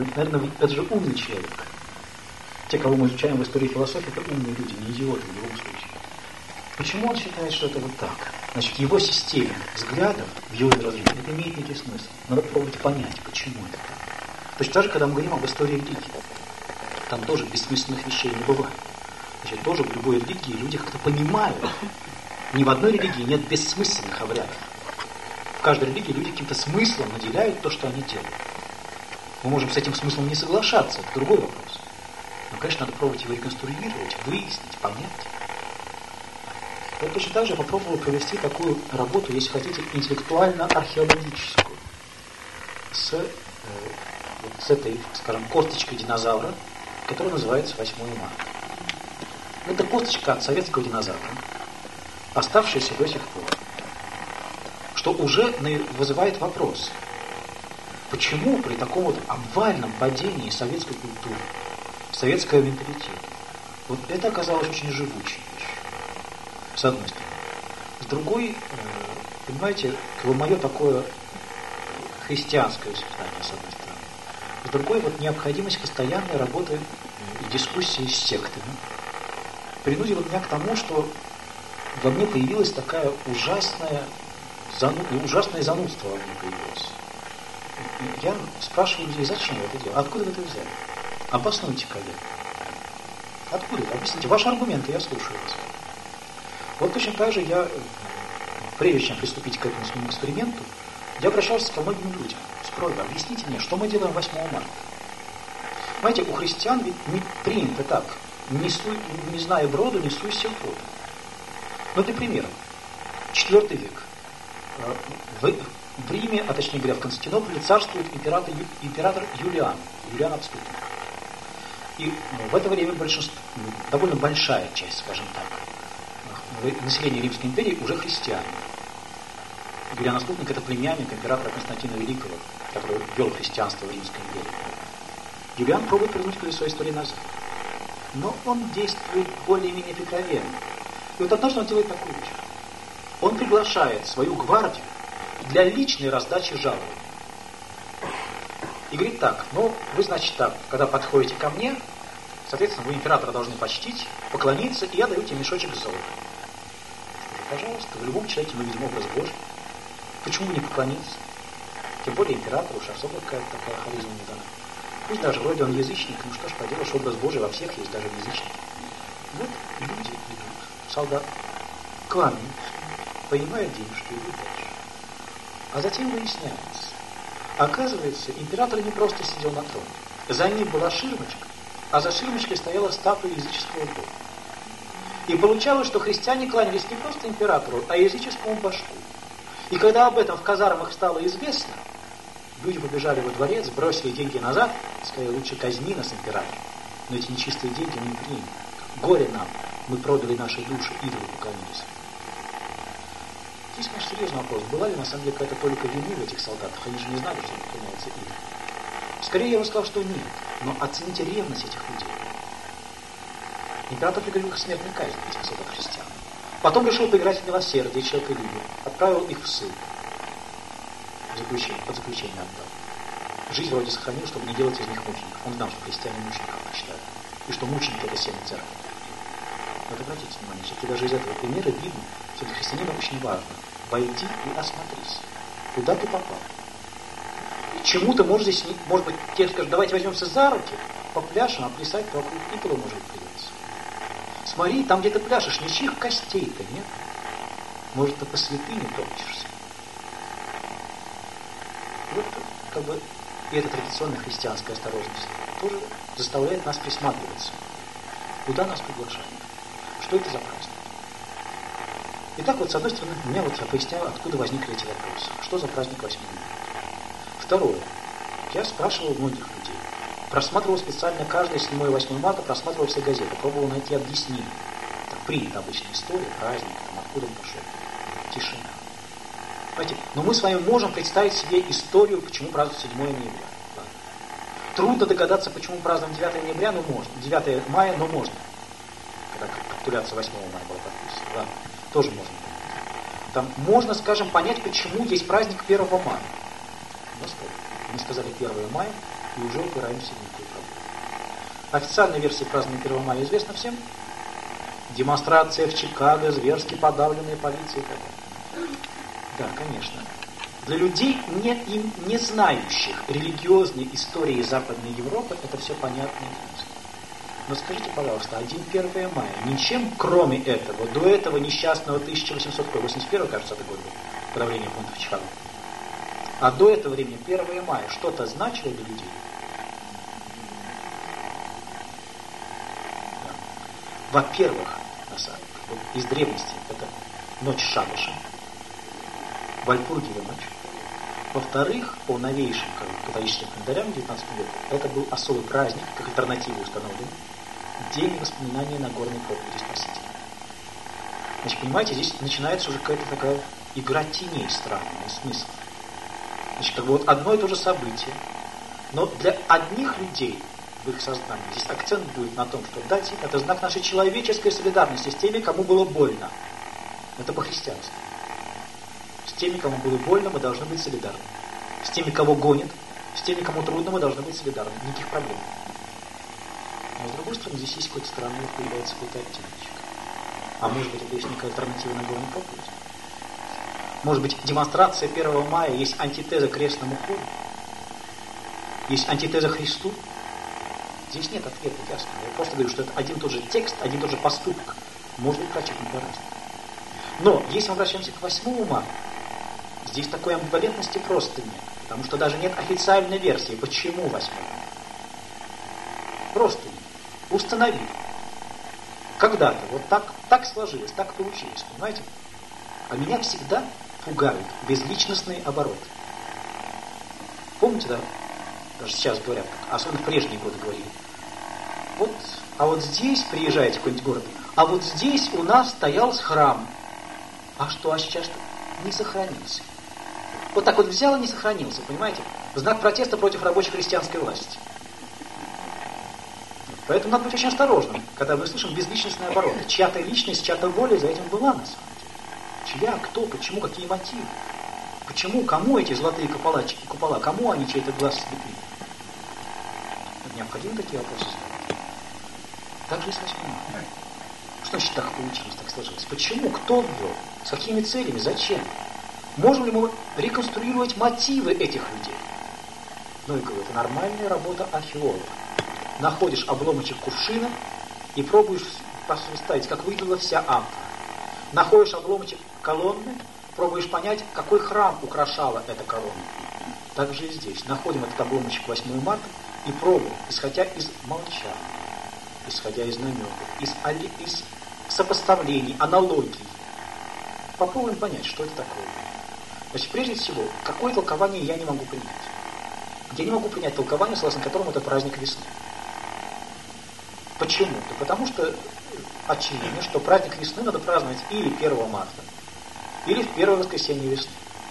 Наверное, это же умный человек. Те, кого мы изучаем в истории философии, это умные люди, не идиоты в любом случае. Почему он считает, что это вот так? Значит, в его системе взглядов, в его мировоззрении, это имеет некий смысл. Надо попробовать понять, почему это так. Точно так же, когда мы говорим об истории религии, там тоже бессмысленных вещей не бывает. Значит, тоже в любой религии люди как-то понимают. Ни в одной религии нет бессмысленных обрядов. В каждой религии люди каким-то смыслом наделяют то, что они делают. Мы можем с этим смыслом не соглашаться, это другой вопрос. Но, конечно, надо пробовать его реконструировать, выяснить, понять. Вот точно так же я попробовал провести такую работу, если хотите, интеллектуально-археологическую. С этой, скажем, косточкой динозавра, которая называется 8 марта. Это косточка от советского динозавра, оставшаяся до сих пор. Что уже вызывает вопрос, почему при таком вот обвальном падении советской культуры, советского менталитета, вот это оказалось очень живучей вещью, с одной стороны. С другой, понимаете, мое такое христианское воспитание, с одной стороны. С другой, вот необходимость постоянной работы и дискуссии с сектами принудила меня к тому, что во мне появилась такая ужасное занудство во мне появилось. И я спрашиваю людей, зачем вы это делаете? Откуда вы это взяли? Обоснуйте, коллеги. Откуда это? Объясните. Ваши аргументы, я слушаю вас. Вот точно так же я, прежде чем приступить к этому своему эксперименту, я обращался ко многим людям с просьбой, объясните мне, что мы делаем 8 марта. Знаете, у христиан ведь не принято так, не зная броду, не суйся в воду. Ну, для примера, IV век. В Риме, а точнее говоря, в Константинополе царствует император Юлиан Отступник. И в это время довольно большая часть, скажем так, населения Римской империи уже христиане. Юлиан Отступник – это племянник императора Константина Великого, который ввел христианство в Римской империи. Юлиан пробует вернуть колесо истории назад. Но он действует более-менее прикровенно. И вот однажды он делает такую вещь. Он приглашает свою гвардию для личной раздачи жалований. И говорит так, вы, значит, так, когда подходите ко мне, соответственно, вы императора должны почтить, поклониться, и я даю тебе мешочек золота. Пожалуйста, в любом человеке мы видим образ Божий. Почему бы не поклониться? Тем более императору уж особо какая-то такая харизма не дана. Пусть даже вроде он язычник, ну что ж поделаешь, образ Божий во всех есть, даже в язычнике. Вот люди идут, солдаты, кланяются, понимают денежки, идут дальше. А затем выясняется. Оказывается, император не просто сидел на троне. За ним была ширмочка, а за ширмочкой стояла статуя языческого бога. И получалось, что христиане кланялись не просто императору, а языческому божку. И когда об этом в казармах стало известно, люди побежали во дворец, бросили деньги назад, сказали, лучше казни нас, император. Но эти нечистые деньги мы не примем. Горе нам, мы продали наши души, идолу поклонились. Здесь, конечно, серьезный вопрос. Была ли на самом деле какая-то только вины в этих солдатах? Они же не знали, что поклоняется идол. Скорее, я бы сказал, что нет. Но оцените ревность этих людей. Император приговорил их к смертной казни, этих солдат христиан. Потом решил поиграть в милосердие, человеколюбие. Отправил их в ссылку. Под заключение отдал. Жизнь вроде сохранил, чтобы не делать из них мучеников. Он знал, что христиане мучеников почитают. И что мученики – это семя церкви. Вот обратите внимание, все-таки даже из этого примера видно, что для христианина очень важно войти и осмотрись, куда ты попал. И чему ты можешь здесь, может быть, тебе скажут, давайте возьмемся за руки, попляшем, а плясать то вокруг идола может придется. Смотри, там где ты пляшешь, ничьих костей-то нет. Может, ты по святыне топчешься. Вот, как бы, и эта традиционная христианская осторожность тоже заставляет нас присматриваться. Куда нас приглашают? Что это за праздник? Итак, вот с одной стороны, меня вот я поясняю, откуда возникли эти вопросы. Что за праздник 8 марта? Второе. Я спрашивал многих людей. Просматривал специально каждое 7 и 8 марта, просматривал все газеты, пробовал найти объяснение. Так принята обычная история, праздник, там, откуда он пошел. Тишина. Понимаете? Но мы с вами можем представить себе историю, почему празднуют 7 ноября. Ладно. Трудно догадаться, почему празднуем 9 ноября, но можно. 9 мая, но можно. Когда капитуляция 8 мая была подписана. Ладно. Тоже можно понять. Там можно, скажем, понять, почему есть праздник 1 мая. Ну, что? Мы сказали 1 мая, и уже упираемся в некую проблему. Официальная версия празднования 1 мая известна всем. Демонстрация в Чикаго, зверски подавленная полицией и так далее. Да, конечно. Для людей, не знающих религиозной истории Западной Европы, это все понятно и ясно. Но скажите, пожалуйста, 1 мая ничем, кроме этого, до этого несчастного 1881, кажется, это год был, подавление бунта в Чикаго, а до этого времени 1 мая что-то значило для людей? Да. Во-первых, из древности это ночь Шабаша, Вальпургиева ночь. Во-вторых, по новейшим католическим календарям в XIX веке это был особый праздник, как альтернатива установлен, День воспоминания Нагорной проповеди Спасителя. Значит, понимаете, здесь начинается уже какая-то такая игра теней странная, смысл. Значит, как бы вот одно и то же событие, но для одних людей в их сознании здесь акцент будет на том, что дать это знак нашей человеческой солидарности с теми, кому было больно. Это по-христиански. С теми, кому было больно, мы должны быть солидарны. С теми, кого гонят, с теми, кому трудно, мы должны быть солидарны. Никаких проблем. Но с другой стороны, здесь есть какой-то странный, появляется какой-то оттеночек. А может быть, это есть некая альтернатива Нагорной проповеди? Может быть, демонстрация 1 мая есть антитеза крестному ходу? Есть антитеза Христу? Здесь нет ответа, ясно. Я просто говорю, что это один и тот же текст, один и тот же поступок. Может быть, прочитан по-разному. Но, если мы обращаемся к 8 марта, здесь такой амбивалентности просто нет. Потому что даже нет официальной версии, почему 8 марта. Просто нет. Установили. Когда-то вот так сложилось, так получилось, понимаете? А меня всегда пугают безличностные обороты. Помните, да? Даже сейчас говорят, особенно в прежние годы говорили. А вот здесь приезжаете в какой-нибудь город, а вот здесь у нас стоял храм. А сейчас не сохранился. Вот так вот взял и не сохранился, понимаете? Знак протеста против рабочей христианской власти. Поэтому надо быть очень осторожным, когда мы слышим безличностные обороты. Чья-то личность, чья-то воля за этим была на самом деле. Чья, кто, почему, какие мотивы. Почему, кому эти золотые купола, кому они чей-то глаз слепили? Необходимо такие вопросы задавать. Так же и с 8 марта. Что значит так получилось, так сложилось? Почему, кто ввел, с какими целями, зачем? Можем ли мы реконструировать мотивы этих людей? Ну и говорю, это нормальная работа археолога. Находишь обломочек кувшина и пробуешь представить, как выглядела вся амфора. Находишь обломочек колонны, пробуешь понять, какой храм украшала эта колонна. Так же и здесь. Находим этот обломочек 8 марта и пробуем, исходя из молчания, исходя из намеков, из сопоставлений, аналогий. Попробуем понять, что это такое. Значит, прежде всего, какое толкование я не могу принять? Я не могу принять толкование, согласно которому это праздник весны. Почему? Да потому что очевидно, что праздник весны надо праздновать или 1 марта, или в первое воскресенье весны.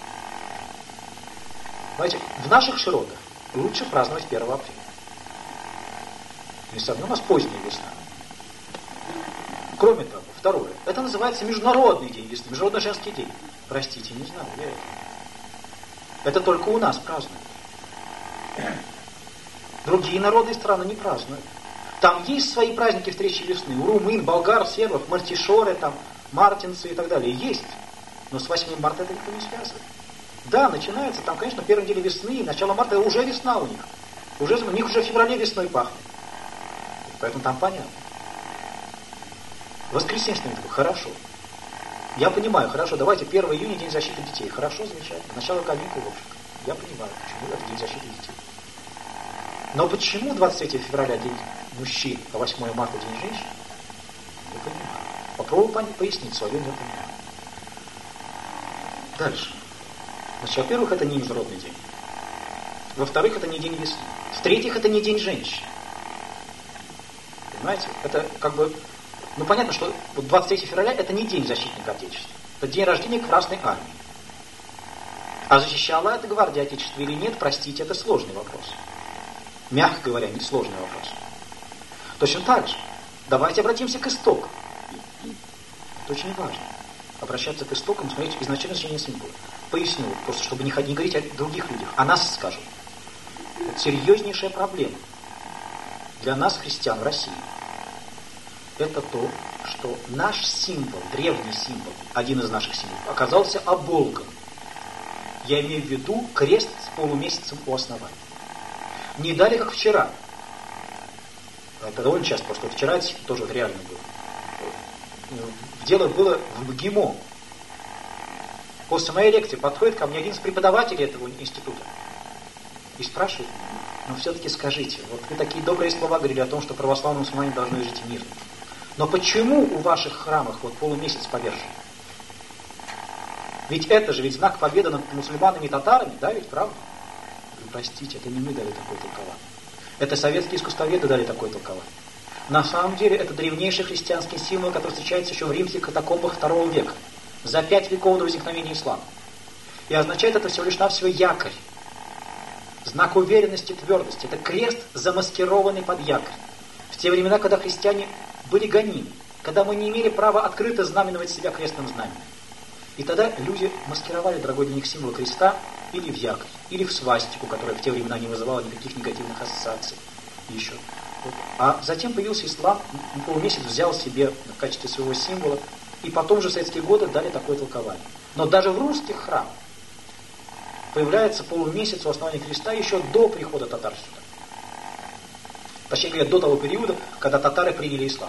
Знаете, в наших широтах лучше праздновать 1 апреля. Несомненно, у нас поздняя весна. Кроме того, второе, это называется Международный день весны, Международный женский день. Простите, не знаю, я этого. Это только у нас празднуют. Другие народные страны не празднуют. Там есть свои праздники встречи весны. У румын, болгар, сербов, мартишоры, там, мартинцы и так далее. Есть. Но с 8 марта это никто не связывает. Да, начинается там, конечно, первой неделе весны, и начало марта уже весна у них. У них уже в феврале весной пахнет. Поэтому там понятно. Воскресенье такое, хорошо. Я понимаю, хорошо, давайте 1 июня день защиты детей. Хорошо, замечательно. Начало каникул, в общем. Я понимаю, почему это день защиты детей. Но почему 23 февраля день мужчин, а 8 марта день женщин? Не понимаю. Попробую пояснить свое непонимание. Дальше. Значит, во-первых, это не международный день. Во-вторых, это не день весны. В-третьих, это не день женщин. Понимаете? Это как бы... Ну, понятно, что 23 февраля это не день защитника Отечества. Это день рождения Красной Армии. А защищала это гвардия Отечества или нет, простите, это сложный вопрос. Мягко говоря, не сложный вопрос. Точно так же. Давайте обратимся к истокам. Это очень важно. Обращаться к истокам, смотреть изначально значение символа. Поясню, просто чтобы не говорить о других людях, о нас скажут. существует серьезнейшая проблема для нас, христиан в России. Это то, что наш символ, древний символ, один из наших символов, оказался оболган. Я имею в виду крест с полумесяцем у основания. Не далее, как вчера. Это довольно часто, потому что вчера это тоже вот реально было. Дело было в МГИМО. После моей лекции подходит ко мне один из преподавателей этого института и спрашивает: ну все-таки скажите, вот вы такие добрые слова говорили о том, что православные мусульмане должны жить мирно. Но почему у ваших храмах вот полумесяц повержен? Ведь это же ведь знак победы над мусульманами и татарами, да, ведь правда? Я говорю, простите, это не мы дали такое толкование. Это советские искусствоведы дали такое толкование. На самом деле это древнейший христианский символ, который встречается еще в римских катакомбах II века, за 5 веков до возникновения ислама. И означает это всего лишь навсего якорь. Знак уверенности, твердости. Это крест, замаскированный под якорь. В те времена, когда христиане были гонимы, когда мы не имели права открыто знаменовать себя крестным знамением. И тогда люди маскировали дорогой для них символ креста или в якорь, или в свастику, которая в те времена не вызывала никаких негативных ассоциаций. Еще. Вот. А затем появился ислам, полумесяц взял себе в качестве своего символа, и потом же в советские годы дали такое толкование. Но даже в русских храмах появляется полумесяц у основания креста еще до прихода татар сюда. Точнее говоря, до того периода, когда татары приняли ислам.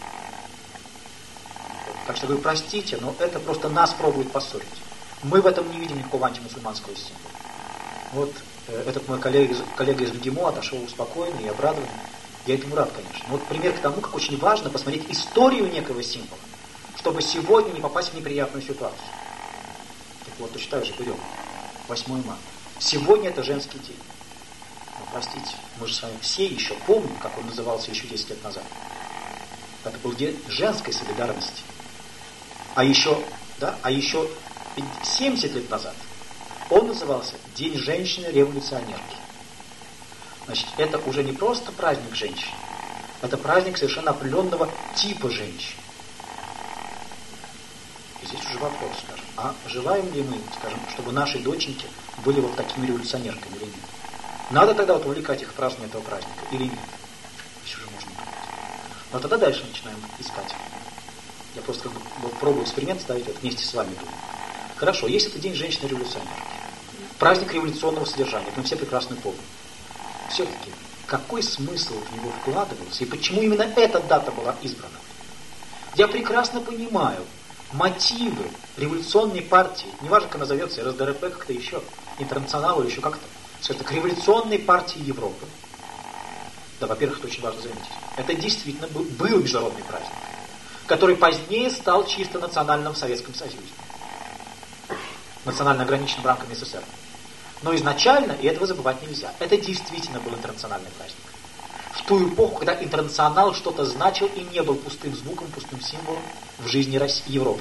Так что говорю, простите, но это просто нас пробует поссорить. Мы в этом не видим никакого антимусульманского символа. Вот этот мой коллега из МГИМО отошел спокойно и обрадованный. Я этому рад, конечно. Но вот пример к тому, как очень важно посмотреть историю некого символа, чтобы сегодня не попасть в неприятную ситуацию. Так вот, точно так же берем 8 марта. Сегодня это женский день. Но, простите, мы же с вами все еще помним, как он назывался еще 10 лет назад. Это был день женской солидарности. А еще 70 лет назад он назывался День женщины-революционерки. Значит, это уже не просто праздник женщин, это праздник совершенно определенного типа женщин. И здесь уже вопрос, скажем, а желаем ли мы, скажем, чтобы наши доченьки были вот такими революционерками или нет? Надо тогда вот увлекать их в празднование этого праздника или нет? Здесь уже можно думать. Но тогда дальше начинаем искать. Я просто как бы пробую эксперимент ставить вот вместе с вами думаю. Хорошо, есть это День женщины-революционерки. Праздник революционного содержания, это мы все прекрасно помним. Все-таки, какой смысл в него вкладывался и почему именно эта дата была избрана? Я прекрасно понимаю мотивы революционной партии, неважно, как назовется, РСДРП, как-то еще, Интернационал или еще как-то, скажем так, революционной партии Европы. Да, во-первых, это очень важно заметить. Это действительно был международный праздник, который позднее стал чисто национальным в Советском Союзе. Национально ограниченным рамками СССР. Но изначально, и этого забывать нельзя, это действительно был интернациональный праздник. В ту эпоху, когда интернационал что-то значил и не был пустым звуком, пустым символом в жизни Европы.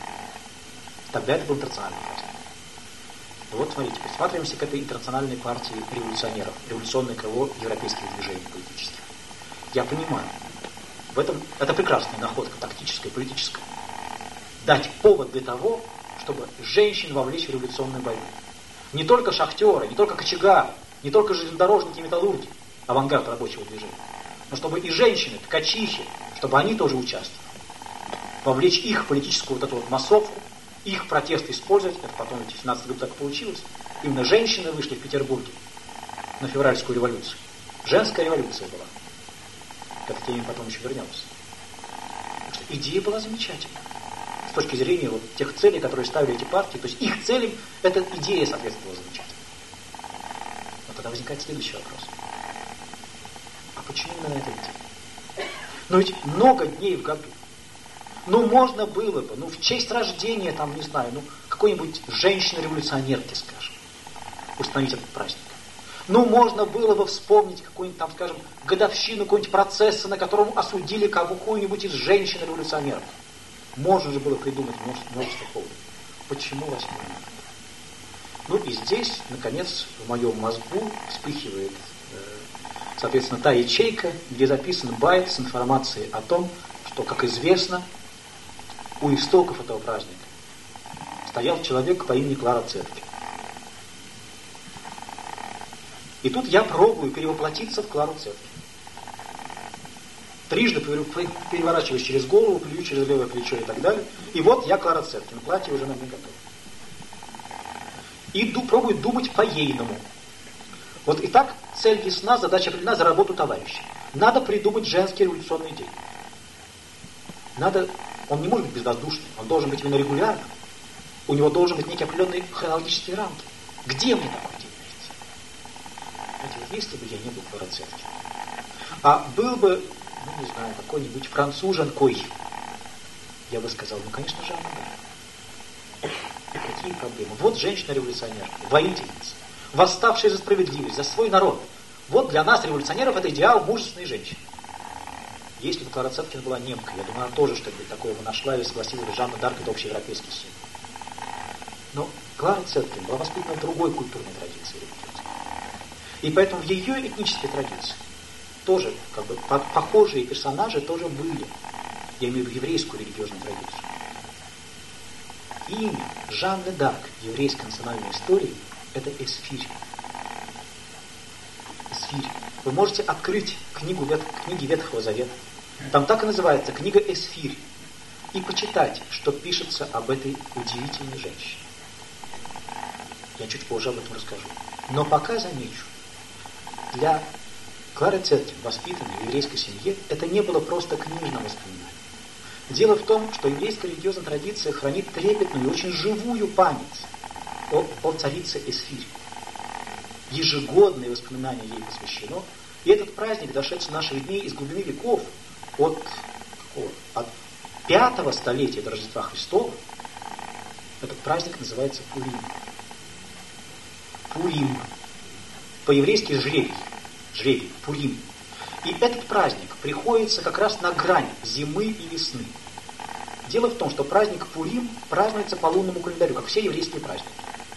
Тогда это был интернациональный праздник. И вот смотрите, присматриваемся к этой интернациональной партии революционеров, революционное крыло европейских движений политических. Я понимаю, в этом это прекрасная находка, тактическая, политическая. Дать повод для того, чтобы женщин вовлечь в революционную борьбу. Не только шахтеры, не только кочегары, не только железнодорожники и металлурги, авангард рабочего движения, но чтобы и женщины, ткачихи, чтобы они тоже участвовали. Вовлечь их в политическую вот эту вот массовку, их протесты использовать, это потом в 17 году так получилось. Именно женщины вышли в Петербурге на февральскую революцию. Женская революция была. К этой теме потом еще вернемся. Потому что идея была замечательная. С точки зрения вот тех целей, которые ставили эти партии, то есть их целям эта идея соответствовала замечательно. Но тогда возникает следующий вопрос. А почему именно эта идея? Но ведь много дней в году. Ну, можно было бы, в честь рождения, там, не знаю, какой-нибудь женщины-революционерки, скажем, установить этот праздник. Можно было бы вспомнить какую-нибудь, там, скажем, годовщину какого-нибудь процесса, на котором осудили какую-нибудь из женщин-революционеров. Можно же было придумать множество поводов. Почему 8 марта? И здесь, наконец, в моем мозгу вспыхивает, соответственно, та ячейка, где записан байт с информацией о том, что, как известно, у истоков этого праздника стоял человек по имени Клара Цеткин. И тут я пробую перевоплотиться в Клару Цеткин. Трижды переворачиваюсь через голову, плюю через левое плечо и так далее. И вот я Клара Цеткин, платье уже на мне готово. И пробую думать по-ейному. Вот и так цель ясна, задача определена за работу товарища. Надо придумать женский революционный день. Он не может быть безвоздушным, он должен быть именно регулярным. У него должен быть некие определенные хронологические рамки. Где мне такой день найти? Знаете, вот если бы я не был Клара Цеткин, а был бы, не знаю, какой-нибудь француженкой, я бы сказал, конечно, Жанна Дарк. Какие проблемы? Вот женщина-революционерка, воительница, восставшая за справедливость, за свой народ. Вот для нас, революционеров, это идеал мужественной женщины. Если бы Клара Цеткин была немкой, я думаю, она тоже что-нибудь такое бы нашла и согласилась бы, Жанна Дарк — это общеевропейский символ. Но Клара Цеткин была воспитана в другой культурной традиции религиозной. И поэтому в ее этнической традиции тоже похожие персонажи тоже были. Я имею в виду еврейскую религиозную традицию. Имя Жанны Дарк в еврейской национальной истории – это Эсфирь. Эсфирь. Вы можете открыть книги Ветхого Завета. Там так и называется книга Эсфирь. И почитать, что пишется об этой удивительной женщине. Я чуть позже об этом расскажу. Но пока замечу, для Клары Цеткин, воспитанной в еврейской семье, это не было просто книжным воспоминанием. Дело в том, что еврейская религиозная традиция хранит трепетную и очень живую память о царице Эсфирь. Ежегодное воспоминание ей посвящено. И этот праздник, дошедший наших дней из глубины веков, от 5-го столетия до Рождества Христова, этот праздник называется Пурим. Пурим. По-еврейски жребий, Пурим. И этот праздник приходится как раз на грань зимы и весны. Дело в том, что праздник Пурим празднуется по лунному календарю, как все еврейские праздники.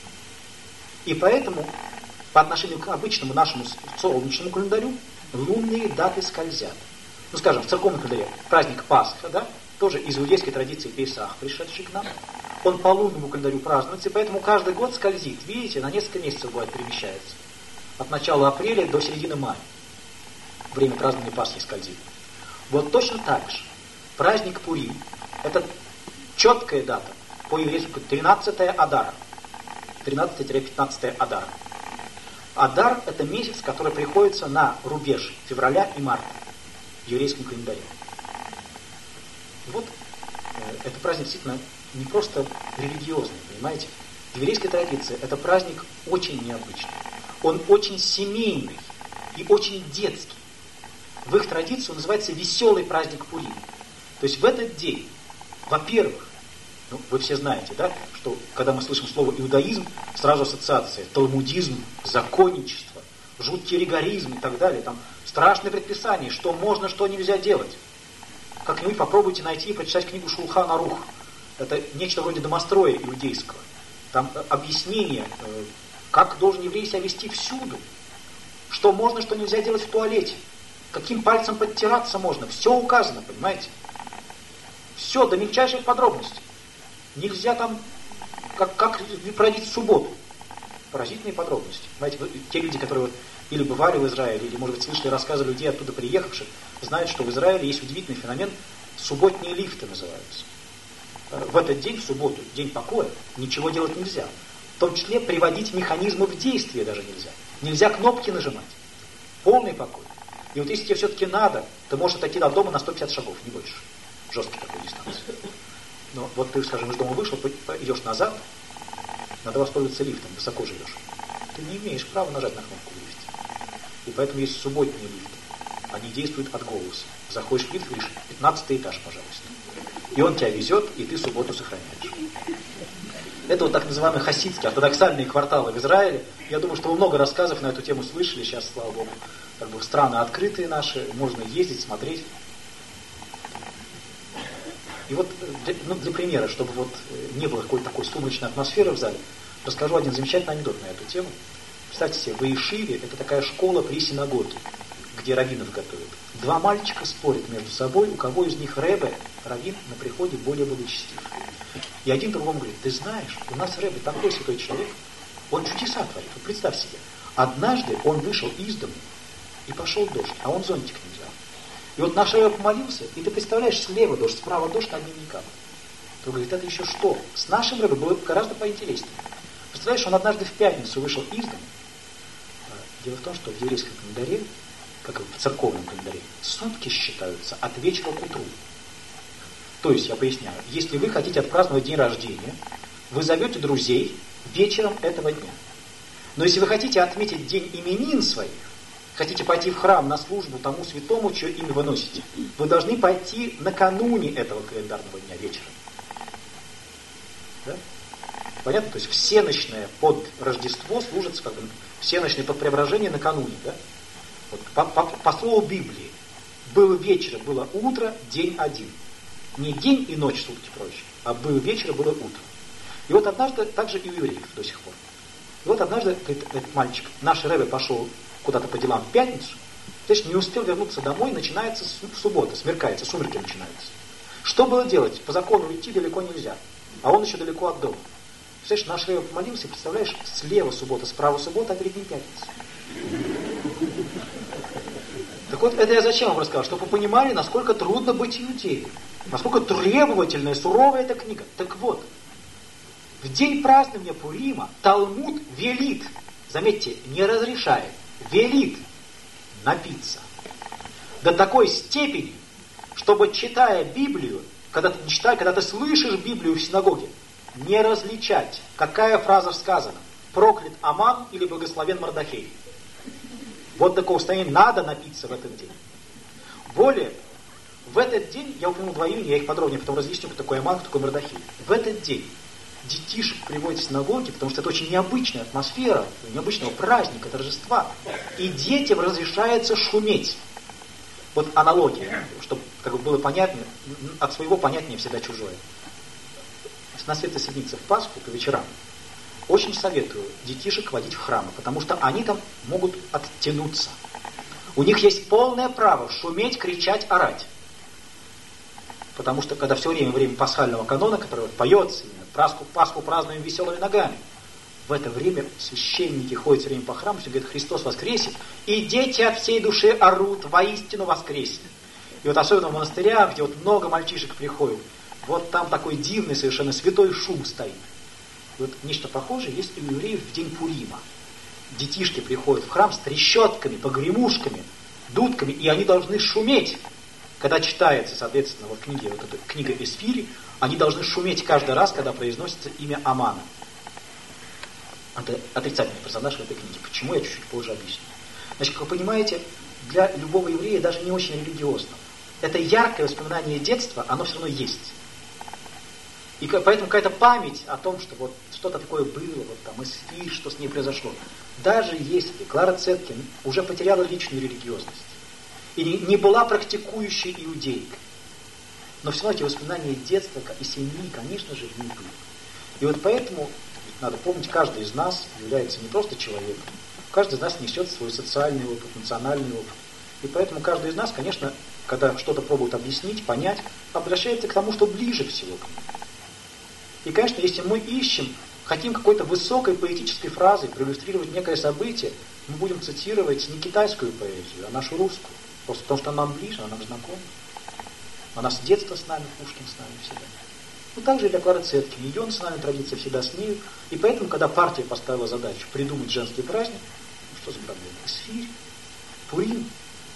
И поэтому, по отношению к обычному нашему солнечному календарю, лунные даты скользят. Ну, скажем, в церковном календаре праздник Пасха, да, тоже из иудейской традиции Песах, пришедший к нам, он по лунному календарю празднуется, и поэтому каждый год скользит. Видите, на несколько месяцев бывает перемещается. От начала апреля до середины мая. Время празднования Пасхи скользит. Вот точно так же праздник Пурим – это четкая дата, по-еврейски 13-е Адара. 13-15 Адара. Адар – это месяц, который приходится на рубеж февраля и марта в еврейском календаре. Вот это праздник действительно не просто религиозный, понимаете? В еврейской традиции это праздник очень необычный. Он очень семейный и очень детский. В их традиции он называется веселый праздник Пурим. То есть в этот день, во-первых, вы все знаете, да, что когда мы слышим слово иудаизм, сразу ассоциация талмудизм, законничество, жуткий ригоризм и так далее. Там страшные предписания, что можно, что нельзя делать. Как-нибудь попробуйте найти и прочитать книгу Шулхан Арух. Это нечто вроде домостроя иудейского. Там объяснение, как должен еврей себя вести всюду. Что можно, что нельзя делать в туалете. Каким пальцем подтираться можно. Все указано, понимаете? Все, до мельчайших подробностей. Нельзя там, как проводить субботу. Поразительные подробности. Понимаете, те люди, которые или бывали в Израиле, или, может быть, слышали рассказы людей, оттуда приехавших, знают, что в Израиле есть удивительный феномен, субботние лифты называются. В этот день, в субботу, день покоя, ничего делать нельзя. В том числе приводить механизмы в действие даже нельзя. Нельзя кнопки нажимать. Полный покой. И вот если тебе все-таки надо, ты можешь отойти от дома на 150 шагов, не больше. Жесткий такой дистанции. Но вот ты, скажем, из дома вышел, идешь назад, надо воспользоваться лифтом, высоко живешь. Ты не имеешь права нажать на кнопку в лифте. И поэтому есть субботние лифты. Они действуют от голоса. Заходишь в лифт, говоришь, 15-й этаж, пожалуйста. И он тебя везет, и ты субботу сохраняешь. Это вот так называемые хасидские, ортодоксальные кварталы в Израиле. Я думаю, что вы много рассказов на эту тему слышали. Сейчас, слава Богу, как бы страны открытые наши, можно ездить, смотреть. И вот для примера, чтобы вот не было какой-то такой сумрачной атмосферы в зале, расскажу один замечательный анекдот на эту тему. Представьте себе, в Иешиве это такая школа при синагоге, где раввинов готовят. Два мальчика спорят между собой, у кого из них ребе, раввин, на приходе более благочестив. И один другому говорит, ты знаешь, у нас ребе такой святой человек, он чудеса творит, вот представь себе. Однажды он вышел из дому, и пошел дождь, а он зонтик не взял. И вот наш Ребе помолился, и ты представляешь, слева дождь, справа дождь, над ним никак. То говорит, это еще что? С нашим Ребе было гораздо поинтереснее. Представляешь, он однажды в пятницу вышел из дома. Дело в том, что в еврейском календаре, как и в церковном календаре, сутки считаются от вечера к утру. То есть, я поясняю, если вы хотите отпраздновать день рождения, вы зовете друзей вечером этого дня. Но если вы хотите отметить день именин своих, хотите пойти в храм на службу тому святому, чье имя вы носите, вы должны пойти накануне этого календарного дня вечером. Да? Понятно? То есть всенощное под Рождество служится, как бы, всенощное под преображение накануне. Да? Вот, по слову Библии, было вечер, было утро, день один. Не день и ночь, сутки прочее, а было вечер, было утро. И вот однажды, так же и у евреев до сих пор. И вот однажды этот мальчик, наш Ребе пошел куда-то по делам в пятницу, то есть не успел вернуться домой, начинается суббота, смеркается, сумерки начинаются. Что было делать? По закону уйти далеко нельзя, а он еще далеко от дома. Представляешь, наш Ребе помолился, представляешь, слева суббота, справа суббота, а перед ним пятница. Так вот, это я зачем вам рассказал? Чтобы вы понимали, насколько трудно быть иудеем. Насколько требовательная, суровая эта книга. Так вот, в день празднования Пурима Талмуд велит, заметьте, не разрешает, велит напиться. До такой степени, чтобы, читая Библию, когда ты слышишь Библию в синагоге, не различать, какая фраза сказана. Проклят Аман или благословен Мордохей. Вот такого состояния надо напиться в этот день. Более, в этот день, я упомянул два имени, я их подробнее потом разъясню, кто такой Аман, кто такой Мордохей. В этот день детишек приводят в синагоги, потому что это очень необычная атмосфера, необычного праздника, торжества. И детям разрешается шуметь. Вот аналогия, чтобы как бы было понятно, от своего понятнее всегда чужое. На Святой Седмице в Пасху по вечерам очень советую детишек водить в храмы, потому что они там могут оттянуться. У них есть полное право шуметь, кричать, орать. Потому что когда все время пасхального канона, который вот поется, Пасху празднуем веселыми ногами, в это время священники ходят все время по храму, все говорят, Христос воскресит, и дети от всей души орут, воистину воскресит. И вот особенно в монастырях, где вот много мальчишек приходит, вот там такой дивный, совершенно святой шум стоит. И вот нечто похожее есть и у евреев в день Пурима. Детишки приходят в храм с трещотками, погремушками, дудками, и они должны шуметь. Когда читается, соответственно, вот эта книга Эсфири, они должны шуметь каждый раз, когда произносится имя Амана. Это отрицательный персонаж в этой книге. Почему, я чуть-чуть позже объясню. Значит, как вы понимаете, для любого еврея, даже не очень религиозного, это яркое воспоминание детства, оно все равно есть. И поэтому какая-то память о том, что вот что-то такое было, вот там Эсфирь, что с ней произошло. Даже если Клара Цеткин уже потеряла личную религиозность и не была практикующей иудейкой, но все равно эти воспоминания детства и семьи, конечно же, в ней были. И вот поэтому надо помнить, каждый из нас является не просто человеком, каждый из нас несет свой социальный опыт, национальный опыт. И поэтому каждый из нас, конечно, когда что-то пробует объяснить, понять, обращается к тому, что ближе всего к нему. И, конечно, если мы хотим какой-то высокой поэтической фразой проиллюстрировать некое событие, мы будем цитировать не китайскую поэзию, а нашу русскую. Просто потому, что она нам ближе, она нам знакома. Она с детства с нами, Пушкин с нами всегда. Ну, также и для Клары Цеткин. Ее национальная традиция всегда с нею. И поэтому, когда партия поставила задачу придумать женский праздник, ну, что за проблема? Эсфирь, Пурим.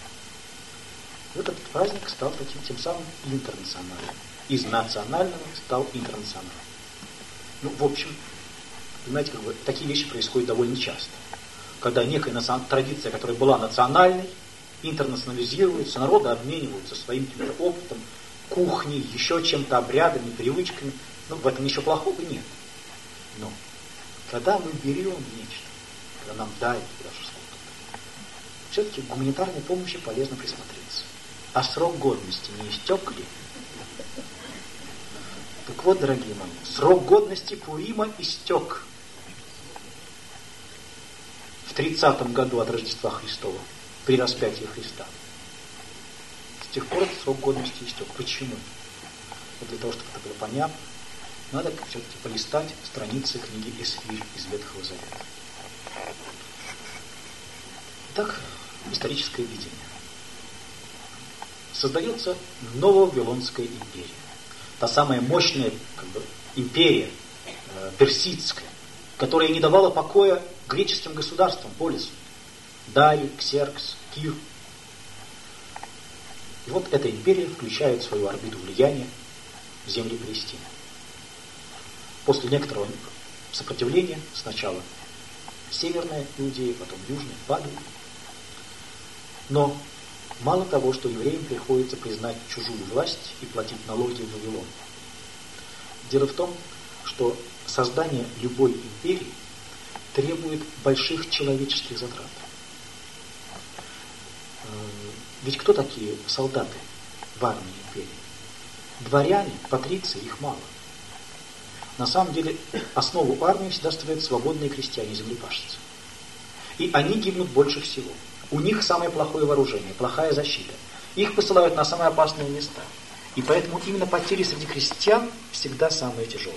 Вот этот праздник стал таким, тем самым интернациональным. Из национального стал интернациональным. Ну, в общем, понимаете, как бы, такие вещи происходят довольно часто. Когда некая традиция, которая была национальной, интернационализируется, народы обмениваются своим каким-то опытом, кухней, еще чем-то, обрядами, привычками. Ну, в этом ничего плохого нет. Но, когда мы берем нечто, когда нам дают даже сколько-то, все-таки к гуманитарной помощи полезно присмотреться. А срок годности не истек ли? Так вот, дорогие мои, срок годности Пурима истек в 30-м году от Рождества Христова, при распятии Христа. С тех пор этот срок годности истек. Почему? Вот для того, чтобы это было понятно, надо все-таки полистать страницы книги Эсфирь из Ветхого Завета. Итак, историческое видение. Создается Нововавилонская империя. Та самая мощная империя персидская, которая не давала покоя греческим государствам по лесу. Дарий, Ксеркс, Кир. И вот эта империя включает в свою орбиту влияния земли Палестины. После некоторого сопротивления сначала северная Иудея, потом южная падает. Но мало того, что евреям приходится признать чужую власть и платить налоги в Вавилон. Дело в том, что создание любой империи требует больших человеческих затрат. Ведь кто такие солдаты в армии империи? Дворяне, патриции, их мало. На самом деле основу армии всегда строят свободные крестьяне-землепашцы. И они гибнут больше всего. У них самое плохое вооружение, плохая защита. Их посылают на самые опасные места. И поэтому именно потери среди крестьян всегда самые тяжелые.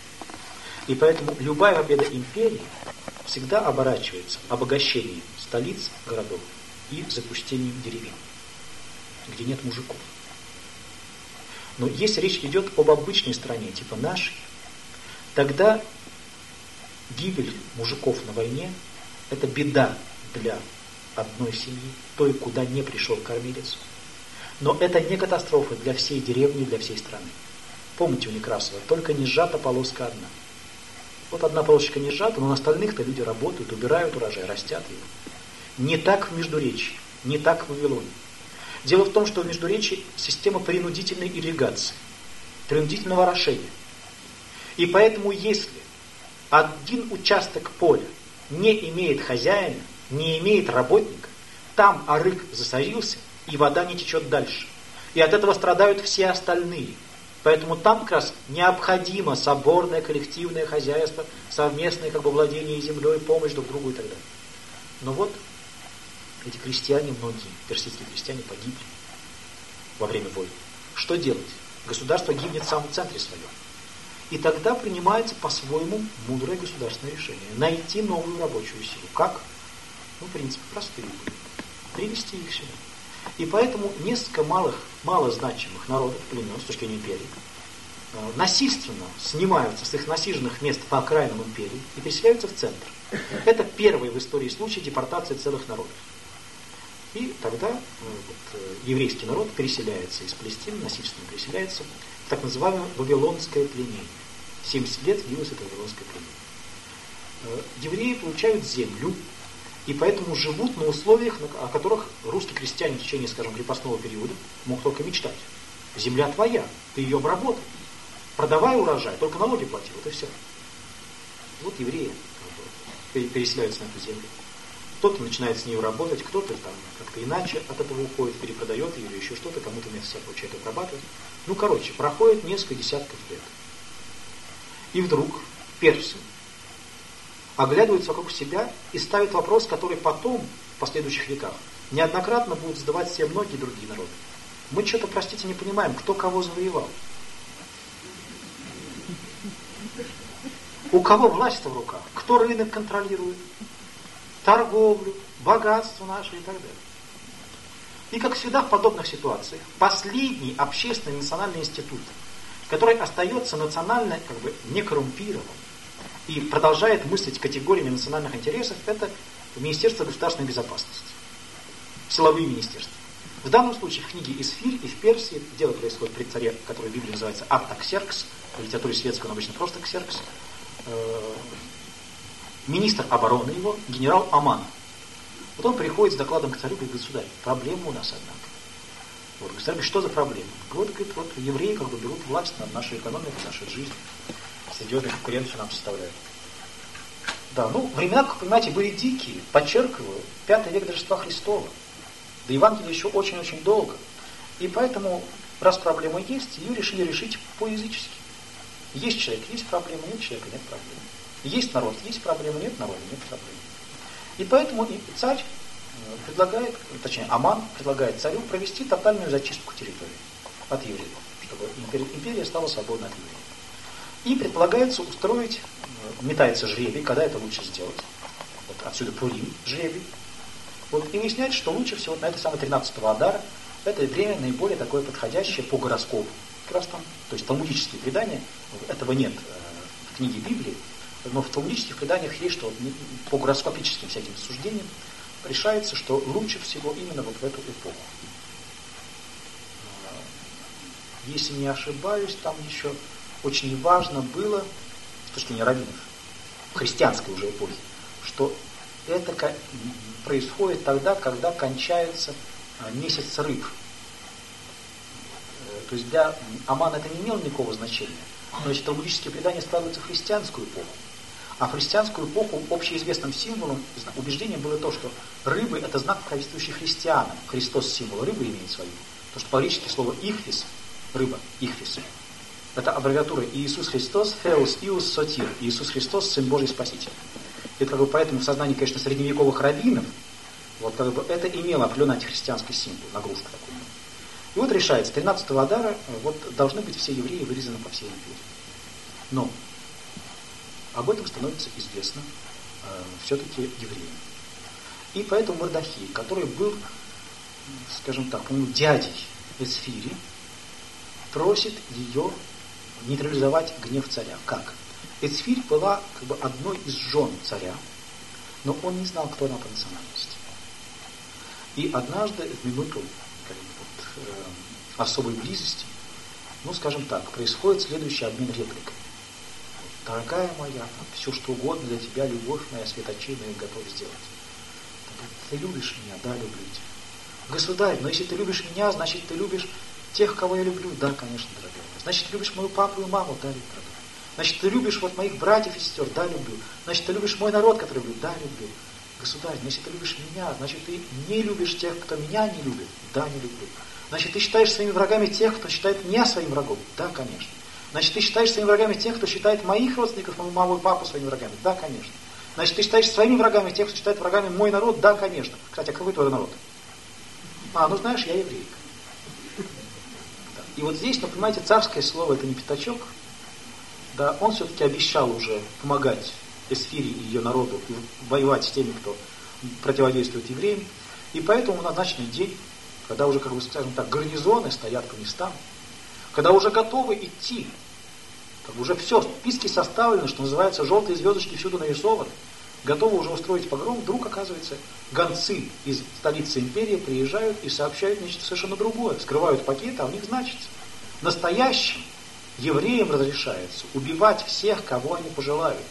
И поэтому любая победа империи всегда оборачивается обогащением столиц, городов и запустением деревень, где нет мужиков. Но если речь идет об обычной стране, типа нашей, тогда гибель мужиков на войне – это беда для одной семьи, той, куда не пришел кормилец. Но это не катастрофа для всей деревни, для всей страны. Помните у Некрасова, только не сжата полоска одна. Вот одна полосочка не сжата, но на остальных-то люди работают, убирают урожай, растят его. Не так в Междуречии, не так в Вавилоне. Дело в том, что в Междуречии система принудительной ирригации, принудительного орошения. И поэтому, если один участок поля не имеет хозяина, не имеет работника, там арык засорился, и вода не течет дальше. И от этого страдают все остальные. Поэтому там как раз необходимо соборное коллективное хозяйство, совместное владение землей, помощь друг другу и так далее. Но вот эти крестьяне, многие персидские крестьяне погибли во время войны. Что делать? Государство гибнет в самом центре своем. И тогда принимается по-своему мудрое государственное решение. Найти новую рабочую силу. Как? В принципе, простые были. Привести их сюда. И поэтому несколько малозначимых народов, племен, с точки зрения империи, насильственно снимаются с их насиженных мест по окраинам империи и переселяются в центр. Это первый в истории случай депортации целых народов. И тогда еврейский народ переселяется из Палестины, насильственно переселяется в так называемое вавилонское пленение. 70 лет длилось это вавилонское пленение. Евреи получают землю, и поэтому живут на условиях, о которых русские крестьяне в течение, крепостного периода могут только мечтать. Земля твоя, ты ее обработай. Продавай урожай, только налоги плати, вот и все. Вот евреи переселяются на эту землю. Кто-то начинает с ней работать, кто-то там как-то иначе от этого уходит, перепродает ее или еще что-то, кому-то вместо себя получает обрабатывать. Проходит несколько десятков лет. И вдруг персы оглядываются вокруг себя и ставят вопрос, который потом, в последующих веках, неоднократно будут задавать все многие другие народы. Мы что-то, простите, не понимаем, кто кого завоевал. У кого власть-то в руках? Кто рынок контролирует? Торговлю, богатство наше и так далее. И как всегда в подобных ситуациях, последний общественный национальный институт, который остается национально некоррумпированным и продолжает мыслить категориями национальных интересов, это Министерство государственной безопасности. Силовые министерства. В данном случае в книге «Исфирь» и в Персии дело происходит при царе, который в Библии называется Артаксеркс, в литературе светской он обычно просто Ксеркс. Министр обороны его, генерал Аман. Вот он приходит с докладом к царю и говорит: государь, проблема у нас, однако. Государь говорит: что за проблема? Говорит, евреи берут власть над нашей экономикой, нашей жизнью. Серьезную конкуренцию нам составляют. Да, времена, как вы понимаете, были дикие. Подчеркиваю, 5 век до Рождества Христова. До Евангелия еще очень-очень долго. И поэтому, раз проблема есть, ее решили решить по-язычески. Есть человек, есть проблема, нет человека, нет проблемы. Есть народ, есть проблема, нет народа, нет проблемы. И поэтому царь предлагает, точнее Аман предлагает царю провести тотальную зачистку территории от евреев, чтобы империя стала свободной от евреев. И предполагается устроить, метается жребий, когда это лучше сделать. Вот отсюда Пурим, жребий. Вот, и выясняется, что лучше всего на это самое 13-го Адара, это время наиболее такое подходящее по гороскопу. Как раз там, то есть талмудические предания, этого нет в книге Библии, но в талмудических преданиях есть, что вот по гороскопическим всяким суждениям решается, что лучше всего именно вот в эту эпоху. Если не ошибаюсь, там еще очень важно было, с точки зрения раввинов, в христианской уже эпохе, что это происходит тогда, когда кончается месяц рыб. То есть для Амана это не имело никакого значения. Но эти талмудические предания складываются в христианскую эпоху. А в христианскую эпоху общеизвестным символом, убеждением было то, что рыбы это знак, правительствующий христианам. Христос символ рыбы имеет свою. Потому что по-гречески слово ихфис, рыба, ихфис, это аббревиатура Иисус Христос, Θεός Иос Сотир, Иисус Христос, Сын Божий Спаситель. Это как бы поэтому в сознании, конечно, средневековых раввинов, вот как бы это имело определенный антихристианский символ, нагрузку такую. И вот решается, 13-го Адара вот, должны быть все евреи вырезаны по всей империи. Но об этом становится известно все-таки евреям. И поэтому Мордахей, который был, скажем так, дядей Эсфири, просит ее нейтрализовать гнев царя. Как? Эсфирь была как бы одной из жен царя, но он не знал, кто она по национальности. И однажды, в минуту особой близости, скажем так, происходит следующий обмен репликой. Дорогая моя, все что угодно для тебя, любовь моя, святочинная, готов сделать. Ты любишь меня? Да, люблю тебя. Государь, но если ты любишь меня, значит ты любишь тех, кого я люблю. Да, конечно, дорогая. Значит, ты любишь мою папу и маму. Да, люблю, дорогая. Значит, ты любишь вот моих братьев и сестер. Да, люблю. Значит, ты любишь мой народ, который люблю. Да, люблю. Государь, но если ты любишь меня, значит, ты не любишь тех, кто меня не любит. Да, не люблю. Значит, ты считаешь своими врагами тех, кто считает меня своим врагом. Да, конечно. Значит, ты считаешь своими врагами тех, кто считает моих родственников, мою маму и папу своими врагами. Да, конечно. Значит, ты считаешь своими врагами тех, кто считает врагами мой народ. Да, конечно. Кстати, а какой твой народ? Знаешь, я еврейка. И вот здесь, понимаете, царское слово это не пятачок. Да, он все-таки обещал уже помогать Эсфире и ее народу и воевать с теми, кто противодействует евреям. И поэтому в назначенный день, когда уже, как бы, скажем так, гарнизоны стоят по местам, когда уже готовы идти, как бы уже все, списки составлены, что называется, желтые звездочки всюду нарисованы, готовы уже устроить погром, вдруг, оказывается, гонцы из столицы империи приезжают и сообщают нечто совершенно другое. Вскрывают пакеты, а в них значится: настоящим евреям разрешается убивать всех, кого они пожелают.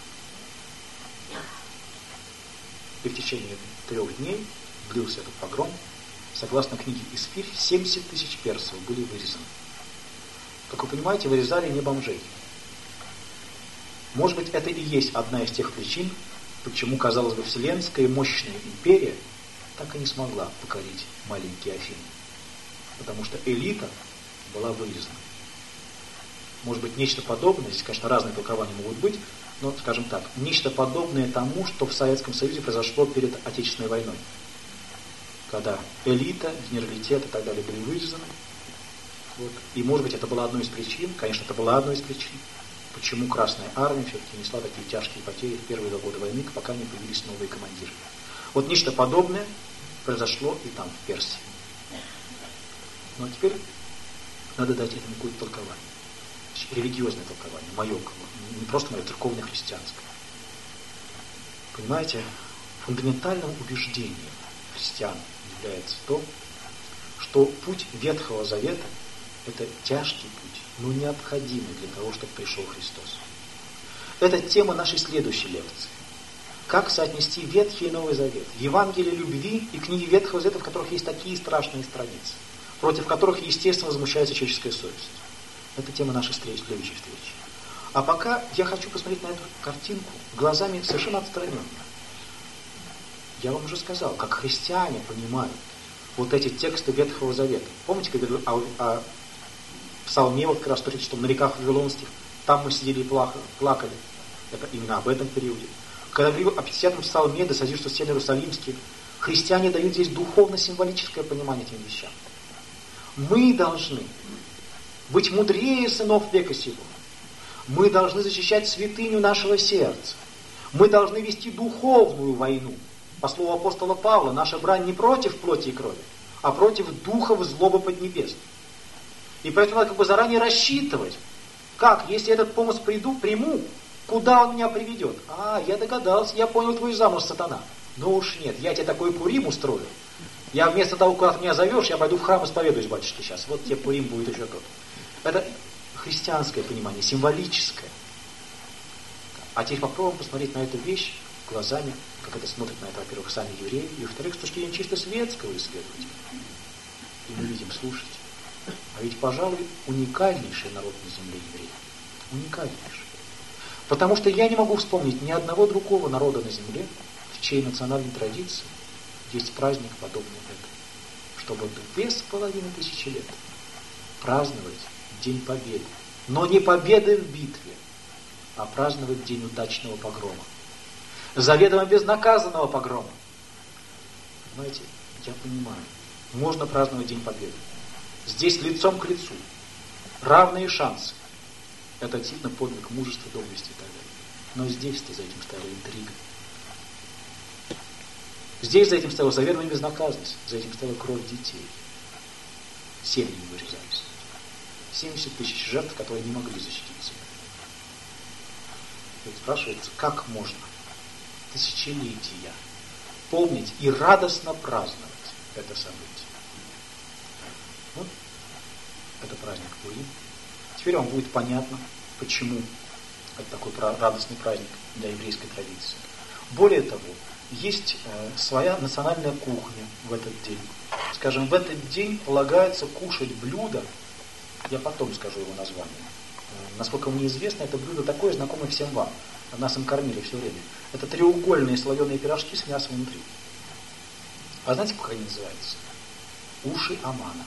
И в течение 3 дней длился этот погром. Согласно книге Эсфирь, 70 тысяч персов были вырезаны. Как вы понимаете, вырезали не бомжей. Может быть, это и есть одна из тех причин, почему, казалось бы, вселенская мощная империя так и не смогла покорить маленькие Афины. Потому что элита была вырезана. Может быть, нечто подобное, здесь, конечно, разные толкования могут быть, но, скажем так, нечто подобное тому, что в Советском Союзе произошло перед Отечественной войной. Когда элита, генералитет и так далее были вырезаны. Вот. И, может быть, это была одной из причин, конечно, это была одной из причин, почему Красная Армия все-таки несла такие тяжкие потери в первые 2 года войны, пока не появились новые командиры. Вот нечто подобное произошло и там, в Персии. Ну а теперь надо дать этому какое-то толкование. Религиозное толкование, мое, не просто мое, церковное, христианское. Понимаете, фундаментальным убеждением христиан является то, что путь Ветхого Завета – это тяжкий путь, но необходимый для того, чтобы пришел Христос. Это тема нашей следующей лекции. Как соотнести Ветхий и Новый Завет, Евангелие любви и книги Ветхого Завета, в которых есть такие страшные страницы, против которых, естественно, возмущается человеческая совесть. Это тема нашей следующей встречи. А пока я хочу посмотреть на эту картинку глазами совершенно отстраненными. Я вам уже сказал, как христиане понимают вот эти тексты Ветхого Завета. Помните, когда о Псалме, вот как раз что на реках Вавилонских, там мы сидели и плакали. Это именно об этом периоде. Когда говорил о 50-м Псалме, да созиждется стены Иерусалимские, христиане дают здесь духовно-символическое понимание этим вещам. Мы должны быть мудрее сынов века сего. Мы должны защищать святыню нашего сердца. Мы должны вести духовную войну. по слову апостола Павла, наша брань не против плоти и крови, а против духов злобы поднебесной. И поэтому надо заранее рассчитывать, как, если этот помощь приму, куда он меня приведет? Я догадался, я понял твой замысел, сатана. Ну уж нет, я тебе такой Пурим устрою. Я вместо того, куда ты меня зовешь, я пойду в храм исповедуюсь, батюшки, сейчас. Вот тебе Пурим будет еще тот. Это христианское понимание, символическое. А теперь попробуем посмотреть на эту вещь глазами, как это смотрят на это, во-первых, сами евреи, и во-вторых, с точки зрения чисто светского исследователя. И мы видим, слушайте, а ведь, пожалуй, уникальнейший народ на земле евреи. Уникальнейший. Потому что я не могу вспомнить ни одного другого народа на земле, в чьей национальной традиции есть праздник, подобный этому. Чтобы 2500 лет праздновать День Победы. Но не победы в битве, а праздновать день удачного погрома. Заведомо безнаказанного погрома. Понимаете, я понимаю, можно праздновать День Победы. Здесь лицом к лицу. Равные шансы. Это действительно подвиг мужества, доблести и так далее. Но здесь-то за этим стояла интрига. Здесь за этим стояла заведомая безнаказанность, за этим стояла кровь детей. Семьи вырезались. 70 тысяч жертв, которые не могли защитить себя. И спрашивается, как можно тысячелетия помнить и радостно праздновать это событие? Вот это праздник Пурим. Теперь вам будет понятно, почему это такой радостный праздник для еврейской традиции. Более того, есть своя национальная кухня в этот день. Скажем, в этот день полагается кушать блюдо, я потом скажу его название. Насколько мне известно, это блюдо такое, знакомое всем вам. Нас им кормили все время. Это треугольные слоеные пирожки с мясом внутри. А знаете, как они называются? Уши Амана.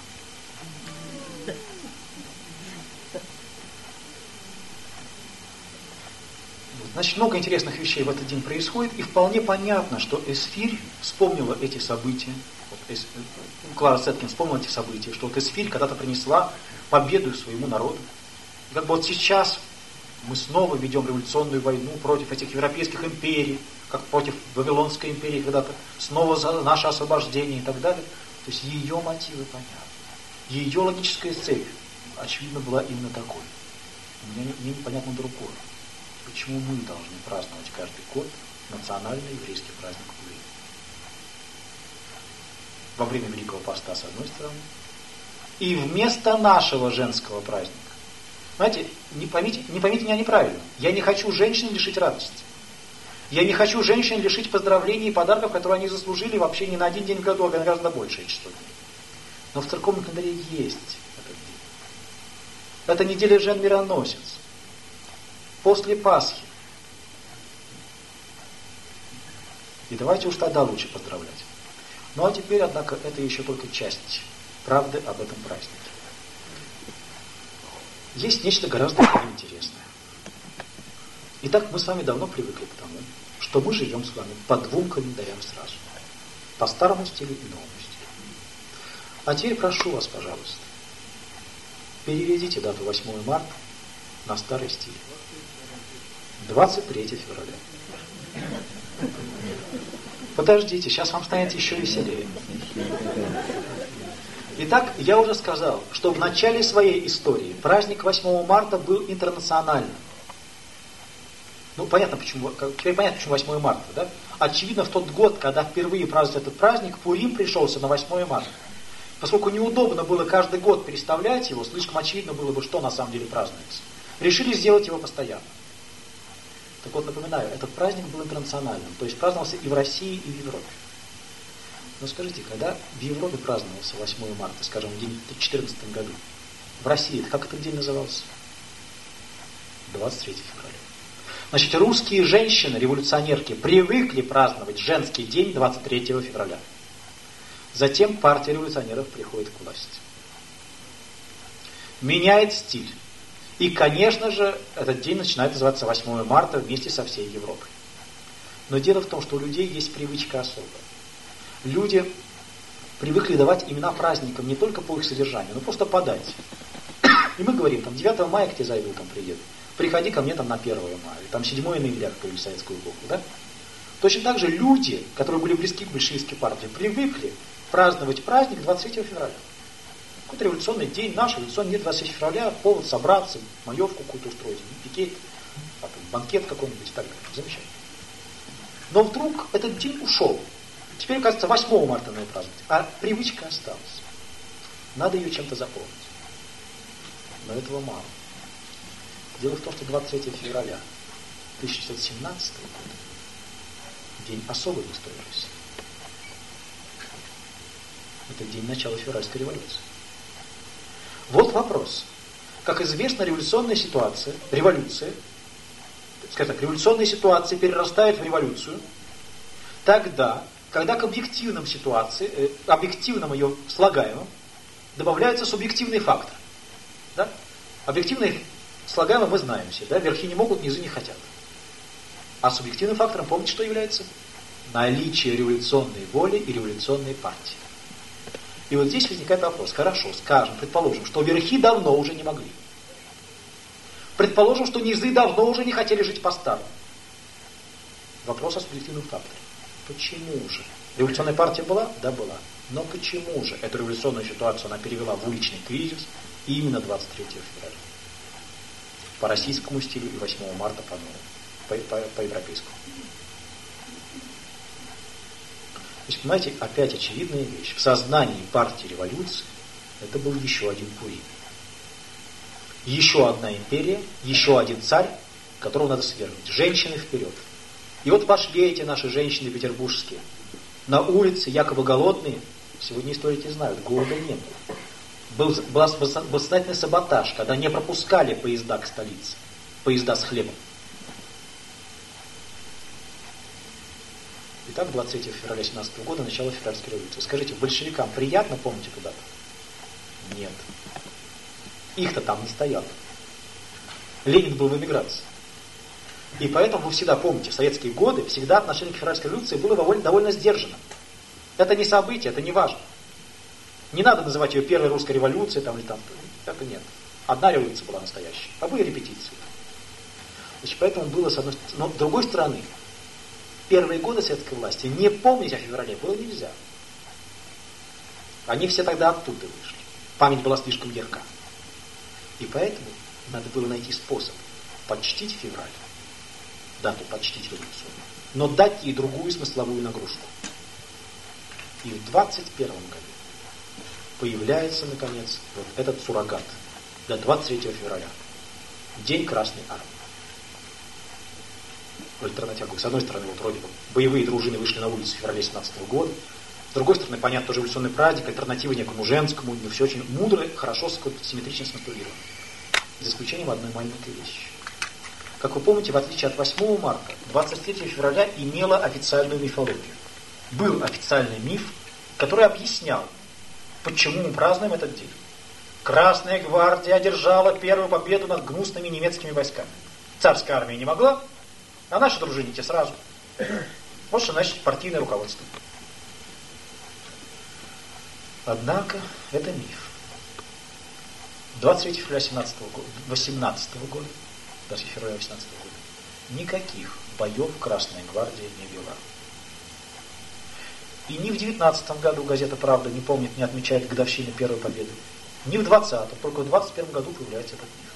Значит, много интересных вещей в этот день происходит, и вполне понятно, что Эсфирь вспомнила эти события, Клара Цеткин вспомнила эти события, что Эсфирь когда-то принесла победу своему народу. И как бы вот сейчас мы снова ведем революционную войну против этих европейских империй, как против Вавилонской империи когда-то, снова за наше освобождение и так далее. То есть ее мотивы понятны. Ее логическая цель, очевидно, была именно такой. Мне непонятно другое. Почему мы должны праздновать каждый год национальный еврейский праздник Пурим? Во время Великого Поста, с одной стороны, и вместо нашего женского праздника. Знаете, не поймите меня неправильно. Я не хочу женщин лишить радости. Я не хочу женщин лишить поздравлений и подарков, которые они заслужили вообще не на один день в году, а гораздо большее число дней. Но в церковном календаре есть этот день. Это неделя Жен-Мироносец. После Пасхи. И давайте уж тогда лучше поздравлять. Ну а теперь, однако, это еще только часть правды об этом празднике. Есть нечто гораздо более интересное. Итак, мы с вами давно привыкли к тому, что мы живем с вами по двум календарям сразу. По старому стилю и новому стилю. А теперь прошу вас, пожалуйста, переведите дату 8 марта на старый стиль. 23 февраля. Подождите, сейчас вам станет еще веселее. Итак, я уже сказал, что в начале своей истории праздник 8 марта был интернациональным. Ну, понятно, почему, теперь понятно, почему 8 марта, да? Очевидно, в тот год, когда впервые праздновали этот праздник, Пурим пришелся на 8 марта. Поскольку неудобно было каждый год переставлять его, слишком очевидно было бы, что на самом деле празднуется. Решили сделать его постоянно. Так вот, напоминаю, этот праздник был интернациональным, то есть праздновался и в России, и в Европе. Но скажите, когда в Европе праздновался 8 марта, скажем, в 2014 году, в России, как этот день назывался? 23 февраля. Значит, русские женщины, революционерки, привыкли праздновать женский день 23 февраля. Затем партия революционеров приходит к власти. Меняет стиль. И, конечно же, этот день начинает называться 8 марта вместе со всей Европой. Но дело в том, что у людей есть привычка особая. Люди привыкли давать имена праздникам не только по их содержанию, но просто по дате. И мы говорим, там 9 мая к тебе зайду, там приеду. Приходи ко мне там на 1 мая, там 7 ноября, как говорили в советскую эпоху, да? Точно так же люди, которые были близки к большевистской партии, привыкли праздновать праздник 23 февраля. Какой-то революционный день, наш революционный день 23 февраля, повод собраться, маевку какую-то устроить, пикет, банкет какой-нибудь и так далее. Замечательно. Но вдруг этот день ушел. Теперь, кажется, 8 марта надо праздновать. А привычка осталась. Надо ее чем-то заполнить. Но этого мало. Дело в том, что 23 февраля 1917 года день особый в истории России. Это день начала февральской революции. Вот вопрос. Как известно, революционная ситуация, революция перерастает в революцию тогда, когда к объективным ситуации, объективным ее слагаемым добавляется субъективный фактор. Да? Объективный слагаемый мы знаем все, да? Верхи не могут, низы не хотят. А субъективным фактором, помните, что является? Наличие революционной воли и революционной партии. И вот здесь возникает вопрос. Хорошо, скажем, предположим, что верхи давно уже не могли. Предположим, что низы давно уже не хотели жить по-старому. Вопрос о субъективном факторе. Почему же? Революционная партия была? Да, была. Но почему же эту революционную ситуацию она перевела в уличный кризис именно 23 февраля? По российскому стилю и 8 марта по-новому, по европейскому. То есть, понимаете, опять очевидная вещь. В сознании партии революции это был еще один Пурим. Еще одна империя, еще один царь, которого надо свергнуть. Женщины вперед. И вот пошли эти наши женщины петербургские на улице, якобы голодные. Сегодня историки знают, голода не было. Был сознательный саботаж, когда не пропускали поезда к столице, поезда с хлебом. Итак, 23 февраля 1917 года, начало февральской революции. Скажите, большевикам приятно, помните, куда-то? Нет. Их-то там не стояло. Ленин был в эмиграции. И поэтому вы всегда помните, в советские годы всегда отношение к февральской революции было довольно сдержано. Это не событие, это не важно. Не надо называть ее первой русской революцией, там или там. Это нет. Одна революция была настоящая, а были репетиции. Значит, поэтому было с одной стороны. Но с другой стороны, первые годы советской власти не помнить о феврале было нельзя. Они все тогда оттуда вышли. Память была слишком ярка. И поэтому надо было найти способ почтить февраль, дату почтить революцию, но дать ей другую смысловую нагрузку. И в 21 году появляется, наконец, вот этот суррогат, до 23 февраля, День Красной Армии. В альтернативе, с одной стороны, вот вроде бы боевые дружины вышли на улицы в феврале 17 года, с другой стороны, понятно, тоже революционный праздник, альтернатива некому женскому, но все очень мудро, хорошо, симметрично сконструировано. За исключением одной маленькой вещи. Как вы помните, в отличие от 8 марта, 23 февраля имела официальную мифологию. Был официальный миф, который объяснял, почему мы празднуем этот день. Красная гвардия одержала первую победу над гнусными немецкими войсками. Царская армия не могла, а наши дружинники сразу. Вот что значит партийное руководство. Однако это миф. 23 февраля 18 года, 23 февраля 18 года, никаких боев Красная гвардия не вела. И ни в 19 году газета «Правда» не помнит, не отмечает годовщины первой победы. Ни в 20-м, только в 21 году появляется этот миф.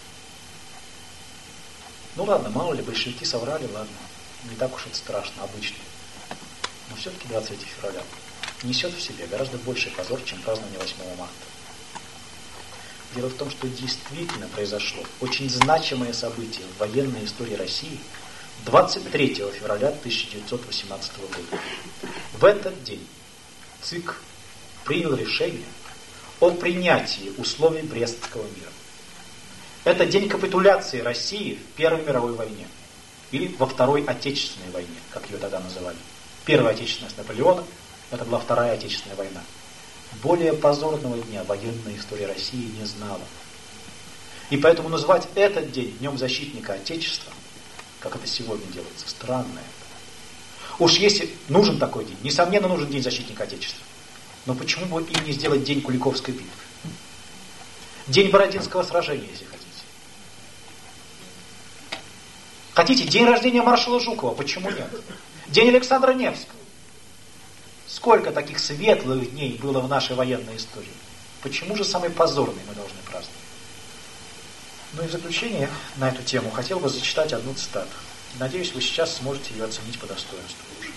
Ну ладно, мало ли, большевики соврали, ладно. Не так уж это страшно, обычно. Но все-таки 23 февраля несет в себе гораздо больший позор, чем празднование 8 марта. Дело в том, что действительно произошло очень значимое событие в военной истории России 23 февраля 1918 года. В этот день ЦИК принял решение о принятии условий Брестского мира. Это день капитуляции России в Первой мировой войне. Или во Второй Отечественной войне, как ее тогда называли. Первая Отечественная с Наполеоном, это была Вторая Отечественная война. Более позорного дня военная история России не знала. И поэтому называть этот день Днем Защитника Отечества, как это сегодня делается, странно это. Уж если нужен такой день, несомненно нужен День Защитника Отечества. Но почему бы им не сделать День Куликовской битвы? День Бородинского сражения, если хотите. Хотите, день рождения маршала Жукова, почему нет? День Александра Невского. Сколько таких светлых дней было в нашей военной истории? Почему же самый позорный мы должны праздновать? Ну и в заключение на эту тему хотел бы зачитать одну цитату. Надеюсь, вы сейчас сможете ее оценить по достоинству уже.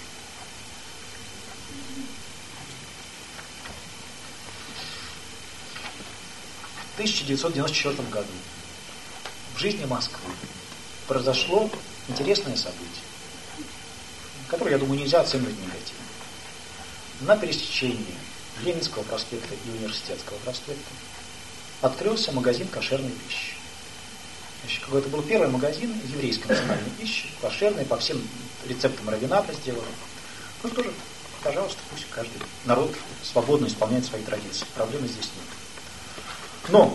В 1994 году в жизни Москвы произошло интересное событие, которое, я думаю, нельзя оценивать негативно. На пересечении Ленинского проспекта и Университетского проспекта открылся магазин кошерной пищи. Это был первый магазин еврейской национальной пищи, кошерный, по всем рецептам равината сделан. Ну тоже, пожалуйста, пусть каждый народ свободно исполняет свои традиции. Проблемы здесь нет. Но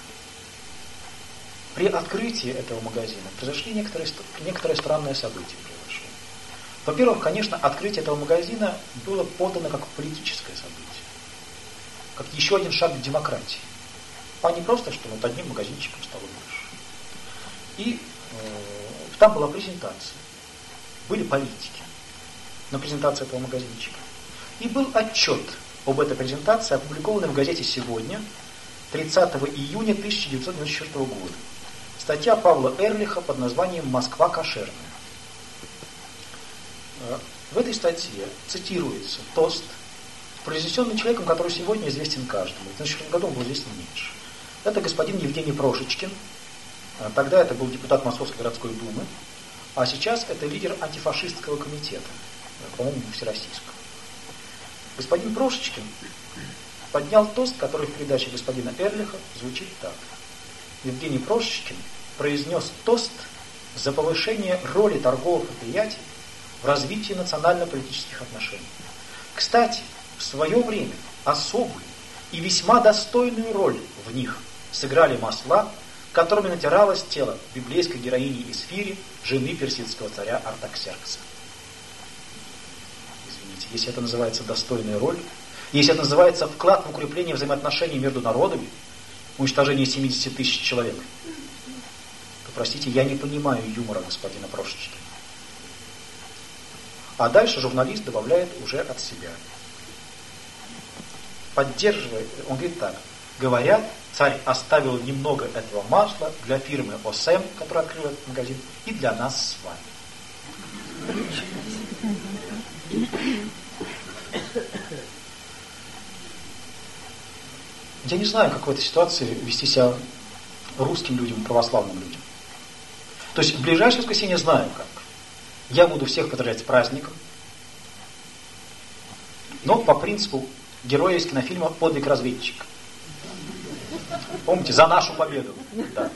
при открытии этого магазина произошли некоторые странные события. Во-первых, конечно, открытие этого магазина было подано как политическое событие, как еще один шаг к демократии, а не просто, что над одним магазинчиком стало больше. И там была презентация, были политики на презентации этого магазинчика. И был отчет об этой презентации, опубликованный в газете «Сегодня» 30 июня 1994 года. Статья Павла Эрлиха под названием «Москва кошерная». В этой статье цитируется тост, произнесенный человеком, который сегодня известен каждому. В 1994 году он был известен меньше. Это господин Евгений Прошечкин. Тогда это был депутат Московской городской думы, а сейчас это лидер антифашистского комитета, по-моему, всероссийского. Господин Прошечкин поднял тост, который в передаче господина Эрлиха звучит так. Евгений Прошечкин произнес тост за повышение роли торговых предприятий в развитии национально-политических отношений. Кстати, в свое время особую и весьма достойную роль в них сыграли масла, которыми натиралось тело библейской героини Исфири, жены персидского царя Артаксеркса. Извините, если это называется достойная роль, если это называется вклад в укрепление взаимоотношений между народами, уничтожение 70 тысяч человек, то, простите, я не понимаю юмора господина Прошечкина. А дальше журналист добавляет уже от себя. Поддерживая, он говорит так. Говорят, царь оставил немного этого масла для фирмы ОСМ, которая открыла этот магазин, и для нас с вами. Я не знаю, как в этой ситуации вести себя русским людям, православным людям. То есть в ближайшее воскресенье знаю как. Я буду всех поздравлять с праздником, но по принципу героя из кинофильма «Подвиг разведчика». Помните, за нашу победу. Да.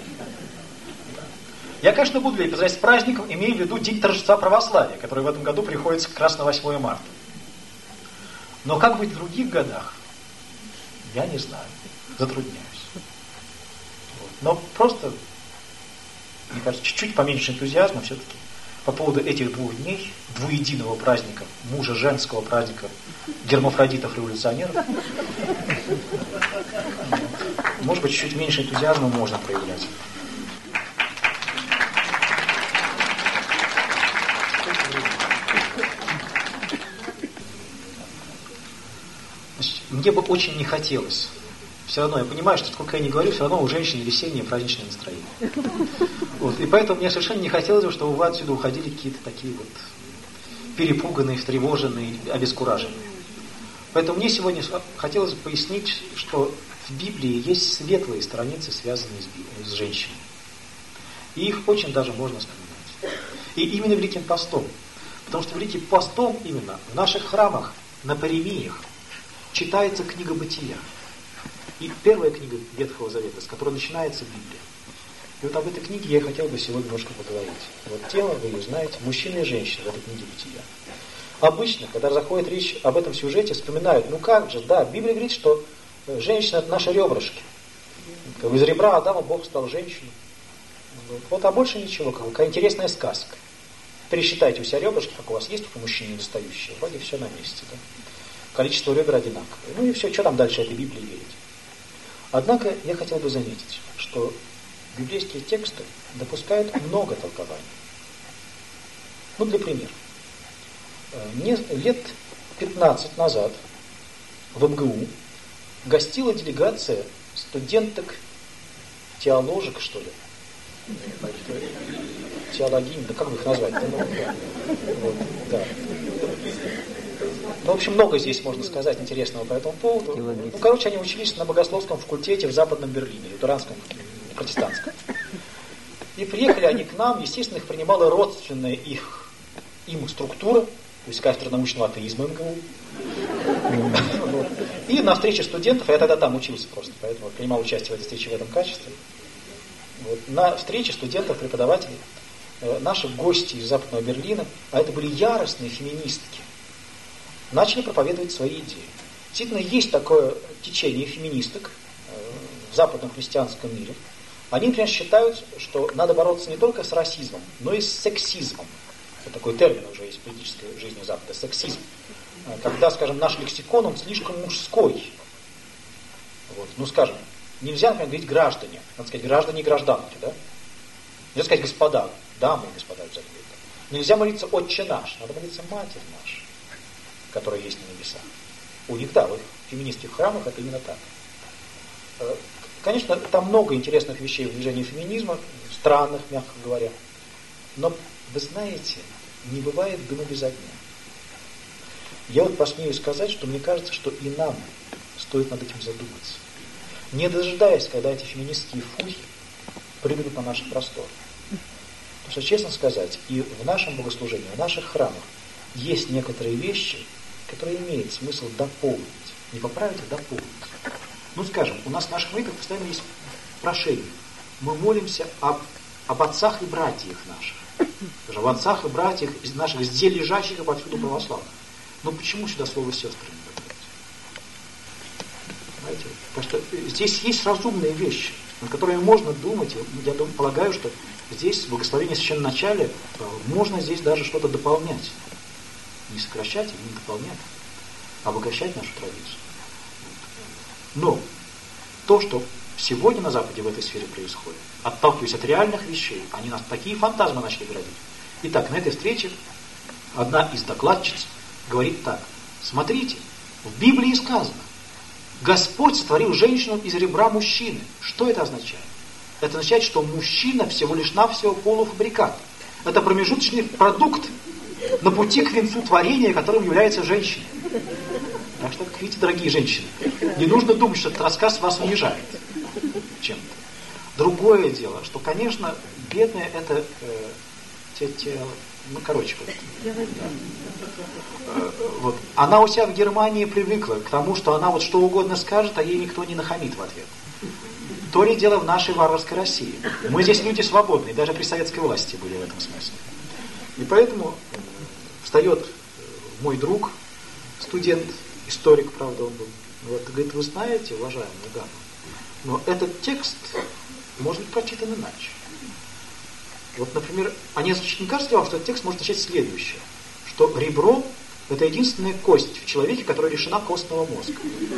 Я, конечно, буду поздравлять с праздником, имея в виду День торжества православия, который в этом году приходится как раз на 8 марта. Но как быть в других годах, я не знаю. Затрудняюсь. Вот. Но просто, мне кажется, чуть-чуть поменьше энтузиазма все-таки по поводу этих 2 дней, двуединого праздника, мужа женского праздника, гермафродитов-революционеров. Может быть, чуть меньше энтузиазма можно проявлять. Значит, мне бы очень не хотелось. Все равно, я понимаю, что сколько я не говорю, все равно у женщин весеннее праздничное настроение. Вот, и поэтому мне совершенно не хотелось бы, чтобы вы отсюда уходили какие-то такие вот перепуганные, встревоженные, обескураженные. Поэтому мне сегодня хотелось бы пояснить, что в Библии есть светлые страницы, связанные с женщиной. И их очень даже можно вспоминать. И именно Великим постом. Потому что Великим постом именно в наших храмах, на паремиях, читается книга Бытия. И первая книга Ветхого Завета, с которой начинается Библия. И вот об этой книге я хотел бы сегодня немножко поговорить. Вот тема, вы ее знаете, мужчина и женщина в этой книге Бытия. Обычно, когда заходит речь об этом сюжете, вспоминают, ну как же, да, Библия говорит, что женщина — это наши ребрышки. Из ребра Адама Бог стал женщиной. Вот, а больше ничего, какая интересная сказка. Пересчитайте у себя ребрышки, как у вас есть, у мужчины недостающие, вроде все на месте. Да? Количество ребер одинаковое. Ну и все, что там дальше этой Библии верить. Однако я хотел бы заметить, что библейские тексты допускают много толкований. Ну, для примера. Лет 15 назад в МГУ гостила делегация студенток, теоложек, что ли? Теологинь, да как бы их назвать? Да, вот, да. Ну, в общем, много здесь можно сказать интересного по этому поводу. Ну, короче, они учились на богословском факультете в Западном Берлине, лютеранском, протестантском. И приехали они к нам, естественно, их принимала родственная им структура, то есть кафедра научного атеизма МГУ. И на встрече студентов, я тогда там учился просто, поэтому принимал участие в этой встрече в этом качестве. На встрече студентов, преподавателей, наши гости из Западного Берлина, а это были яростные феминистки, начали проповедовать свои идеи. Действительно, есть такое течение феминисток в западном христианском мире. Они, например, считают, что надо бороться не только с расизмом, но и с сексизмом. Это такой термин уже есть в политической жизни Запада, сексизм. Когда, скажем, наш лексикон, он слишком мужской. Ну, скажем, нельзя, например, говорить граждане. Надо сказать граждане и гражданки, да? Нельзя сказать господа, дамы и господа обязательно. Нельзя молиться «Отче наш», надо молиться «Матерь наша», которая есть на небесах. У них, да, в их феминистских храмах это именно так. Конечно, там много интересных вещей в движении феминизма, странных, мягко говоря. Но, вы знаете, не бывает дыма без огня. Я посмею сказать, что мне кажется, что и нам стоит над этим задуматься. Не дожидаясь, когда эти феминистские фурии прыгнут на наших просторах. Потому что, честно сказать, и в нашем богослужении, в наших храмах есть некоторые вещи, которые имеет смысл дополнить. Не поправить, а дополнить. Ну, скажем, у нас в наших молитвах постоянно есть прошение. Мы молимся об отцах и братьях наших. Скажем, об отцах и братьях наших здесь лежащих и повсюду православных. Но почему сюда слово «сестры» не добавить? Понимаете? Потому что здесь есть разумные вещи, над которыми можно думать. Я полагаю, что здесь в благословении священноначалия можно здесь даже что-то дополнять. Не сокращать или не дополнять, а обогащать нашу традицию. Но то, что сегодня на Западе в этой сфере происходит, отталкиваясь от реальных вещей, они нас такие фантазмы начали градить. Итак, на этой встрече одна из докладчиц говорит так: смотрите, в Библии сказано, Господь сотворил женщину из ребра мужчины. Что это означает? Это означает, что мужчина всего лишь навсего полуфабрикат. Это промежуточный продукт на пути к венцу творения, которым является женщина. Так что, как видите, дорогие женщины, не нужно думать, что этот рассказ вас унижает чем-то. Другое дело, что, конечно, бедные это вот. Она у себя в Германии привыкла к тому, что она вот что угодно скажет, а ей никто не нахамит в ответ. То ли дело в нашей варварской России. Мы здесь люди свободные, даже при советской власти были в этом смысле. И поэтому встает мой друг, студент, историк, правда, он был. Вот, говорит: вы знаете, уважаемая дама, но этот текст может быть прочитан иначе. Вот, например, не кажется ли вам, что этот текст может означать следующее, что ребро – это единственная кость в человеке, которая лишена костного мозга.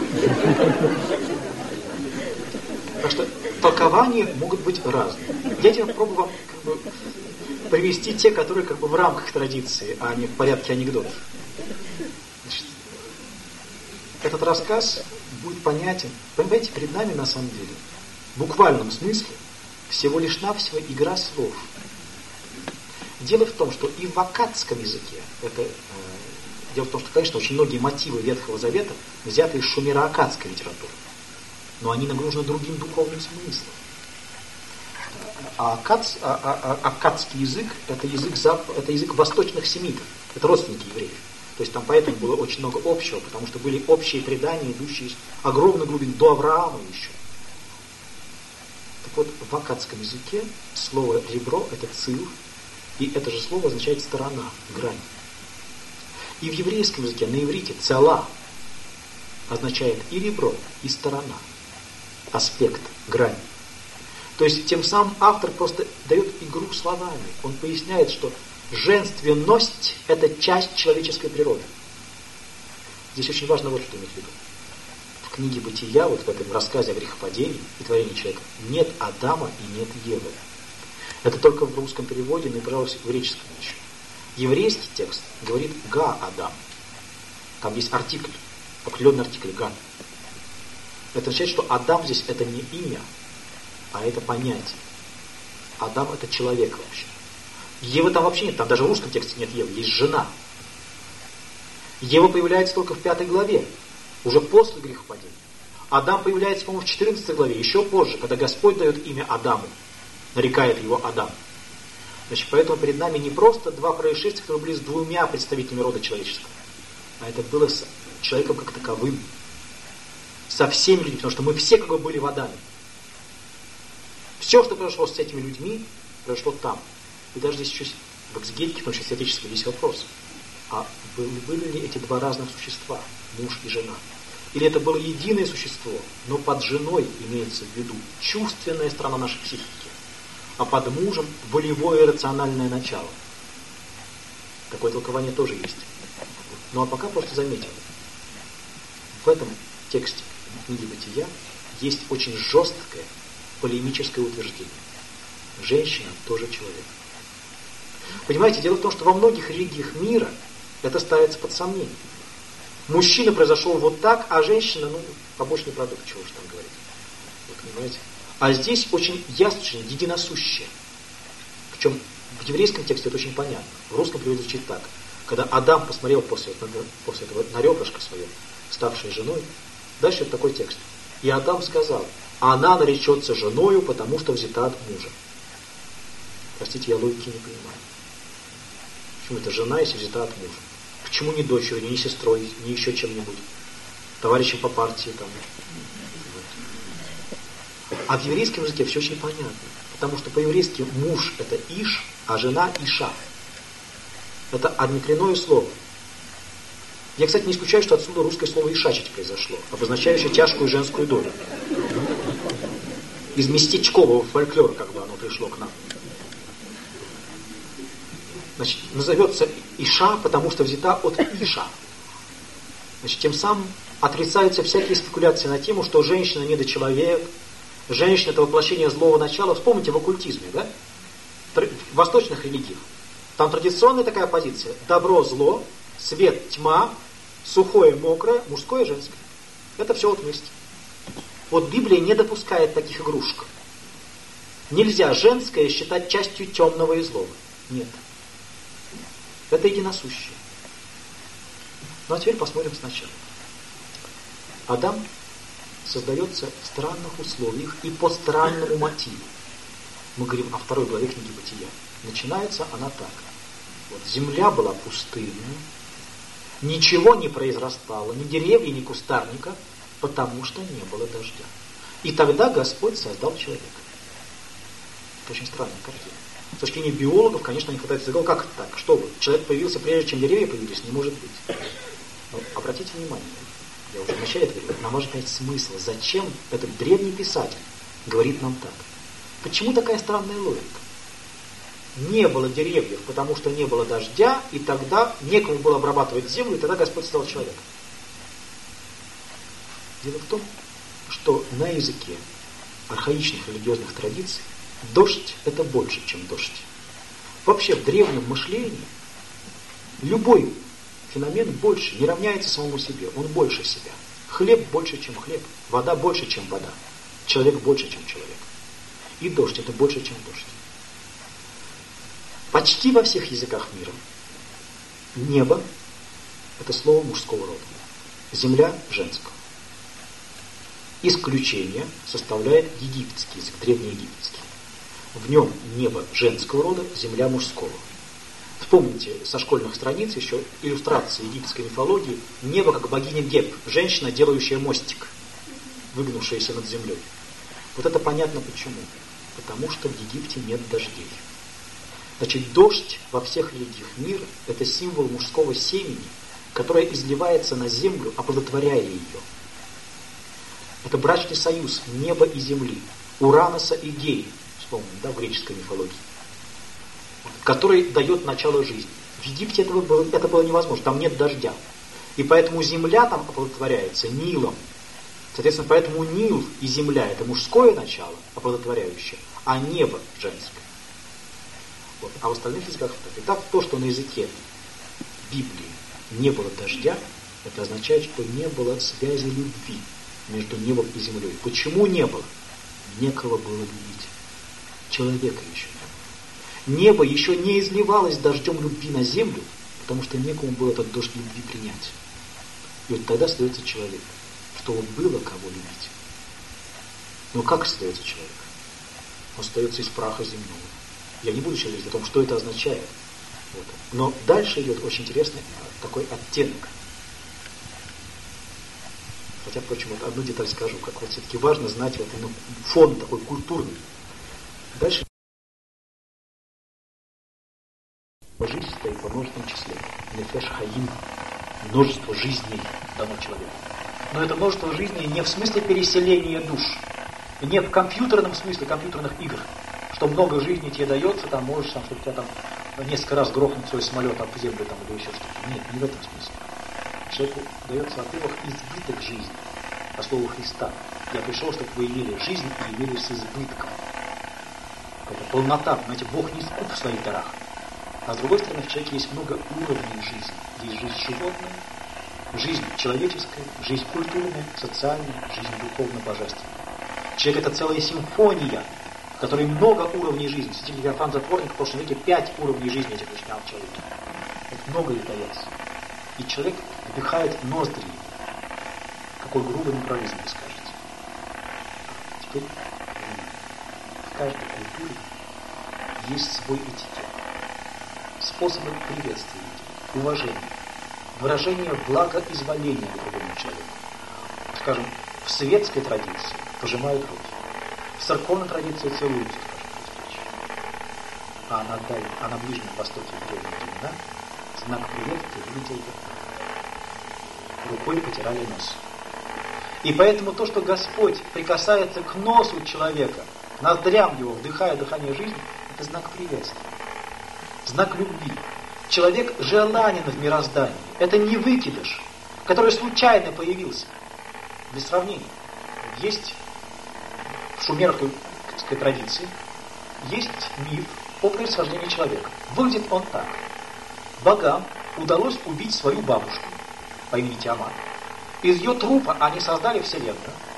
Так что толкования могут быть разные. Я теперь попробую вам привести те, которые в рамках традиции, а не в порядке анекдотов. Значит, этот рассказ будет понятен. Понимаете, перед нами на самом деле, в буквальном смысле, всего лишь навсего игра слов. Дело в том, что и в аккадском языке, дело в том, что, конечно, очень многие мотивы Ветхого Завета взяты из шумеро-аккадской литературы, но они нагружены другим духовным смыслом. А аккадский язык – это язык восточных семитов, это родственники евреев. То есть там поэтому было очень много общего, потому что были общие предания, идущие из огромных глубин до Авраама еще. Так вот, в аккадском языке слово «ребро» – это «цил», и это же слово означает «сторона», «грань». И в еврейском языке, на иврите, «цала» означает и ребро, и сторона, аспект, грань. То есть тем самым автор просто дает игру словами. Он поясняет, что женственность – это часть человеческой природы. Здесь очень важно вот что иметь в виду. В книге «Бытия», вот в этом рассказе о грехопадении и творении человека, нет Адама и нет Евы. Это только в русском переводе, но и, пожалуй, в греческом еще. Еврейский текст говорит «га Адам». Там есть артикль, определенный артикль «га». Это означает, что Адам здесь это не имя, а это понятие. Адам это человек вообще. Евы там вообще нет, там даже в русском тексте нет Евы, есть жена. Ева появляется только в 5 главе, уже после грехопадения. Адам появляется, по-моему, в 14 главе, еще позже, когда Господь дает имя Адаму, нарекает его Адам. Значит, поэтому перед нами не просто два происшествия, которые были с двумя представителями рода человеческого, а это было с человеком как таковым, со всеми людьми, потому что мы все как бы были в Адаме. Все, что произошло с этими людьми, произошло там. И даже здесь еще в экзегетике, в том числе отеческом, есть вопрос. А были ли эти два разных существа, муж и жена? Или это было единое существо, но под женой имеется в виду чувственная сторона нашей психики, а под мужем волевое рациональное начало? Такое толкование тоже есть. Ну а пока просто заметим. В этом тексте книги Бытия есть очень жесткое полемическое утверждение. Женщина тоже человек. Понимаете, дело в том, что во многих религиях мира это ставится под сомнение. Мужчина произошел вот так, а женщина, побочный продукт, чего уж там говорить. Вы понимаете? А здесь очень ясно, единосущее. Причем в еврейском тексте это очень понятно. В русском переводе звучит так. Когда Адам посмотрел после этого на ребрышко свое, ставшей женой, дальше это такой текст. И Адам сказал: она наречется женою, потому что взята от мужа. Простите, я логики не понимаю. Почему это жена, если взята от мужа? Почему не дочерью, не сестрой, не еще чем-нибудь? Товарищем по партии там. А в еврейском языке все очень понятно. Потому что по-еврейски муж это иш, а жена иша. Это однокоренное слово. Я, кстати, не исключаю, что отсюда русское слово ишачить произошло, обозначающее тяжкую женскую долю. Из местечкового фольклора как бы оно пришло к нам. Значит, назовется Иша, потому что взята от Иша. Значит, тем самым отрицаются всякие спекуляции на тему, что женщина недочеловек, женщина это воплощение злого начала. Вспомните в оккультизме, да? В восточных религиях. Там традиционная такая позиция: добро, зло, свет, тьма, сухое, мокрое, мужское, женское. Это все вот вместе. Вот Библия не допускает таких игрушек. Нельзя женское считать частью темного и злого. Нет. Это единосущее. Ну а теперь посмотрим сначала. Адам создается в странных условиях и по странному мотиву. Мы говорим о 2 главе книги Бытия. Начинается она так. Вот земля была пустынная, ничего не произрастало, ни деревья, ни кустарника, потому что не было дождя. И тогда Господь создал человека. Это очень странная картина. С точки зрения биологов, конечно, они хватаются за голову. Как это так? Что вы? Человек появился прежде, чем деревья появились? Не может быть. Но обратите внимание, я уже вначале говорил, нам важно понять смысл. Зачем этот древний писатель говорит нам так? Почему такая странная логика? Не было деревьев, потому что не было дождя, и тогда некому было обрабатывать землю, и тогда Господь создал человека. Дело в том, что на языке архаичных религиозных традиций дождь – это больше, чем дождь. Вообще в древнем мышлении любой феномен больше, не равняется самому себе, он больше себя. Хлеб больше, чем хлеб, вода больше, чем вода, человек больше, чем человек. И дождь – это больше, чем дождь. Почти во всех языках мира небо – это слово мужского рода, земля – женского. Исключение составляет египетский язык, древнеегипетский. В нем небо женского рода, земля мужского. Вспомните со школьных страниц еще иллюстрации египетской мифологии: небо как богиня Геб, женщина, делающая мостик, выгнувшаяся над землей. Вот это понятно почему. Потому что в Египте нет дождей. Значит, дождь во всех религиях мира – это символ мужского семени, которое изливается на землю, оплодотворяя ее. Это брачный союз неба и земли, Ураноса и Геи, вспомним, да, в греческой мифологии, который дает начало жизни. В Египте это было невозможно, там нет дождя. И поэтому земля там оплодотворяется Нилом. Соответственно, поэтому Нил и земля – это мужское начало, оплодотворяющее, а небо – женское. Вот. А в остальных языках так. Итак, то, что на языке Библии не было дождя, это означает, что не было связи любви между небом и землей. Почему не было? Некого было любить. Человека еще не было. Небо еще не изливалось дождем любви на землю, потому что некому было этот дождь любви принять. И вот тогда остается человек, чтобы было кого любить. Но как остается человек? Он остается из праха земного. Я не буду сейчас говорить о том, что это означает. Вот. Но дальше идет очень интересный такой оттенок. Хотя, впрочем, вот одну деталь скажу, как вот все-таки важно знать вот именно фон такой культурный. Дальше жизнь стоит во множественном числе. Нефеш хаим. Множество жизней дано человеку. Но это множество жизней не в смысле переселения душ, не в компьютерном смысле, компьютерных игр, что много жизней тебе дается, там можешь, там, чтобы тебя там несколько раз грохнуть свой самолет об землю там, или еще что-то. Нет, не в этом смысле. Человеку дается, во-первых, избыток жизни. По слову Христа. Я пришел, чтобы вы имели жизнь и имели с избытком. Это полнота, понимаете, Бог не скуп в своих дарах. А с другой стороны, в человеке есть много уровней жизни. Есть жизнь животная, жизнь человеческая, жизнь культурная, социальная, жизнь духовно-божественная. Человек — это целая симфония, в которой много уровней жизни. Святитель Феофан Затворник в прошлом веке 5 уровней жизни этих вычислял в человеке. Это много ли дается. И человек вдыхает ноздри. Какой грубый неправильно вы скажете. Теперь в каждой культуре есть свой этикет. Способы приветствия, уважения, выражения благоизволения к другому человеку. Скажем, в светской традиции пожимают руки, в церковной традиции целуются, скажем, при встрече. А на Ближнем Востоке в древние времена знак приветствия выглядел так. Рукой потирали нос. И поэтому то, что Господь прикасается к носу человека, к ноздрям его, вдыхая дыхание жизни, это знак приветствия. Знак любви. Человек желанен в мироздании. Это не выкидыш, который случайно появился. Для сравнения. Есть в шумерской традиции есть миф о происхождении человека. Выглядит он так. Богам удалось убить свою бабушку по имени Тиамат. Из ее трупа они создали вселенную.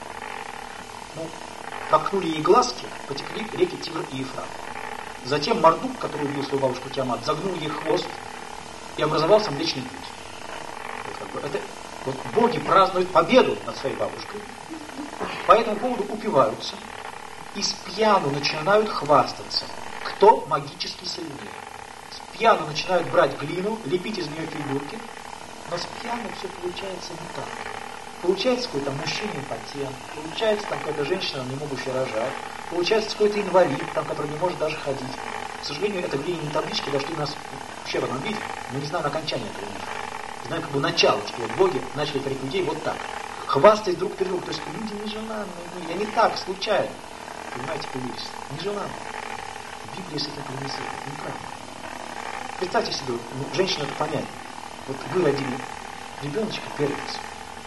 Проткнули ей глазки, потекли реки Тигр и Ефрат. Затем Мардук, который убил свою бабушку Тиамат, загнул ей хвост, и образовался Млечный Путь. Вот боги празднуют победу над своей бабушкой, по этому поводу упиваются и с пьяну начинают хвастаться, кто магически сильнее. С пьяну начинают брать глину, лепить из нее фигурки, но с пьяну все получается не так. Получается какой-то мужчина импотент, получается там какая-то женщина, не могущая рожать, получается какой-то инвалид, там, который не может даже ходить. К сожалению, это глиняные таблички дошли у нас в ущербном виде, мы не знаем окончания этого мифа. Знаем как бы начало, что вот боги начали творить людей вот так. Хвастаясь друг перед другом. То есть люди нежеланные, и они так, случайно. Понимаете, появились. Нежеланные. Библия с этим полемизирует. Неправильно. Представьте себе, женщина это понятно. Вот вы родили ребеночка, первенца.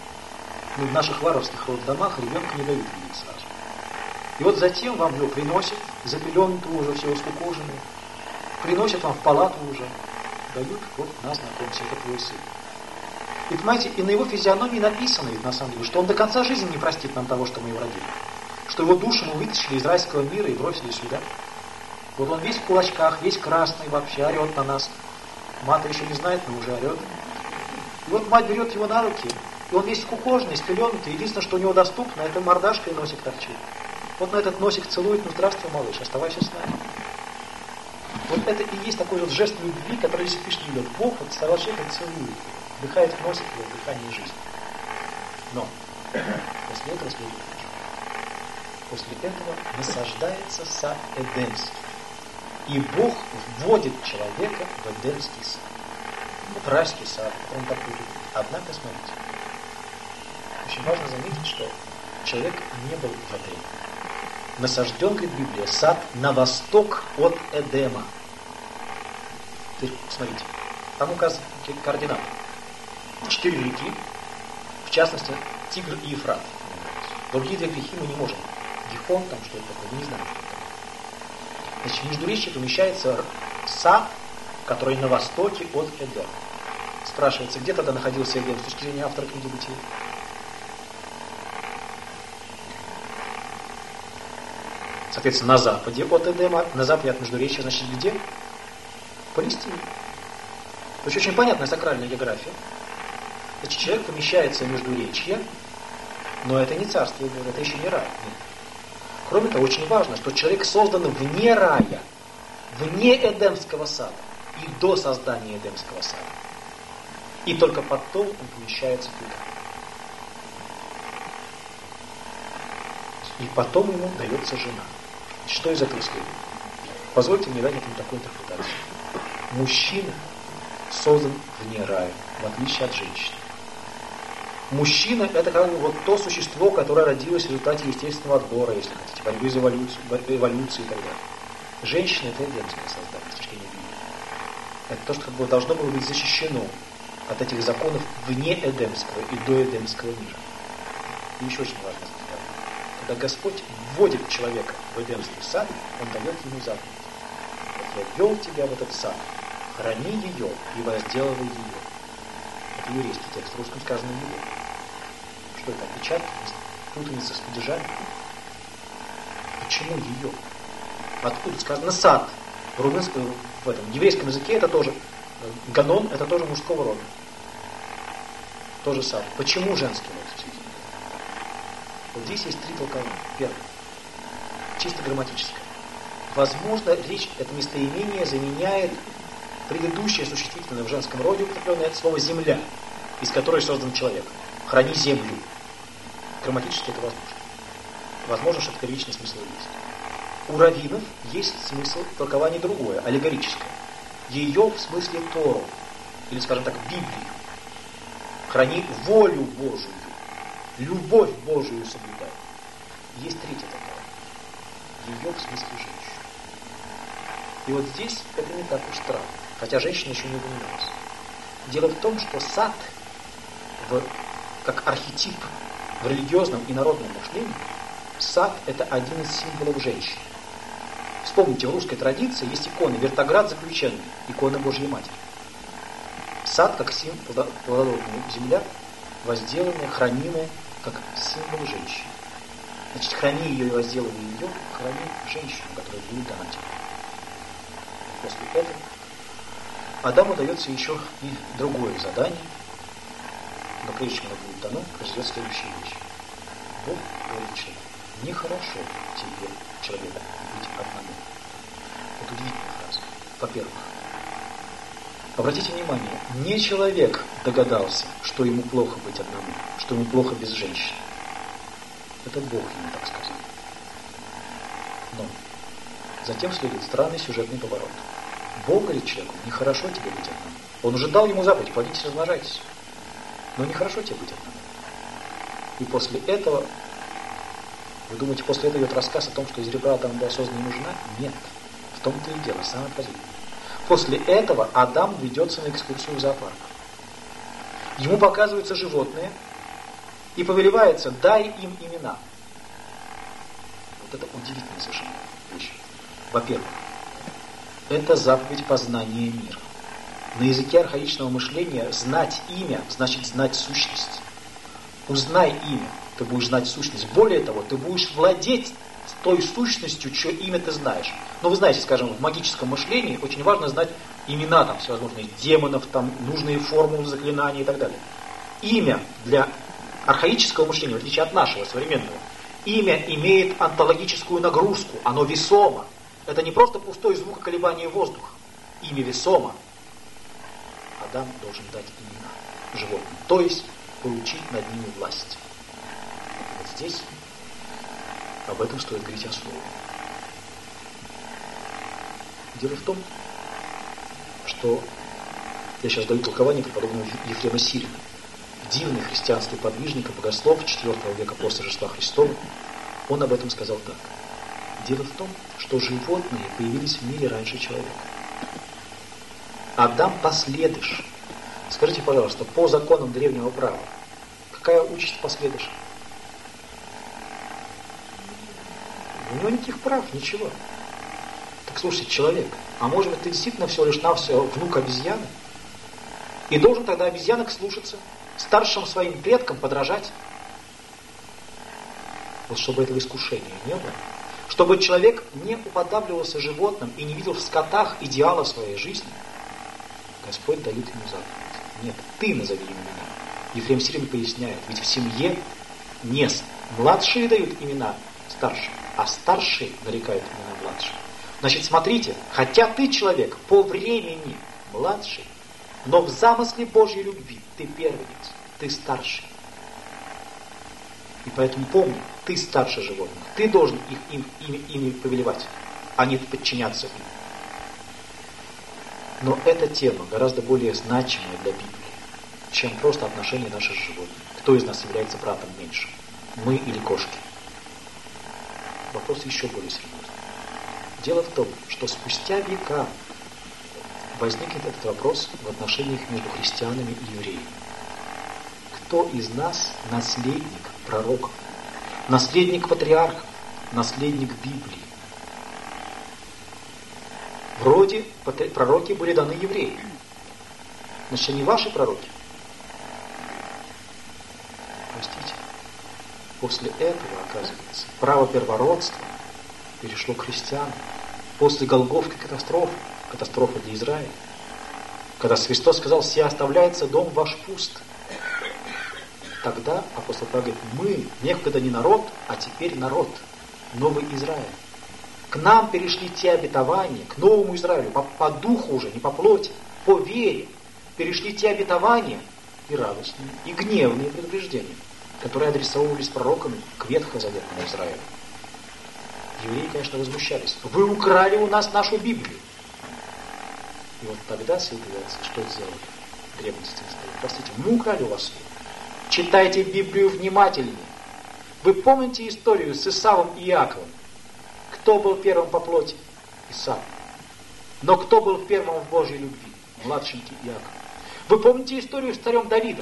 В наших варварских роддомах ребенка не дают видеть сразу. И вот затем вам его приносят, запеленутого уже, все скукоженные, приносят вам в палату уже, дают, вот, на, знакомься, это твой сын. И понимаете, и на его физиономии написано, ведь на самом деле, что он до конца жизни не простит нам того, что мы его родили. Что его душу мы вытащили из райского мира и бросили сюда. Вот он весь в кулачках, весь красный вообще, орет на нас. Мата еще не знает, но уже орет. И вот мать берет его на руки, и он весь скукоженный, спеленутый. Единственное, что у него доступно, это мордашка и носик торчит. Вот на этот носик целует, ну здравствуй, малыш, оставайся с нами. Вот это и есть такой вот жест любви, который если пишет любовь. Бог вот старого человека целует, вдыхает в носик его дыхание жизни. Но после этого следует после этого насаждается сад Эдемский. И Бог вводит человека в Эдемский сад. Вот райский сад, он так будет. Однако, смотрите, очень важно заметить, что человек не был в Эдеме. Насажден, говорит Библия, сад на восток от Эдема. Теперь, смотрите, там указаны координаты. 4 реки, в частности, Тигр и Ефрат. Другие 2 грехи мы не можем. Гихон, там что-то такое, мы не знаем, что это. Значит, в Междуречье помещается сад, который на востоке от Эдема. Спрашивается, где тогда находился Эдем с точки зрения автора книги Бытия? Соответственно, на западе от Эдема, на западе от Междуречия, значит, где? В Палестине. То есть очень понятная сакральная география. Значит, человек помещается в Междуречье, но это не царство Божие, это еще не рай. Нет. Кроме того, очень важно, что человек создан вне рая, вне Эдемского сада и до создания Эдемского сада. И только потом он помещается туда. И потом ему дается жена. Что из этого следует? Позвольте мне дать этому такую интерпретацию. Мужчина создан вне рая, в отличие от женщины. Мужчина – это как бы вот то существо, которое родилось в результате естественного отбора, если хотите, борьбы за эволюцию и так далее. Женщина – это эдемское создание, с точки зрения Библии. Это то, что как бы должно было быть защищено от этих законов вне эдемского и до эдемского мира. И еще очень важно сказать. Когда Господь вводит человека в эдемский сад, Он дает ему заповедь. Вот я ввел тебя в этот сад, храни ее и возделывай ее. Это еврейский текст, в русском сказано его. Что это, опечатки, путаница с падежами? Почему ее? Откуда сказано сад? В этом еврейском языке это тоже ганон, это тоже мужского рода. Тоже сад. Почему женский род? Вот здесь есть три толкования. Первое. Чисто грамматическое. Возможно, речь, это местоимение заменяет предыдущее существительное в женском роде, употребленное слово «земля», из которой создан человек. Храни землю. Грамматически это возможно. Возможно, что это первичный смысл есть. У раввинов есть смысл толкования другое, аллегорическое. Ее в смысле Тору, или, скажем так, Библию. Храни волю Божию, любовь Божию соблюдай. Есть третье толкование. Ее в смысле женщины. И вот здесь это не так уж странно, хотя женщина еще не упоминалась. Дело в том, что сад, как архетип в религиозном и народном мышлении, сад – это один из символов женщины. Вспомните, в русской традиции есть иконы Вертоград заключенный, икона Божьей Матери. Сад как символ, плодородная земля, возделанная, хранимая, как символ женщины. Значит, храни ее и возделывай ее, храни женщину, которая будет дана тебе. После этого Адаму дается еще и другое задание, но прежде чем оно будет дано, произойдет следующая вещь. Бог говорит человеку: нехорошо тебе, человеку, быть одному. Это удивительная фраза. Во-первых, обратите внимание, не человек догадался, что ему плохо быть одному, что ему плохо без женщины. Это Бог ему так сказал. Но затем следует странный сюжетный поворот. Бог говорит человеку: нехорошо тебе быть одному. Он уже дал ему заповедь: плодитесь, размножайтесь. Но нехорошо тебе быть одному. И после этого, вы думаете, после этого идет рассказ о том, что из ребра Адама была создана ему жена? Нет. В том-то и дело, самое поразительное. После этого Адам ведется на экскурсию в зоопарк. Ему показываются животные и повелевается: дай им имена. Вот это удивительная совершенно вещь. Во-первых, это заповедь познания мира. На языке архаичного мышления знать имя значит знать сущность. Узнай имя, ты будешь знать сущность. Более того, ты будешь владеть той сущностью, чье имя ты знаешь. Но вы знаете, скажем, в магическом мышлении очень важно знать имена там всевозможных демонов, там нужные формулы заклинаний и так далее. Имя для архаического мышления, в отличие от нашего современного, имя имеет онтологическую нагрузку, оно весомо. Это не просто пустой звук и колебание воздуха. Имя весомо. Адам должен дать имена животным, то есть получить над ними власть. Вот здесь об этом стоит говорить особо. Дело в том, что я сейчас даю толкование преподобного Ефрема Сирина, дивный христианский подвижник и богослов IV века после Рождества Христова. Он об этом сказал так. Дело в том, что животные появились в мире раньше человека. Адам последыш. Скажите, пожалуйста, по законам древнего права, какая участь последыша? У него никаких прав, ничего. Так Так слушай, человек, а может быть ты действительно всего лишь навсего внук обезьяны? И должен тогда обезьянок слушаться, старшим своим предкам подражать? Вот чтобы этого искушения не было, чтобы человек не уподабливался животным и не видел в скотах идеала своей жизни, Господь дает ему заповедь. Нет, ты назови ему имена. Ефрем Сирин поясняет, ведь в семье не младшие дают имена старшим, а старшие нарекают имена младшим. Значит, смотрите, хотя ты человек по времени младший, но в замысле Божьей любви ты первенец, ты старший. И поэтому помни, ты старше животных, ты должен ими повелевать, а не подчиняться им. Но эта тема гораздо более значимая для Библии, чем просто отношения наших с животными. Кто из нас является братом меньше? Мы или кошки? Вопрос еще более серьезный. Дело в том, что спустя века возникнет этот вопрос в отношениях между христианами и евреями. Кто из нас наследник пророков, наследник патриархов, наследник Библии? Вроде пророки были даны евреям. Значит, они ваши пророки. Простите. После этого, оказывается, право первородства перешло к христианам. После Голгофской катастрофы, катастрофа для Израиля, когда Христос сказал: «Се оставляется дом ваш пуст». Тогда апостол Павел говорит: мы некогда не народ, а теперь народ, новый Израиль. К нам перешли те обетования, к новому Израилю, по духу уже, не по плоти, по вере. Перешли те обетования и радостные, и гневные предупреждения, которые адресовывались пророками к ветхозаветному Израилю. Евреи, конечно, возмущались. Вы украли у нас нашу Библию. И вот тогда святые отцы что сделали? Древности стоит. Простите, мы украли у вас ее. Читайте Библию внимательнее. Вы помните историю с Исавом и Иаковом? Кто был первым по плоти? Исав. Но кто был первым в Божьей любви? Младшенький Иаков. Вы помните историю с царем Давидом?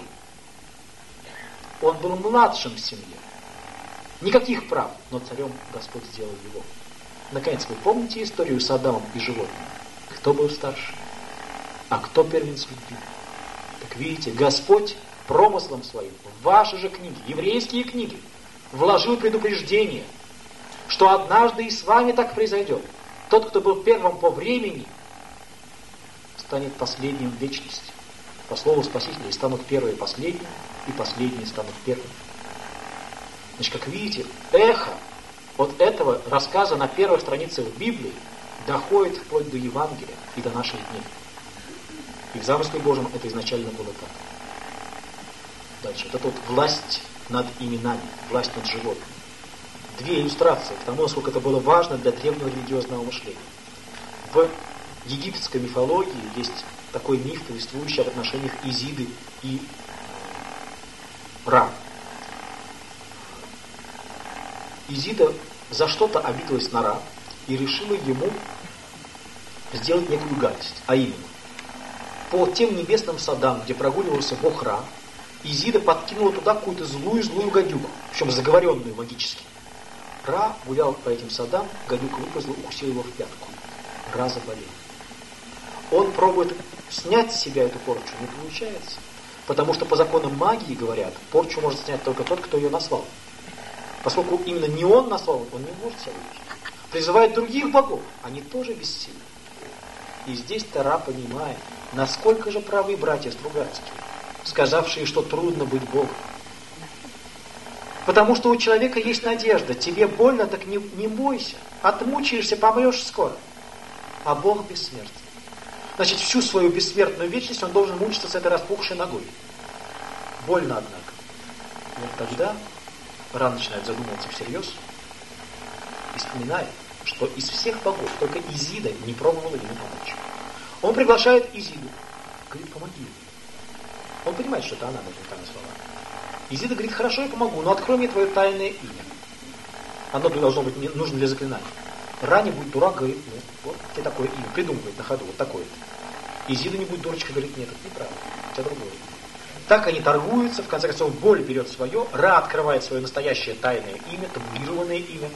Он был младшим в семье. Никаких прав, но царем Господь сделал его. Наконец, вы помните историю с Адамом и животными? Кто был старше? А кто первенец любви? Так видите, Господь промыслом своим в ваши же книги, еврейские книги, вложил предупреждение, что однажды и с вами так произойдет. Тот, кто был первым по времени, станет последним в вечности. По слову Спасителя, станут первые последними, и последние станут первыми. Значит, как видите, эхо вот этого рассказа на первых страницах Библии доходит вплоть до Евангелия и до наших дней. И в замысле Божьем это изначально было так. Дальше. Вот эта вот власть над именами, власть над животными. Две иллюстрации к тому, насколько это было важно для древнего религиозного мышления. В египетской мифологии есть такой миф, повествующий об отношениях Изиды и Ра. Изида за что-то обиделась на Ра и решила ему сделать некую гадость. А именно, по тем небесным садам, где прогуливался бог Ра, Изида подкинула туда какую-то злую гадюку, причем заговоренную магически. Ра гулял по этим садам, гадюка выползла, укусила его в пятку. Ра заболел. Он пробует снять с себя эту порчу, не получается. Потому что по законам магии, говорят, порчу может снять только тот, кто ее наслал. Поскольку именно не он наслал, он не может себя вылечить. Призывает других богов, они тоже бессильны. И здесь Ра понимает, насколько же правы братья Стругацкие, сказавшие, что трудно быть Богом. Потому что у человека есть надежда. Тебе больно, так не бойся. Отмучаешься, помрешь скоро. А Бог бессмертен. Значит, всю свою бессмертную вечность он должен мучиться с этой распухшей ногой. Больно, однако. Вот тогда Ра начинает задумываться всерьез и вспоминает, что из всех богов только Изида не пробовала ему помочь. Он приглашает Изиду. Говорит: помоги. Он понимает, что это она наверняка назвала. Изида говорит: хорошо, я помогу, но открой мне твое тайное имя. Оно должно быть нужно для заклинания. Ра не будет дурак, говорит: нет, вот тебе такое имя, придумывает на ходу, вот такое-то. Изида не будет дурочка, говорит: нет, это неправда, у тебя другое. Так они торгуются, в конце концов боль берет свое, Ра открывает свое настоящее тайное имя, табуированное имя,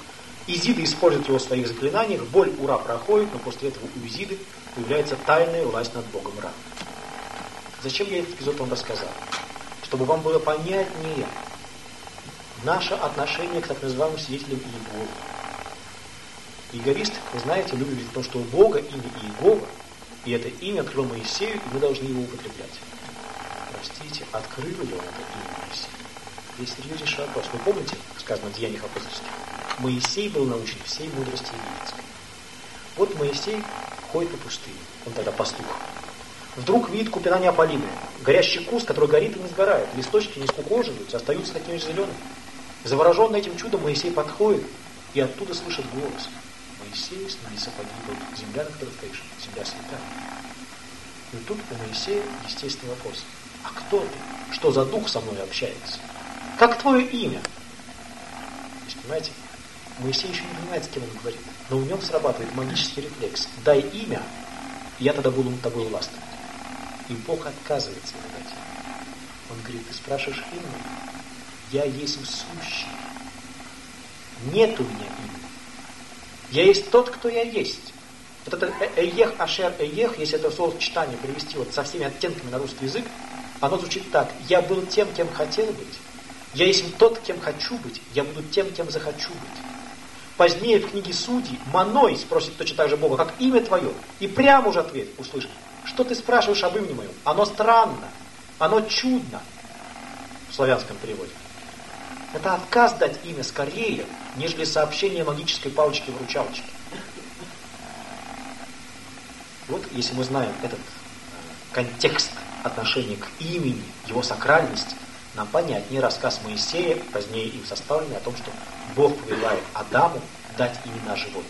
Изида использует его в своих заклинаниях, боль Ура проходит, но после этого у Изиды появляется тайная власть над богом Ра. Зачем я этот эпизод вам рассказал? Чтобы вам было понятнее наше отношение к так называемым свидетелям Иеговы. Иеговист, вы знаете, любит говорить о том, что у Бога имя Иегова, и это имя открыло Моисею, и мы должны его употреблять. Простите, открыл ли он это имя Моисею? Здесь серьезнейший вопрос. Вы помните, сказано в Деяниях апостольских? Моисей был научен всей мудрости египетской. Вот Моисей ходит по пустыне, он тогда пастух. Вдруг видит купина неополимая, горящий куст, который горит и не сгорает, листочки не скукоживаются, остаются такими же зелеными. Завороженный этим чудом, Моисей подходит и оттуда слышит голос. Моисей, сними погибла земля, на которой стоишь, земля святая. И тут у Моисея естественный вопрос. А кто ты? Что за дух со мной общается? Как твое имя? То есть, понимаете, Моисей еще не понимает, с кем он говорит, но в нем срабатывает магический рефлекс. Дай имя, и я тогда буду над тобой властвовать. И Бог отказывается ему дать. Он говорит, ты спрашиваешь имя? Я есть сущий. Нет у меня имени. Я есть тот, кто я есть. Вот это эех, ашер, эех, если это словосочетание перевести вот со всеми оттенками на русский язык, оно звучит так. Я был тем, кем хотел быть. Я есть тот, кем хочу быть. Я буду тем, кем захочу быть. Позднее в книге Судей Маной спросит точно так же Бога, как имя твое. И прямо уже ответ услышит. Что ты спрашиваешь об имени моем? Оно странно. Оно чудно. В славянском переводе. Это отказ дать имя скорее, нежели сообщение магической палочки-вручалочки. Вот, если мы знаем этот контекст отношения к имени, его сакральности, нам понятнее рассказ Моисея, позднее им составленный, о том, что Бог повелевает Адаму дать имена животным.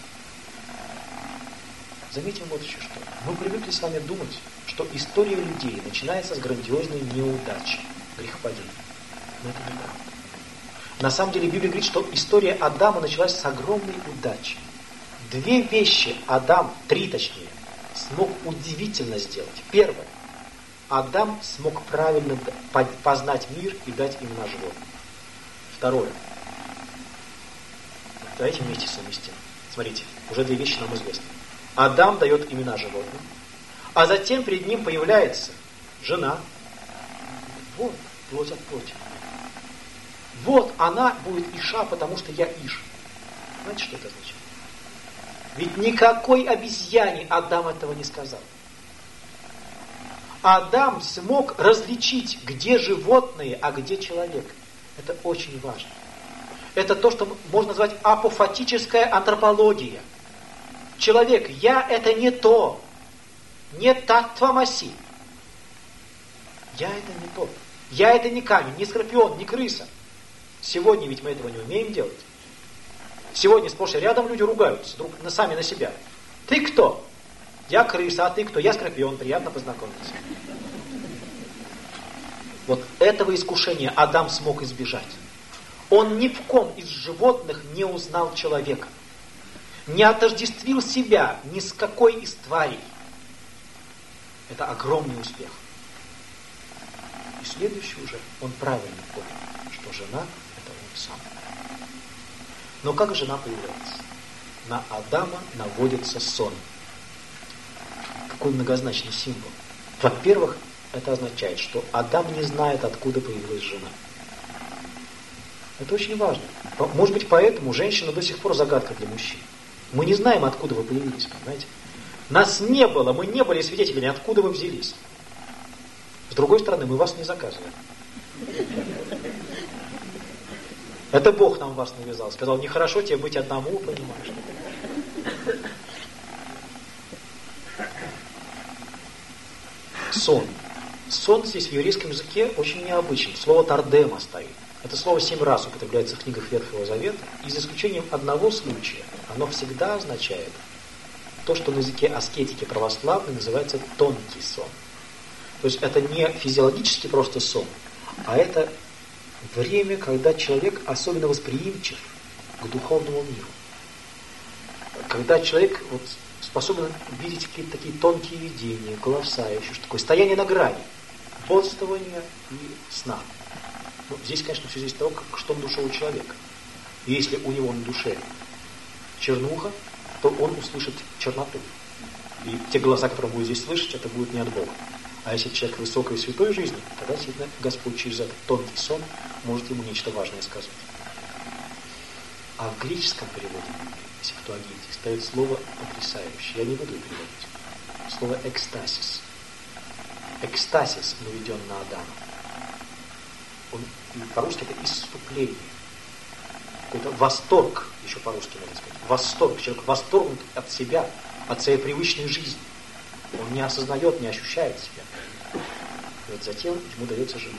Заметим вот еще что. Мы привыкли с вами думать, что история людей начинается с грандиозной неудачи, грехопадения. Но это неправда. На самом деле Библия говорит, что история Адама началась с огромной удачи. 2 вещи Адам, 3 точнее, смог удивительно сделать. Первое. Адам смог правильно познать мир и дать имена животным. Второе. Давайте вместе совместим. Смотрите, уже 2 вещи нам известны. Адам дает имена животным, а затем перед ним появляется жена. Вот, плоть от плоти. Вот она будет Иша, потому что я Иш. Знаете, что это означает? Ведь никакой обезьяне Адам этого не сказал. Адам смог различить, где животные, а где человек. Это очень важно. Это то, что можно назвать апофатическая антропология. Человек, я это не то. Не таттвамаси. Я это не то. Я это не камень, не скорпион, не крыса. Сегодня ведь мы этого не умеем делать. Сегодня сплошь и рядом люди ругаются друг сами на себя. Ты кто? Я крыса, а ты кто? Я скорпион, приятно познакомиться. Вот этого искушения Адам смог избежать. Он ни в ком из животных не узнал человека. Не отождествил себя ни с какой из тварей. Это огромный успех. И следующий уже, он правильно понял, что жена — это он сам. Но как жена появляется? На Адама наводится сон. Какой многозначный символ. Во-первых, это означает, что Адам не знает, откуда появилась жена. Это очень важно. Может быть, поэтому женщина до сих пор загадка для мужчин. Мы не знаем, откуда вы появились, понимаете? Нас не было, мы не были свидетелями, откуда вы взялись. С другой стороны, мы вас не заказывали. Это Бог нам вас навязал. Сказал, нехорошо тебе быть одному, понимаешь? Сон. Сон здесь в еврейском языке очень необычен. Слово тардема стоит. Это слово 7 раз употребляется в книгах Ветхого Завета, и за исключением одного случая, оно всегда означает то, что на языке аскетики православной называется тонкий сон. То есть это не физиологически просто сон, а это время, когда человек особенно восприимчив к духовному миру. Когда человек вот способен видеть какие-то такие тонкие видения, голоса, еще что такое, стояние на грани, бодрствования и сна. Ну, здесь, конечно, все зависит от того, что на душе у человека. И если у него на душе чернуха, то он услышит черноту. И те голоса, которые он будет здесь слышать, это будет не от Бога. А если человек высокой святой жизни, тогда действительно Господь через этот тонкий сон может ему нечто важное сказать. А в греческом переводе Септуагинте стоит слово потрясающее. Я не буду переводить. Слово экстасис. Экстасис наведен на Адама. По-русски это исступление. Какой-то восторг, еще по-русски можно сказать. Восторг. Человек восторгнут от себя, от своей привычной жизни. Он не осознает, не ощущает себя. И вот затем ему дается жена.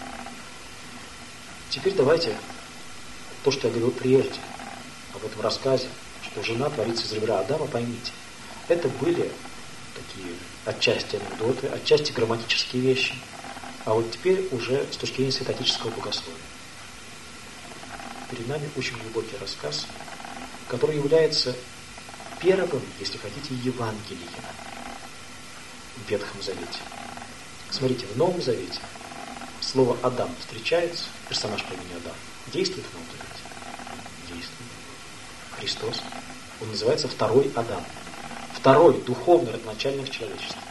Теперь давайте то, что я говорил прежде, об этом рассказе, что жена творится из ребра Адама, поймите. Это были такие отчасти анекдоты, отчасти грамматические вещи. А вот теперь уже с точки зрения святоотеческого богословия. Перед нами очень глубокий рассказ, который является первым, если хотите, Евангелием в Ветхом Завете. Смотрите, в Новом Завете слово «Адам» встречается, персонаж по имени Адам, действует в Новом Завете. Действует. Христос. Он называется второй Адам. Второй духовный родоначальник человечества.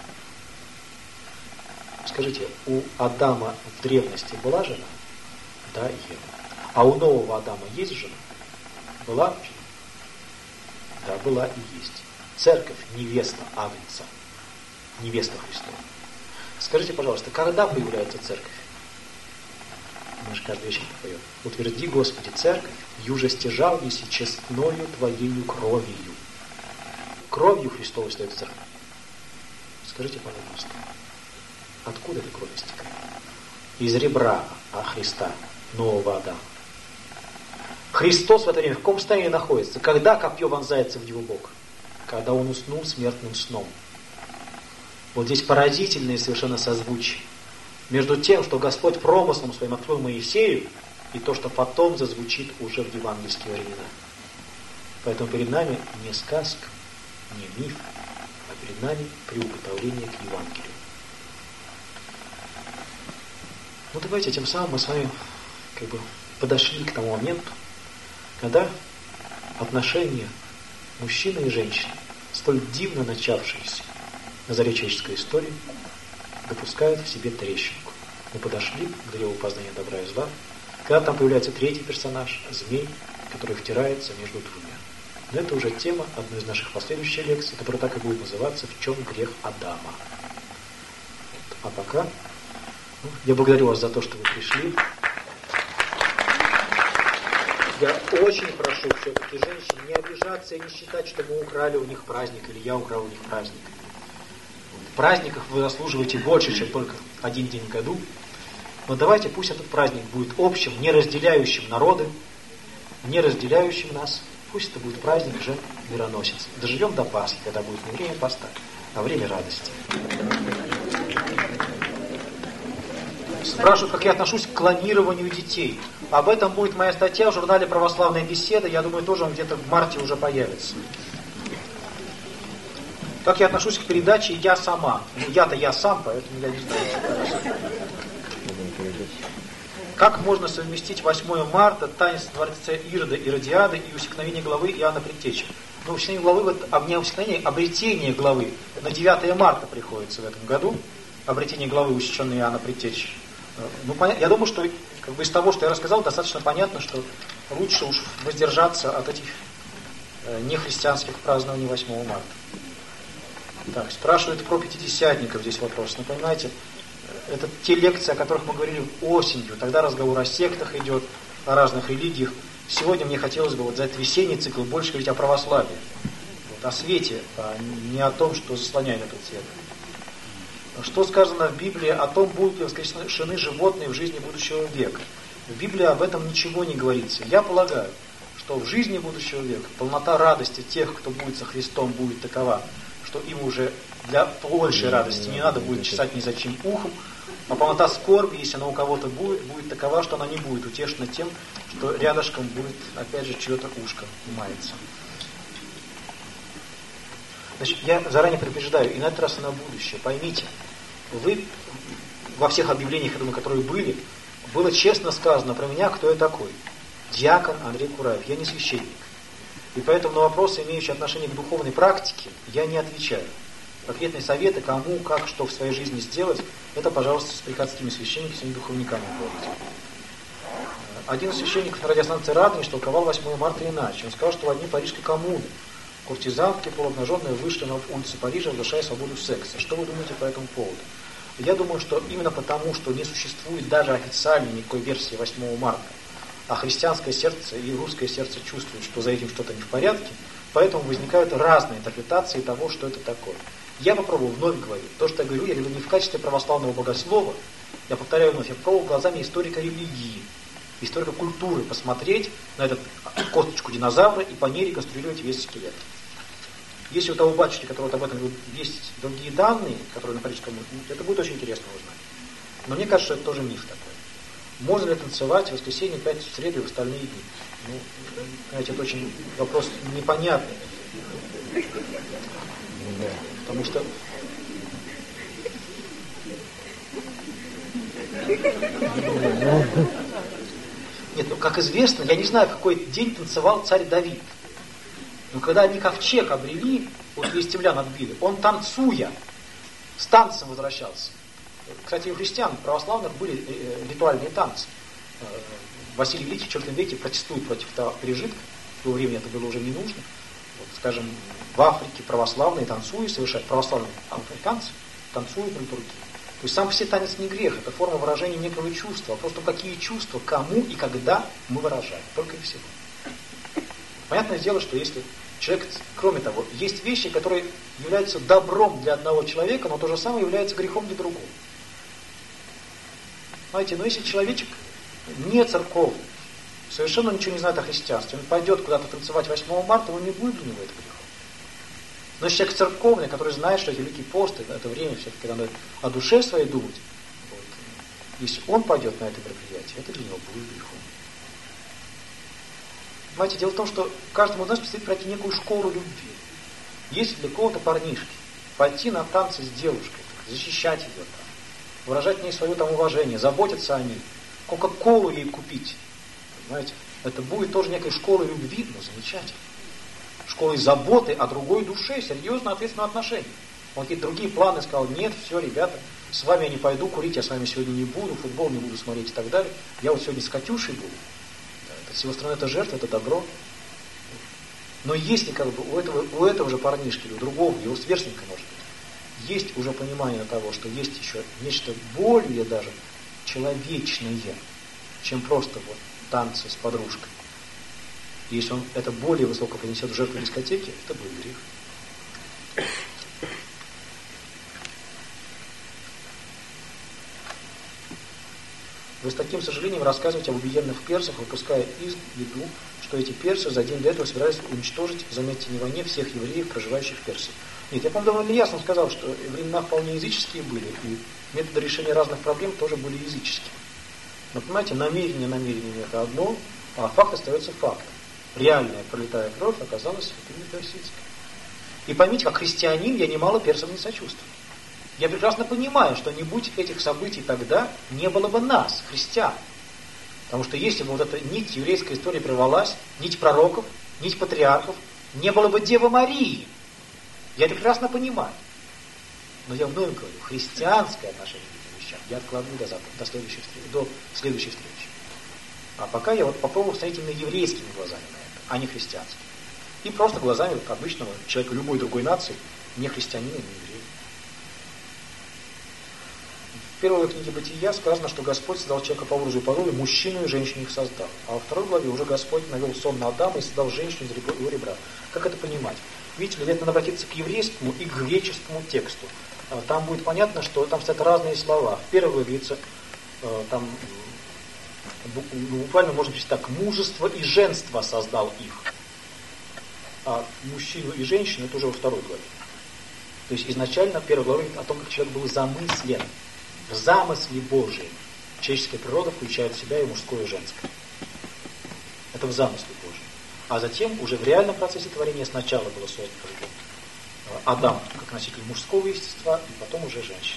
Скажите, у Адама в древности была жена? Да, Ева. А у нового Адама есть жена? Была жена? Да, была и есть. Церковь, невеста Агнца, невеста Христова. Скажите, пожалуйста, когда появляется церковь? Мы же каждый вечер поем. Утверди, Господи, церковь, юже стяжал еси честною Твоею кровью. Кровью Христовой стоит церковь. Скажите, пожалуйста, откуда эта кровь истекает? Из ребра Христа, нового Адама. Христос в это время в каком состоянии находится? Когда копье вонзается в его бок? Когда он уснул смертным сном. Вот здесь поразительное совершенно созвучие между тем, что Господь промыслом своим открыл Моисею, и то, что потом зазвучит уже в евангельские времена. Поэтому перед нами не сказка, не миф, а перед нами приуготовление к Евангелию. Ну давайте тем самым мы с вами подошли к тому моменту, когда отношения мужчины и женщины, столь дивно начавшиеся на заре человеческой истории, допускают в себе трещинку. Мы подошли к древу познания добра и зла, когда там появляется третий персонаж, змей, который втирается между двумя. Но это уже тема одной из наших последующих лекций, которая так и будет называться «В чем грех Адама?». А пока я благодарю вас за то, что вы пришли. Я очень прошу все-таки женщин не обижаться и не считать, что мы украли у них праздник, или я украл у них праздник. В праздниках вы заслуживаете больше, чем только один день в году. Но давайте пусть этот праздник будет общим, не разделяющим народы, не разделяющим нас. Пусть это будет праздник же мироносец. Доживем до Пасхи, когда будет не время поста, а время радости. Спрашивают, как я отношусь к клонированию детей. Об этом будет моя статья в журнале «Православная беседа». Я думаю, тоже он где-то в марте уже появится. Как я отношусь к передаче «Я сама». Я-то я сам, поэтому я не знаю. Как можно совместить 8 марта, танец в дворце Ирода и Иродиады и усекновение главы Иоанна Предтечи? Ну, усекновение главы, не усекновение, обретение главы на 9 марта приходится в этом году. Обретение главы, усеченной Иоанна Предтечи. Ну, я думаю, что из того, что я рассказал, достаточно понятно, что лучше уж воздержаться от этих нехристианских празднований 8 марта. Так, спрашивают про пятидесятников, здесь вопрос. Ну, понимаете, это те лекции, о которых мы говорили осенью. Тогда разговор о сектах идет, о разных религиях. Сегодня мне хотелось бы за этот весенний цикл больше говорить о православии. О свете, а не о том, что заслоняет этот свет. Что сказано в Библии о том, будут ли воскрешены животные в жизни будущего века? В Библии об этом ничего не говорится. Я полагаю, что в жизни будущего века полнота радости тех, кто будет со Христом, будет такова, что им уже для большей радости не надо будет чесать ни за чьим ухом, а полнота скорби, если она у кого-то будет такова, что она не будет утешена тем, что рядышком будет, опять же, чье-то ушко мается. Значит, я заранее предупреждаю, и на этот раз, и на будущее. Поймите, вы во всех объявлениях, которые были, было честно сказано про меня, кто я такой. Диакон Андрей Кураев. Я не священник. И поэтому на вопросы, имеющие отношение к духовной практике, я не отвечаю. Конкретные советы, кому, как, что в своей жизни сделать, это, пожалуйста, с приходскими священниками, с духовниками говорите. Один из священников на радиостанции «Радость» толковал 8 марта иначе. Он сказал, что в одни парижской коммуны куртизанки полуобнаженные вышли на улицы Парижа, разрушая свободу секса. Что вы думаете по этому поводу? Я думаю, что именно потому, что не существует даже официальной никакой версии 8 марта, а христианское сердце и русское сердце чувствуют, что за этим что-то не в порядке, поэтому возникают разные интерпретации того, что это такое. Я попробовал, вновь говорю, то, что я говорю не в качестве православного богослова, я повторяю вновь, я попробовал глазами историка религии, историка культуры посмотреть на эту косточку динозавра и по ней реконструировать весь скелет. Если у того батюшки, который об этом говорит, есть другие данные, которые на парижском, это будет очень интересно узнать. Но мне кажется, что это тоже миф такой. Можно ли танцевать в воскресенье, пятницу, в среду и в остальные дни? Ну, знаете, это очень вопрос непонятный. Потому что нет, ну как известно, я не знаю, в какой день танцевал царь Давид. Но когда они ковчег обрели, вот филистимлян отбили, он танцуя, с танцем возвращался. Кстати, у христиан православных были ритуальные танцы. Василий Великий в IV веке протестует против этого пережитка. В то время это было уже не нужно. Вот, скажем, в Африке православные танцуют, совершают православные африканцы, танцуют на литургии. То есть сам по себе танец не грех, это форма выражения некого чувства. А просто какие чувства, кому и когда мы выражаем. Только и всего. Понятное дело, что если человек, кроме того, есть вещи, которые являются добром для одного человека, но то же самое является грехом для другого. Знаете, но если человечек не церковный, совершенно ничего не знает о христианстве, он пойдет куда-то танцевать 8 марта, он не будет для него это грехом. Но если человек церковный, который знает, что это Великий пост, это время все-таки надо о душе своей думать, вот, если он пойдет на это мероприятие, это для него будет грехом. Понимаете, дело в том, что каждому из нас предстоит пройти некую школу любви. Если для кого-то парнишки пойти на танцы с девушкой, защищать ее там, выражать в ней свое там уважение, заботиться о ней, кока-колу ей купить, понимаете, это будет тоже некой школой любви, но замечательно. Школой заботы о другой душе, серьезно ответственного отношения. Он какие-то другие планы сказал, нет, все, ребята, с вами я не пойду курить, я с вами сегодня не буду, футбол не буду смотреть и так далее. Я вот сегодня с Катюшей буду. С его стороны это жертва, это добро. Но если как бы у этого же парнишки, или у другого, его сверстника, может быть, есть уже понимание того, что есть еще нечто более даже человечное, чем просто вот танцы с подружкой. Если он это более высоко принесет в жертву дискотеки, это будет грех. Вы с таким сожалением рассказываете об убиенных персах, выпуская из виду, что эти персы за день до этого собирались уничтожить, заметьте, не в войне, всех евреев, проживающих в Персии. Нет, я, по-моему, довольно ясно сказал, что времена вполне языческие были, и методы решения разных проблем тоже были языческие. Но, понимаете, намерение это одно, а факт остается фактом. Реальная пролитая кровь оказалась святыми персидской. И поймите, как христианин, я немало персов не сочувствую. Я прекрасно понимаю, что не будь этих событий тогда, не было бы нас, христиан. Потому что если бы вот эта нить еврейской истории прервалась, нить пророков, нить патриархов, не было бы Девы Марии. Я это прекрасно понимаю. Но я вновь говорю, христианское отношение к этим вещам я откладываю до следующей встречи. А пока я вот попробую смотреть именно еврейскими глазами на это, а не христианскими. И просто глазами обычного человека любой другой нации, не христианина, не еврея. В первой книге Бытия сказано, что Господь создал человека по образу и подобию, мужчину и женщину их создал. А во второй главе уже Господь навел сон на Адама и создал женщину из его ребра. Как это понимать? Видите ли, это надо обратиться к еврейскому и к греческому тексту. Там будет понятно, что там стоят разные слова. В первой говорится, там буквально можно писать так, мужество и женство создал их. А мужчину и женщину это уже во второй главе. То есть изначально первая глава говорит о том, как человек был замыслен. В замысле Божьем человеческая природа включает в себя и мужское, и женское. Это в замысле Божьем. А затем уже в реальном процессе творения сначала было создано Адам как носитель мужского естества, и потом уже женщина.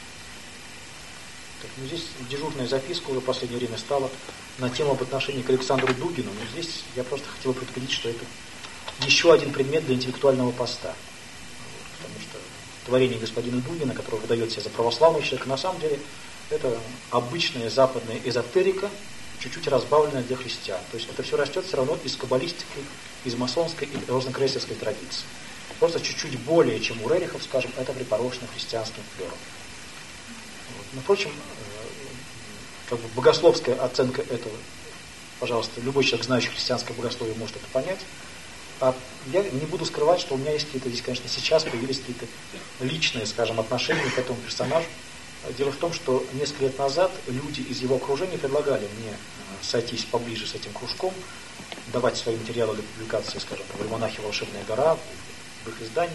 Так, ну, здесь дежурная записка уже в последнее время стала на тему об отношении к Александру Дугину. Но здесь я просто хотел предупредить, что это еще один предмет для интеллектуального поста. Потому что творение господина Дугина, которое выдает себя за православного человека, на самом деле это обычная западная эзотерика, чуть-чуть разбавленная для христиан. То есть это все растет все равно из каббалистики, из масонской и розенкрейцерской традиции. Просто чуть-чуть более, чем у Рерихов, скажем, это припорошено христианским флером. Но, впрочем, как бы богословская оценка этого, пожалуйста, любой человек, знающий христианское богословие, может это понять. А я не буду скрывать, что у меня есть какие-то здесь, конечно, сейчас появились какие-то личные, скажем, отношения к этому персонажу. Дело в том, что несколько лет назад люди из его окружения предлагали мне сойтись поближе с этим кружком, давать свои материалы для публикации, скажем, в «Альманахе Волшебная гора», в их изданиях.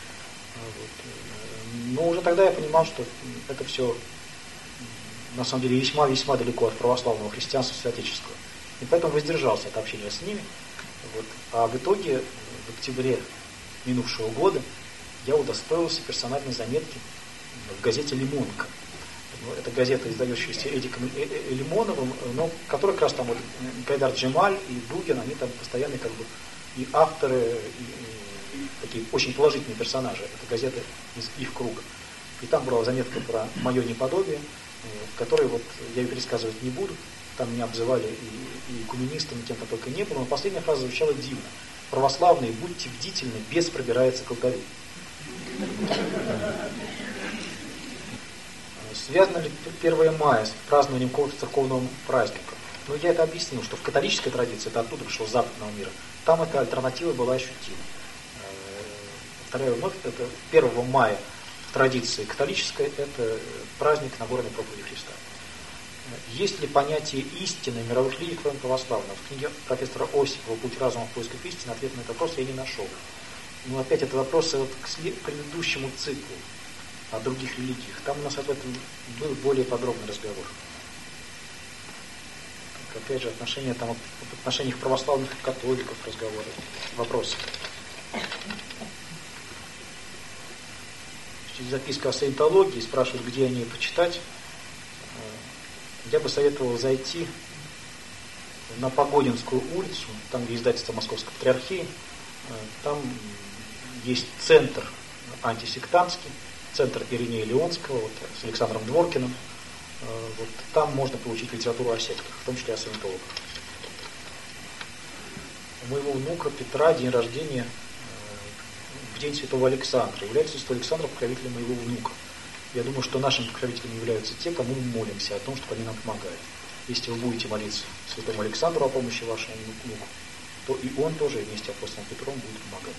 Но уже тогда я понимал, что это все на самом деле весьма-весьма далеко от православного христианства святоотеческого. И поэтому воздержался от общения с ними. А в итоге, в октябре минувшего года, я удостоился персональной заметки в газете «Лимонка». Это газета, издающаяся Эдиком Лимоновым, но которая как раз там вот Гайдар Джемаль и Дугин, они там постоянно как бы и авторы, и такие очень положительные персонажи. Это газета из их круга. И там была заметка про мое неподобие, в которой вот я ее пересказывать не буду. Там меня обзывали и коммунистами, и кем-то только не было. Но последняя фраза звучала дивно. Православные, будьте бдительны, бес пробирается к алтарю. Связано ли 1 мая с празднованием какого-то церковного праздника? Ну, я это объяснил, что в католической традиции, это оттуда пришло, с западного мира, там эта альтернатива была ощутима. Повторяю вновь, это 1 мая в традиции католической, это праздник Нагорной проповеди Христа. Есть ли понятие истины мировых религий, кроме православного? В книге профессора Осипова «Путь разума в поисках истины» ответ на этот вопрос я не нашел. Но опять это вопросы вот к предыдущему циклу о других религиях. Там у нас об этом был более подробный разговор. Опять же, отношения там, об отношениях православных и католиков разговоры, вопросы. Записка о саентологии, спрашивают, где они почитать. Я бы советовал зайти на Погодинскую улицу, там, где издательство Московской Патриархии. Там есть центр антисектантский, центр Иринея Леонского, вот, с Александром Дворкиным. Вот, там можно получить литературу о сектах, в том числе о саентологах. У моего внука Петра день рождения в день Святого Александра. Является Святой Александр покровителем моего внука. Я думаю, что нашими покровителями являются те, кому мы молимся о том, чтобы они нам помогали. Если вы будете молиться Святому Александру о помощи вашему внуку, то и он тоже вместе с апостолом Петром будет помогать.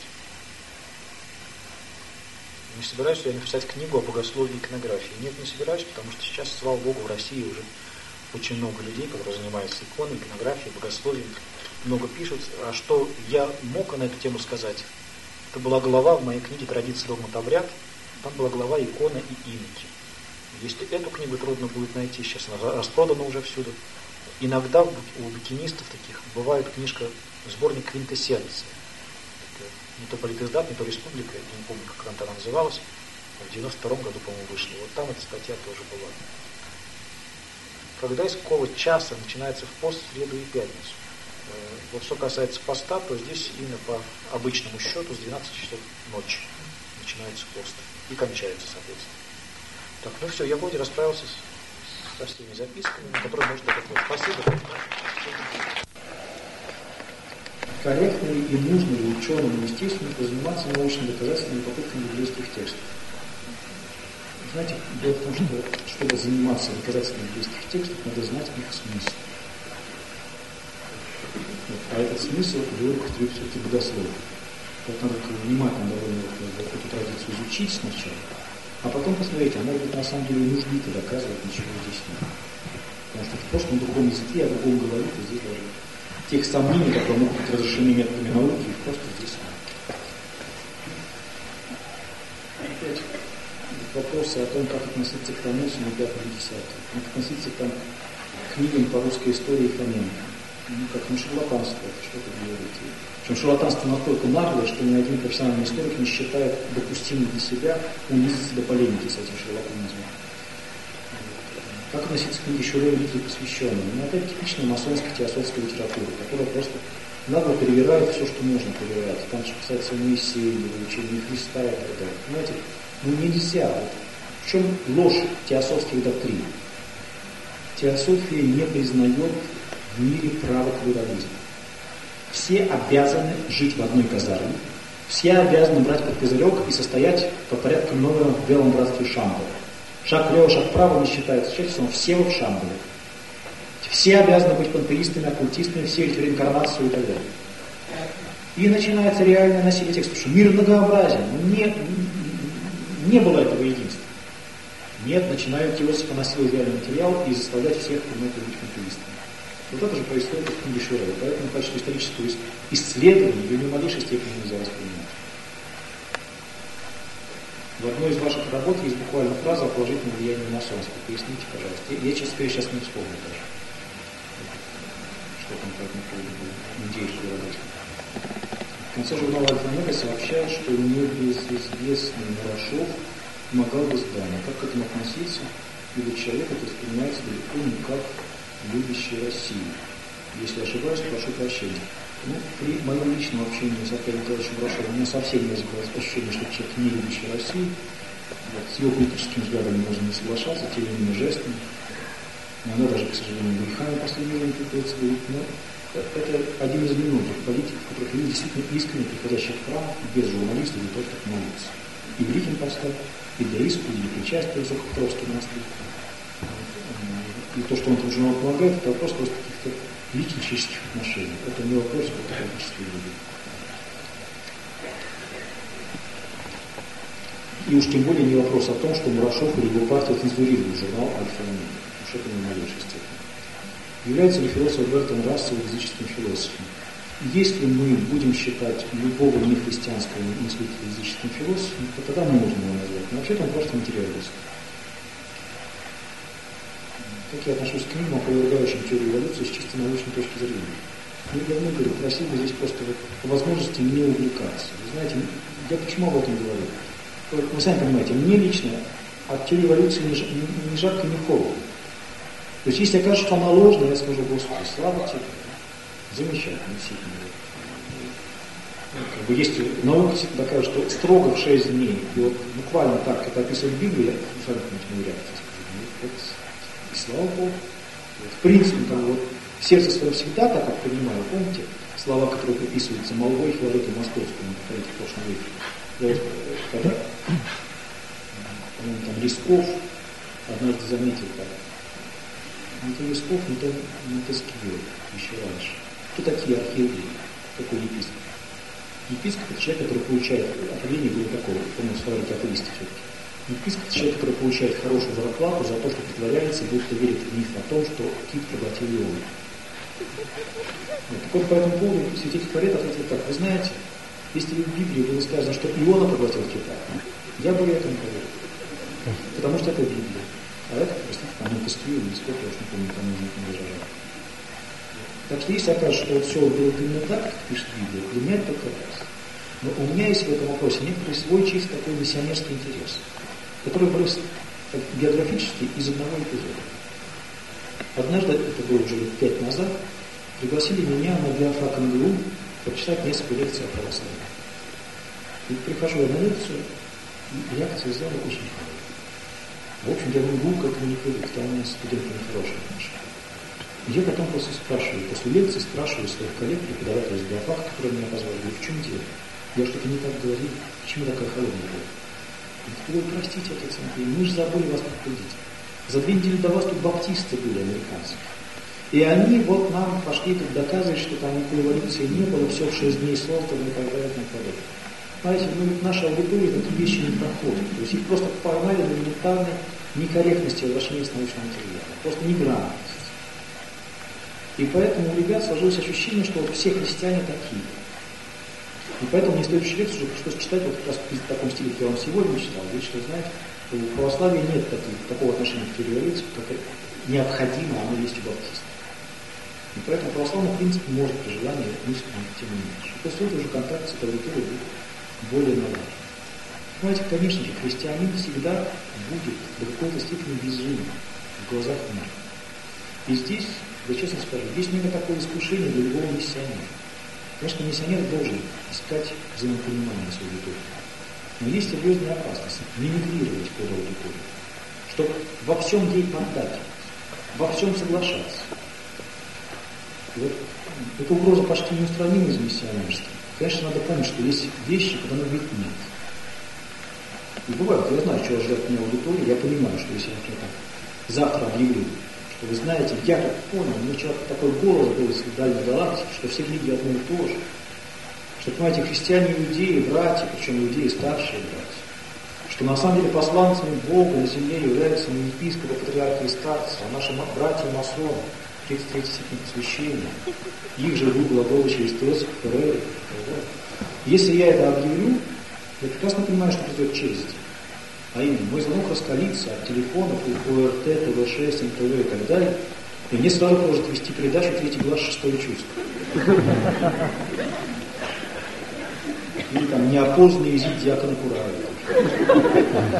Не собираюсь я написать книгу о богословии и иконографии. Нет, не собираюсь, потому что сейчас, слава Богу, в России уже очень много людей, которые занимаются иконой, иконографией, богословием, много пишут. А что я мог на эту тему сказать? Это была глава в моей книге «Традиция, догмат, обряд». Там была глава «Икона и иноки». Если эту книгу трудно будет найти, сейчас она распродана уже всюду. Иногда у букинистов таких бывает книжка, сборник «Квинтэссенция». Не то политиздат, не то республика, я не помню, как она называлась. В 92-м году, по-моему, вышла. Вот там эта статья тоже была. Когда из какого часа начинается в пост в среду и пятницу? Вот что касается поста, то здесь именно по обычному счету с 12 часов ночи начинается пост. И кончается, соответственно. Так, ну все, я вроде расправился со всеми записками, на которые можно ответить. Спасибо. Корректно ли и нужно ли ученым и естественникам заниматься научными доказательными попытками библейских текстов? Знаете, дело в том, что чтобы заниматься доказательствами библейских текстов, надо знать их смысл. Вот. А этот смысл говорит все-таки богословие. Вот надо внимательно довольно эту традицию изучить сначала, а потом посмотреть, а может быть на самом деле нужды-то доказывать ничего здесь нет. Потому что в прошлом духовном языке о другом говорит, и здесь даже тех сомнений, которые могут быть разрешены методами науки, их просто здесь нет. Опять вопросы о том, как относиться к тому, 5 и 10. Как относиться к книгам по русской истории Фоменко. Ну, как шарлатанство, что это говорите. Причем шарлатанство настолько наглое, что ни один профессиональный историк не считает допустимым для себя унизиться до полемики с этим шарлатанизмом. Как относиться к книге Шуре «Великие посвященные»? Ну, это типичная масонская теософская литература, которая просто нагло перевирает все, что можно перевирать. Там, что касается Моисея, учения Христа и так далее. Понимаете, нельзя. Вот в чем ложь теософских доктрин? Теософия не признает в мире право плурализма. Все обязаны жить в одной казарме, все обязаны брать под козырек и состоять по порядку нового в белом братстве Шамбала. Шаг влево, шаг вправо не считается человечеством, все вот в Шамбале. Все обязаны быть пантеистами, оккультистами, все верить в реинкарнацию и так далее. И начинается реальное насилие текста, что мир многообразен, не было этого единства. Нет, начинают теософы насиловать реальный материал и заставлять всех принять быть пантеистами. Вот это же происходит в книге Широва. Поэтому в качестве исторического исследования ее ни в малейшей степени нельзя воспринимать. В одной из ваших работ есть буквально фраза о положительном влиянии масонства. Поясните, пожалуйста. Я, честно говоря, сейчас не вспомню даже. Что там по этому поводу было. Надеюсь, что работает. В конце журнала «Альфа-Омега» сообщают, что небезызвестный Мурашов помогал в издании. Как к этому относиться? Ибо человек это воспринимается далеко не как любящий Россию. Если ошибаюсь, прошу прощения. При моем личном общении с Аркадием Николаевичем Мурашовым у меня совсем не возникло ощущение, что человек не любящий Россию. Вот, с его политическими взглядами можно не соглашаться, тем не менее жестами. Иногда даже, к сожалению, грехами в последнее время приходится говорить. Но это один из немногих политиков, которых люди действительно искренне приходящих в храм, без журналистов, для того, чтобы молиться. И в Рихен поставь, и для исповеди, и причастия в Высокопетровский монастырь. И то, что он там журнал помогает, это вопрос просто каких-то личных человеческих отношений. Это не вопрос политической любви. И уж тем более не вопрос о том, что Мурашов или его партия цензурировали журнал «Альфа-Омега». Уж это не в малейшей степени. Является ли философ Бертон Рассел языческим философом? Если мы будем считать любого нехристианского мыслителя языческим философом, то тогда мы можем его назвать. Но вообще-то он просто материалист. Как я отношусь к книгам, опровергающим теорию эволюции с чисто научной точки зрения. Я давно говорю, просил бы здесь просто по возможности не увлекаться. Вы знаете, я почему об этом говорю? Вы сами понимаете, мне лично от теории эволюции ни жарко, ни холодно. То есть, если окажется, что она ложная, я скажу: Господи, слава тебе. Замечательно, действительно. Как бы есть наука действительно такая, что строго в 6 дней, и вот буквально так, это описывает Библия, я абсолютно не реакция скажу. И слава Богу. Вот, в принципе, как бы, вот, в сердце своем всегда так, как понимаю, помните, слова, которые приписываются Молвой Филарету Московскому, в прошлом веке. Я вот, когда, по-моему, там Лесков однажды заметил так. Не то Лесков, не то Скибер, еще раньше. Кто такие архиереи? Такой епископ? Епископ – это человек, который получает, определение было такое, по-моему, словарики атеисты все-таки. Епископ – это человек, который получает хорошую зарплату за то, что притворяется, будто верит в миф о том, что кит проглотил Иона. Вот. Так вот, по этому поводу святитель Филарет ответил так: вы знаете, если в Библии было сказано, что Иона проглотил кита, я бы этому поверил. Потому что это Библия. А это, простите, там Монтескью, или сколько, я уж не помню, там не возражал. Так что если окажется, что вот все было именно так, как пишет Библия, для меня это только раз. Но у меня есть в этом вопросе некоторый свой чисто такой миссионерский интерес, который вырос биографически из одного эпизода. Однажды, это было уже лет 5 назад, пригласили меня на биофак МГУ прочитать несколько лекций о православии. И прихожу я на лекцию, и реакция из зала очень хорошая. В общем, я в МГУ к этому не привык, там у нас студенты нехорошие отношения. Я потом после лекции спрашиваю своих коллег, преподавателей из биофака, которые меня позвали, говорю: в чем дело? Я что-то не так говорил, почему такая холодная была? Ой, простите, отец Андрей, мы же забыли вас предупредить. За 2 недели до вас тут баптисты были, американцы. И они вот нам пошли тут доказывать, что там никакой эволюции не было, все в 6 дней создано и так далее, и так далее. Знаете, наша аудитория такие вещи не проходит. То есть их просто поймали на элементарной некорректности обращения с научным материалом. Просто неграмотность. И поэтому у ребят сложилось ощущение, что вот все христиане такие. И поэтому мне следующую лекцию уже пришлось читать вот как раз в таком стиле, как я вам сегодня читал. Ведь что, знаете, у православия нет такого отношения к теории эволюции, как необходимо, оно есть у баптистов. И поэтому православный принцип может при желании мыслить на эту тему меньше. И после этого уже контакт с этой аудиторией будет более налажен. Понимаете, конечно же, христианин всегда будет до какой-то степени безумным в глазах мира. И здесь, я честно скажу, есть некое такое искушение для любого миссионера. Конечно, миссионер должен искать взаимопонимание с аудиторией. Но есть серьезная опасность мимикрировать под аудиторию, чтобы во всем ей поддакивать, во всем соглашаться. И вот эта угроза почти неустранима из миссионерства. Конечно, надо помнить, что есть вещи, когда она говорит нет. И бывает, я знаю, чего ждать от меня аудитории, я понимаю, что если я, например, завтра объявлю, что вы знаете, я так понял, у меня человек такой голос был из дальней галактики, что все религии одно и то же. Что, понимаете, христиане и иудеи, братья, причем иудеи старшие братья, что на самом деле посланцами Бога на земле являются не епископы, патриархи и старцы, а наши братья масоны, 33-й степень посвящения. Их же был глаголы через Тесс, Феррер. Если я это объявлю, я прекрасно понимаю, что придет честь. А именно, мой звонок раскалится от телефонов, ОРТ, ТВ6, НТВ и так далее, и мне сразу может вести передачу «Третий глаз, шестое чувство». Или там неопознанный визит диакона Кураева.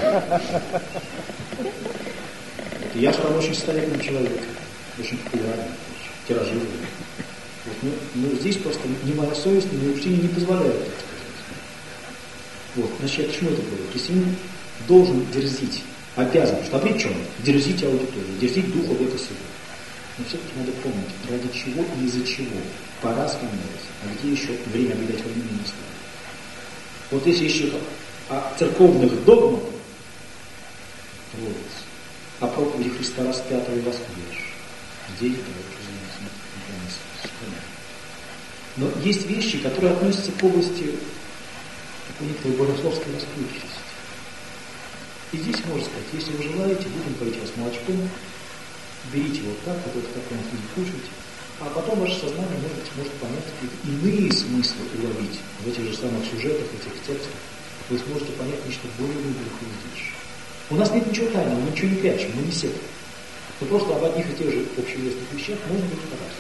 Я же там очень состоятельный человек, очень популярный, тиражированный. Но здесь просто ни моя совесть, ни мое учение не позволяют так сказать. Вот, значит, я к чему это говорю? Христианин должен дерзить, обязан, что обречен, дерзить аудиторию, дерзить духу века сего. Но все-таки надо помнить, ради чего и из-за чего пора сформировать, а где еще время объявлять войну не стало. Вот если еще о церковных догмах, вот, о проповеди Христа распятого и воскресшего, здесь но есть вещи, которые относятся к области такой некоторой богословской расплывчатости. И здесь можно сказать, если вы желаете, будем поить вас молочком, берите вот так, вот в таком виде кушайте, а потом ваше сознание может понять какие-то иные смыслы уловить в этих же самых сюжетах, в этих текстах. Вы сможете понять нечто более глубокое вещи. У нас нет ничего тайного, мы ничего не прячем, мы не секты. Но просто об одних и тех же общеизвестных вещах можно быть по-разному.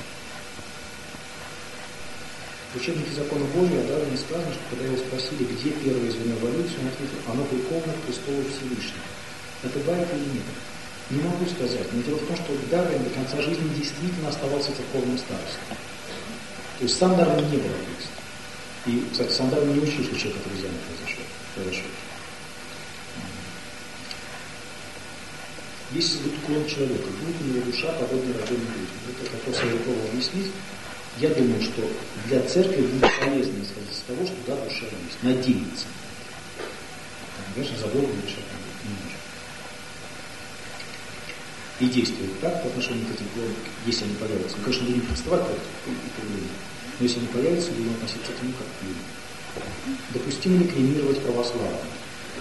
В учебнике закона Божия о Дарвине сказано, что когда его спросили, где первое звено эволюции, он ответил, оно приковано к престолу Всевышнего. Это байка или нет? Не могу сказать, но дело в том, что Дарвин до конца жизни действительно оставался церковным старостом. То есть сам Дарвин не был атеистом. И, кстати, сам Дарвин не учил, что человек от обезьяны произошел. Если будет клон человека, будет у него душа, подобная рожденным людям. Это вопрос я готов объяснить. Я думаю, что для церкви будет полезно исходить из того, что да, душа есть, надеяться. Конечно, за Богом решать не может. И действует так по отношению к этим клонам, если они появятся. Мы, конечно, будем представать это проявление, но если они появятся, будем относиться к нему как к людям. Допустимо ли кремировать православных?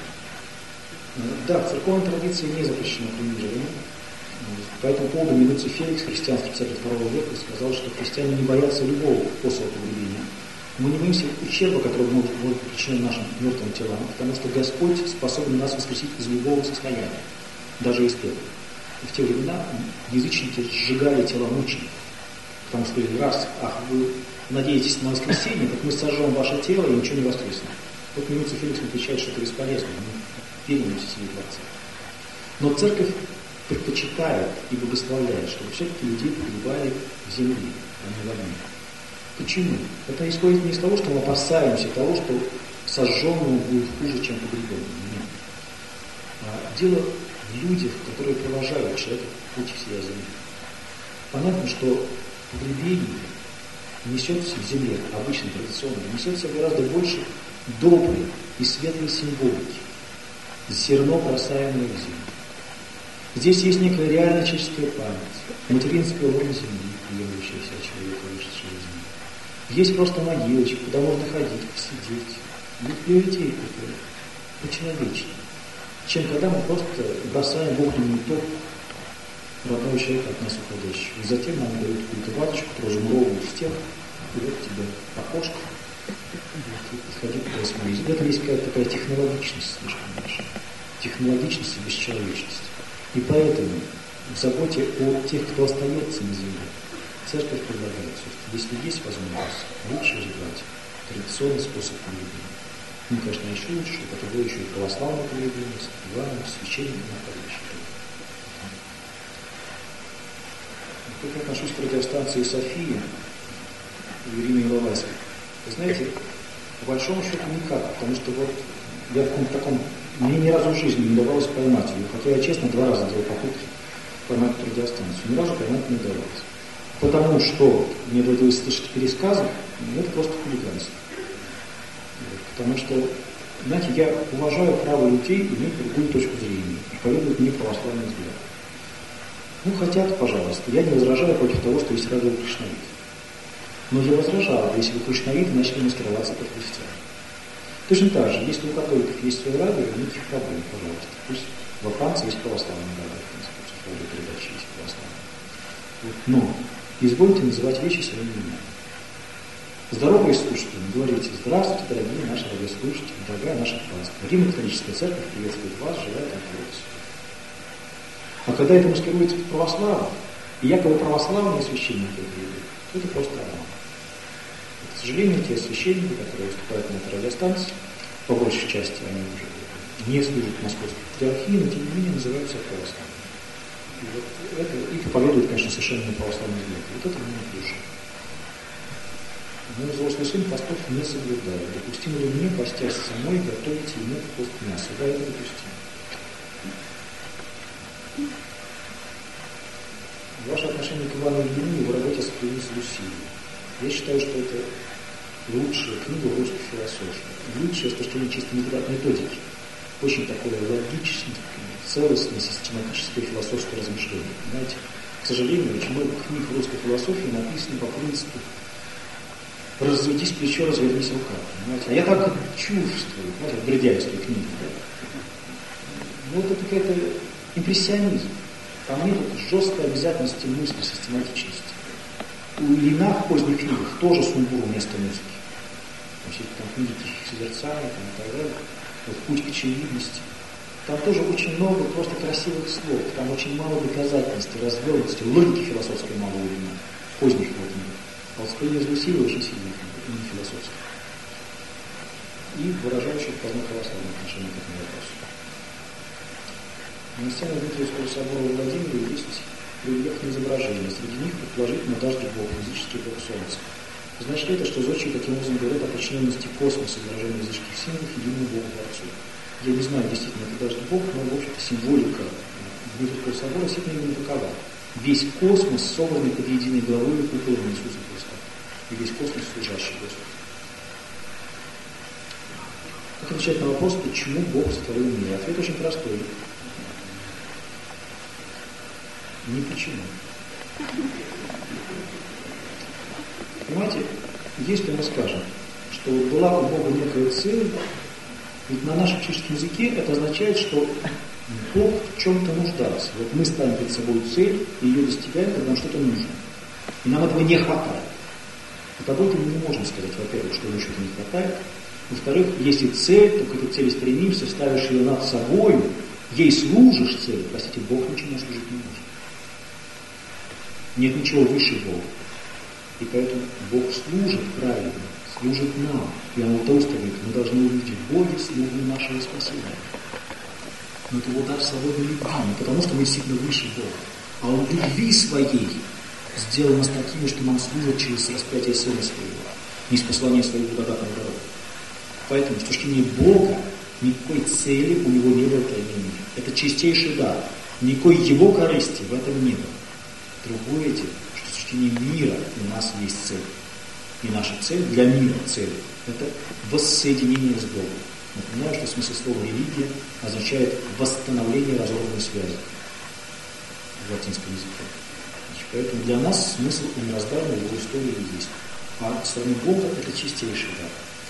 Да, в церковной традиции не запрещено кремирование. По этому поводу Минуций Феликс, христианский писатель II века, сказал, что христиане не боятся любого способа погребения. Мы не боимся ущерба, который может быть причинен нашим мертвым телам, потому что Господь способен нас воскресить из любого состояния, даже из пепла. И в те времена язычники сжигали тела мучеников, потому что раз, вы надеетесь на воскресение, так мы сожжем ваше тело и ничего не воскреснет. Вот Минуций Феликс отвечает, что это бесполезно, мы верим в ситуацию. Но церковь предпочитает и благословляет, чтобы все-таки людей погребали в земле, а не в огне. Почему? Это исходит не из того, что мы опасаемся того, что сожженному будет хуже, чем погребенному. Нет. Дело в людях, которые провожают человека в путь всей земли. Понятно, что погребение несет в земле, обычно традиционно, несет в себе гораздо больше доброй и светлой символики. Зерно, бросаемое в землю. Здесь есть некая реальная человеческая память, материнская лона земли, приемлющаяся от человека, вышедшего из земли. Есть просто могилочка, куда можно ходить, посидеть. Будет приоритет такой, по-человечному. Чем когда мы просто бросаем в огненный топ родного человека от нас уходящего. И затем нам дают какую-то ваточку, которую жмуровывают в стену, и вот тебе окошко, сходи туда смотреть. В этом есть какая-то такая технологичность слишком большая. Технологичность и бесчеловечность. И поэтому в заботе о тех, кто остается на земле, церковь предлагает, если есть возможность, лучше избрать традиционный способ погребения. Ну, конечно, еще лучше, это было еще и православное погребение, с Иваном, священником находящим. Тут я отношусь к радиостанции «София» Ирине Иловайской. Вы знаете, по большому счету никак, потому что вот я в каком-то таком, мне ни разу в жизни не удавалось поймать ее, хотя я честно 2 раза делал попытки поймать эту радиостанцию, ни разу поймать не удавалось. Потому что мне доводилось слышать пересказы, это просто хулиганство. Потому что, знаете, я уважаю право людей иметь другую точку зрения и поведать мне православный взгляд. Ну, хотят, пожалуйста, я не возражаю против того, что есть радио Кришнаит. Но я возражал, если вы Кришнаиты начали маскироваться под христиан. Точно так же, если у католиков есть свое радио, никаких проблем, пожалуйста. Пусть во Франции есть православное радио, в принципе, радиопередачи есть православные. Вот. Но извольте называть вещи своими именами. Здоровые слушатели, говорите: здравствуйте, дорогие наши радиослушатели, дорогая наша паства. Римо-католическая церковь приветствует вас, желает вам здоровья. А когда это маскируется под православие, и якобы православные священники это ведут, это просто обман. К сожалению, те священники, которые выступают на этой радиостанции, по большей части они уже не служат московской патриархии, но тем не менее называются православными. И вот это их поведует, конечно, совершенно неправославный взгляд. Вот это мне не душа. Мой взрослый сын постов не соблюдает. Допустимо ли мне, постясь самой, готовить ему пост мяса? Да, это допустимо. Ваше отношение к Ивану Ильину и его работе с Лусией. Я считаю, что это лучшая книга в русской философии. Лучшая с точки зрения чисто методики. Очень такое логичное, целостное, систематическое философское размышление. Знаете, к сожалению, очень много книг в русской философии написаны по принципу «разведись плечо, развернись рука». Понимаете? А я так чувствую, знаете, бредяевские книги. Ну, это какая-то импрессионизм. Там нет жесткой обязательности мысли, систематичности. У Ильина в поздних книгах тоже сумбур вместо музыки. Там книги тихих созерцаний и так далее. Вот «Путь к очевидности». Там тоже очень много просто красивых слов, там очень мало доказательств, развернутости, логики философской мало у Ильина в поздних его книгах. А вот «Склонение Лусиева» очень сильная книга, не философская. И выражающая вполне православное отношение к этому вопросу. На стенах Дмитриевского собора в Владимире есть рельефные изображения. Среди них, предположительно, даже Бог, языческий Бог Солнца. Значит ли это, что зодчие таким образом говорят о подчиненности космоса, изображения языческих символов единому Богу Творцу? Я не знаю, действительно, это даже Бог, но, в общем-то, символика Дмитриевского собора действительно именно такова. Весь космос собранный под единой головой и куполом Иисуса Христа. И весь космос служащий Господу. Как отвечать на вопрос, почему Бог сотворил мир? Ответ очень простой. Ни почему. Понимаете, если мы скажем, что была у Бога некая цель, ведь на нашем чешском языке это означает, что Бог в чем-то нуждался. Вот мы ставим перед собой цель, и ее достигаем, когда нам что-то нужно. И нам этого не хватает. Вот об этом мы не можем сказать, во-первых, что нам что-то не хватает. Во-вторых, если цель, то к этой цели стремимся, ставишь ее над собой, ей служишь цели, простите, Бог ничего служить не может. Нет ничего выше Бога. И поэтому Бог служит правильно, служит нам. И Он толстовит, мы должны увидеть в Боге слугу нашего спасения. Но это вот дар свободной любви, не потому что мы действительно выше Бога, а Он любви своей сделал нас такими, что нам служат через распятие Сына Своего, не спослание Своего благодатного народа. Поэтому с точки зрения Бога никакой цели у Него не было в творении мира. Это чистейший дар. Никакой Его корысти в этом не было. Другое дело, что с точки зрения мира у нас есть цель. И наша цель для мира цель – это воссоединение с Богом. Напоминаю, что смысл слова «религия» означает восстановление разорванной связи в латинском языке. Значит, поэтому для нас смысл мироздания в его истории есть. А со стороны Бога это чистейший дар.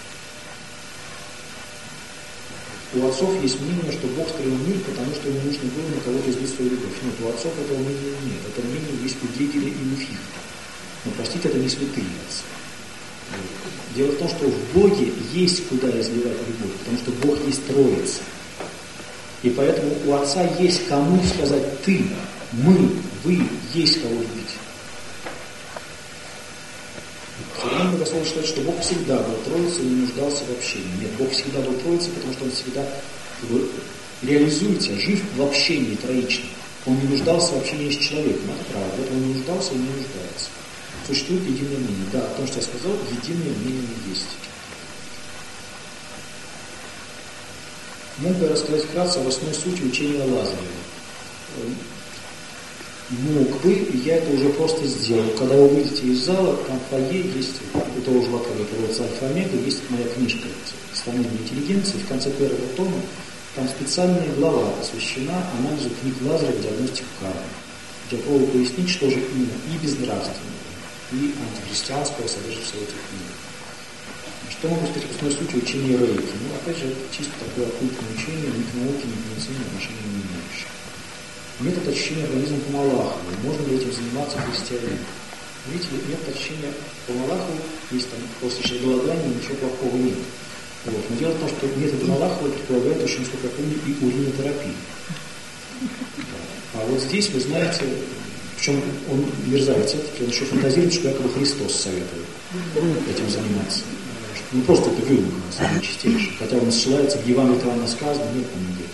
У отцов есть мнение, что Бог строил мир, потому что ему нужно было на кого-то излить свою любовь. Нет, у отцов этого мнения нет. Это мнение есть у Гегеля и у Фихта. Но, простите, это не святые отцы. Дело в том, что в Боге есть куда изливать любовь, потому что Бог есть Троица. И поэтому у Отца есть кому сказать «ты», «мы», «вы», есть кого любить. Современный богослов считает, что Бог всегда был Троицей и не нуждался в общении. Нет, Бог всегда был Троицей, потому что Он всегда реализуется, жив в общении троичном. Он не нуждался в общении с человеком, это правда. Вот Он не нуждался и не нуждается. Существует единое мнение. Да, потому что я сказал, единое мнение есть. Мог бы рассказать вкратце об основной сути учения Лазарева. Мог бы, и я это уже просто сделал. Когда вы выйдете из зала, там в фойе есть, у того же Латвии переводится Альфа-Омега, есть моя книжка «Сравнение интеллигенции». В конце первого тома там специальная глава посвящена анализу книг Лазарева «Диагностика кармы», где я пробую пояснить, что же именно и безнравственного, и антихристианского содержится в этих книгах. Что могу сказать об основной сути учения рейки? Ну, опять же, это чисто такое оккультное учение, ни к науке, ни к медицине отношения не имеющее. Метод очищения организма по Малахову. Можно ли этим заниматься христианин? Видите, метод очищения по Малахову, есть там после голодания, ничего плохого нет. Вот. Но дело в том, что метод Малахова предполагает, очень, насколько я помню, и уринотерапию. А вот здесь, вы знаете, причем он мерзавец, он еще фантазирует, что якобы Христос советует этим заниматься. Ну просто это выдумка, на самом деле, чистейшая. Хотя он ссылается в Евангелии, там сказано, нет там где-то.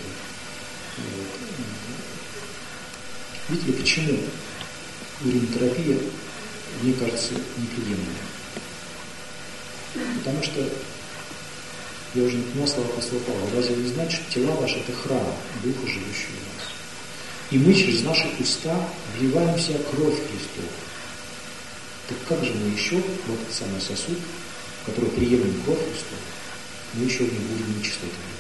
Видите ли, почему уринотерапия, мне кажется, неприемлема? Потому что, я уже не понял слова апостола Павла, разве вы знаете, что тела ваши – это храм Духа, живущего в нас? И мы через наши уста вливаем в себя кровь Христову. Так как же мы еще, вот этот самый сосуд, в который приемлем кровь Христову, мы еще не будем нечистоты вливать?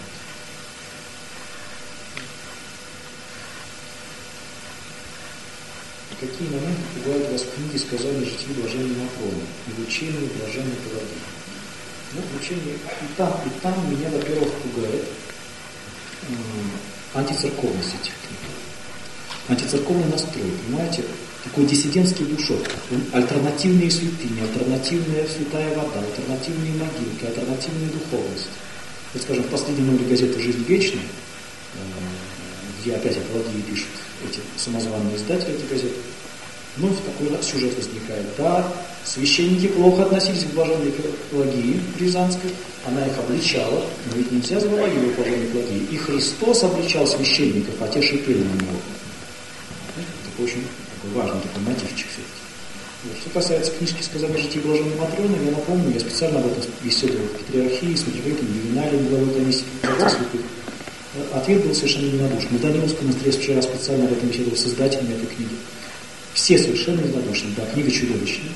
Какие моменты пугают вас в книге сказания жития блаженной Матроны и в учении блаженной Пелагии? Ну, в учении и там меня, во-первых, пугает антицерковность этих книг. Антицерковный настрой, понимаете, такой диссидентский душок, альтернативные святыни, альтернативная святая вода, альтернативные могилки, альтернативная духовность. Вот, скажем, в последнем номере газеты «Жизнь вечная», где опять о Пелагии пишут эти самозваные издатели этой газеты, ну, такой сюжет возникает. Да, священники плохо относились к блаженной Пелагии Рязанской, она их обличала, но ведь нельзя завоевать блаженной Пелагии. И Христос обличал священников, а те шипели на него. Это очень такой важный такой мотивчик все-таки. Вот. Что касается книжки «Сказания жития блаженной Матроны», я напомню, я специально об этом беседовал в Патриархии с митрополитом Ювеналием, главой комиссии святых. Ответ был совершенно единодушный. В Даниловском монастыре вчера специально об этом беседовал с издателями этой книги. Все совершенно единодушны. Да, книга чудовищная.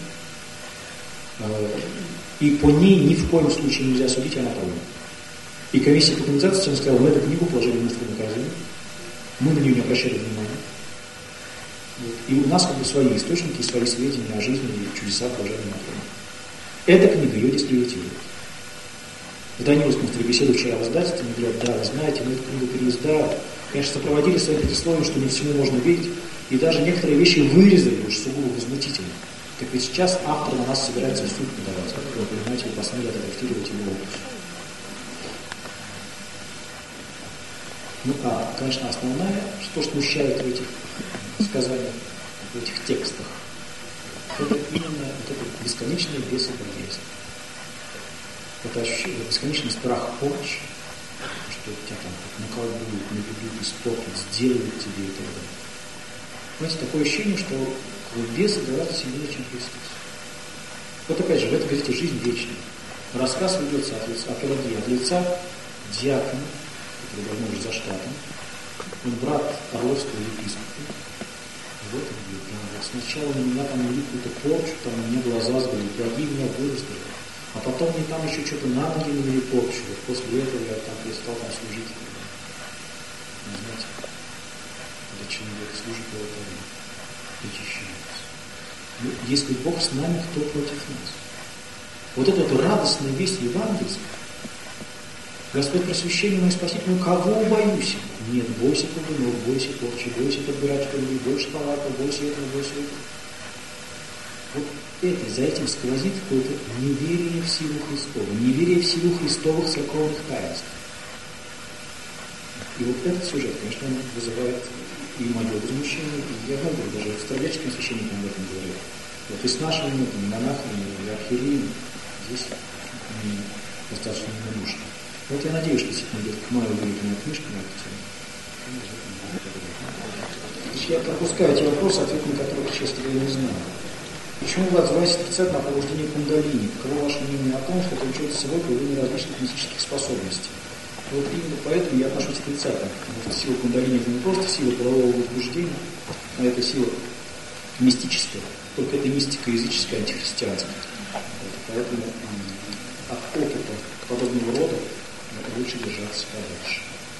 И по ней ни в коем случае нельзя судить анатомию. И комиссия по канонизации сказала, мы эту книгу положили в мусорную корзину. Мы на нее не обращали внимания. Вот. И у нас как бы свои источники, свои сведения о жизни и чудесах блаженной Матроны. Эта книга ее дискредитирует. В Даниловском монастыре беседу вчера в издательстве, мне говорят, да, вы знаете, мы эту книгу переиздали. Конечно, сопроводили своим предисловием, что не всему можно верить, и даже некоторые вещи вырезали, уж сугубо возмутительно. Так ведь сейчас автор на нас собирается в суд подавать, как вы понимаете, вы посмели отредактировать его опус. Ну, конечно, основное, что смущает в этих сказаниях, в этих текстах, это именно вот это бесконечное бесобоязнь. Это ощущение, бесконечный страх порчи, что тебя там наколдуют, наведут, испортят, сделают тебе и так далее. Знаете, такое ощущение, что бесы гораздо сильнее, чем Христос. Вот опять же, в этой газете «Жизнь вечная». Рассказ ведется от Пелагии, от лица диакона, который давно уже за штатом. Он брат Орловского епископа. Вот он говорит, да, вот сначала на меня там навели какую-то порчу, там у меня глаза сгорели, Пелагия меня выраздали. А потом мне там еще что-то на ноги навели порчу. Вот после этого я там перестал там служить. Ну, знаете, когда человек служит в это время, очищается. Ну, если Бог с нами, кто против нас? Вот эта вот радостная весть евангельская. Господь просвещение мое спаситель, кого боюсь? Нет, бойся колдунов, бойся порчи, бойся подбирать людей, бойся палака, бойся этого, бойся этого. Вот это, за этим сквозит какое-то неверие в силу Христову, неверие в силу Христовых церковных таинств. И вот этот сюжет, конечно, он вызывает и мое возмущение, и я говорю, даже староверческим священникам об этом говорю. Вот и с нашими монахами, и архиереями здесь достаточно немножко. Вот я надеюсь, что действительно будет к маю выйдет моя книжка на эту тему. Я пропускаю эти вопросы, ответ на которых, честно говоря, не знаю. Почему вас 20-30 на пробуждение кундалини? Каково ваше мнение о том, что это влечет с собой появление различных мистических способностей? Вот именно поэтому я отношусь к 30-м. Потому что сила кундалини это не просто сила полового возбуждения, а это сила мистическая. Только это мистика языческая, антихристианская. Поэтому от опыта подобного рода лучше держаться подальше.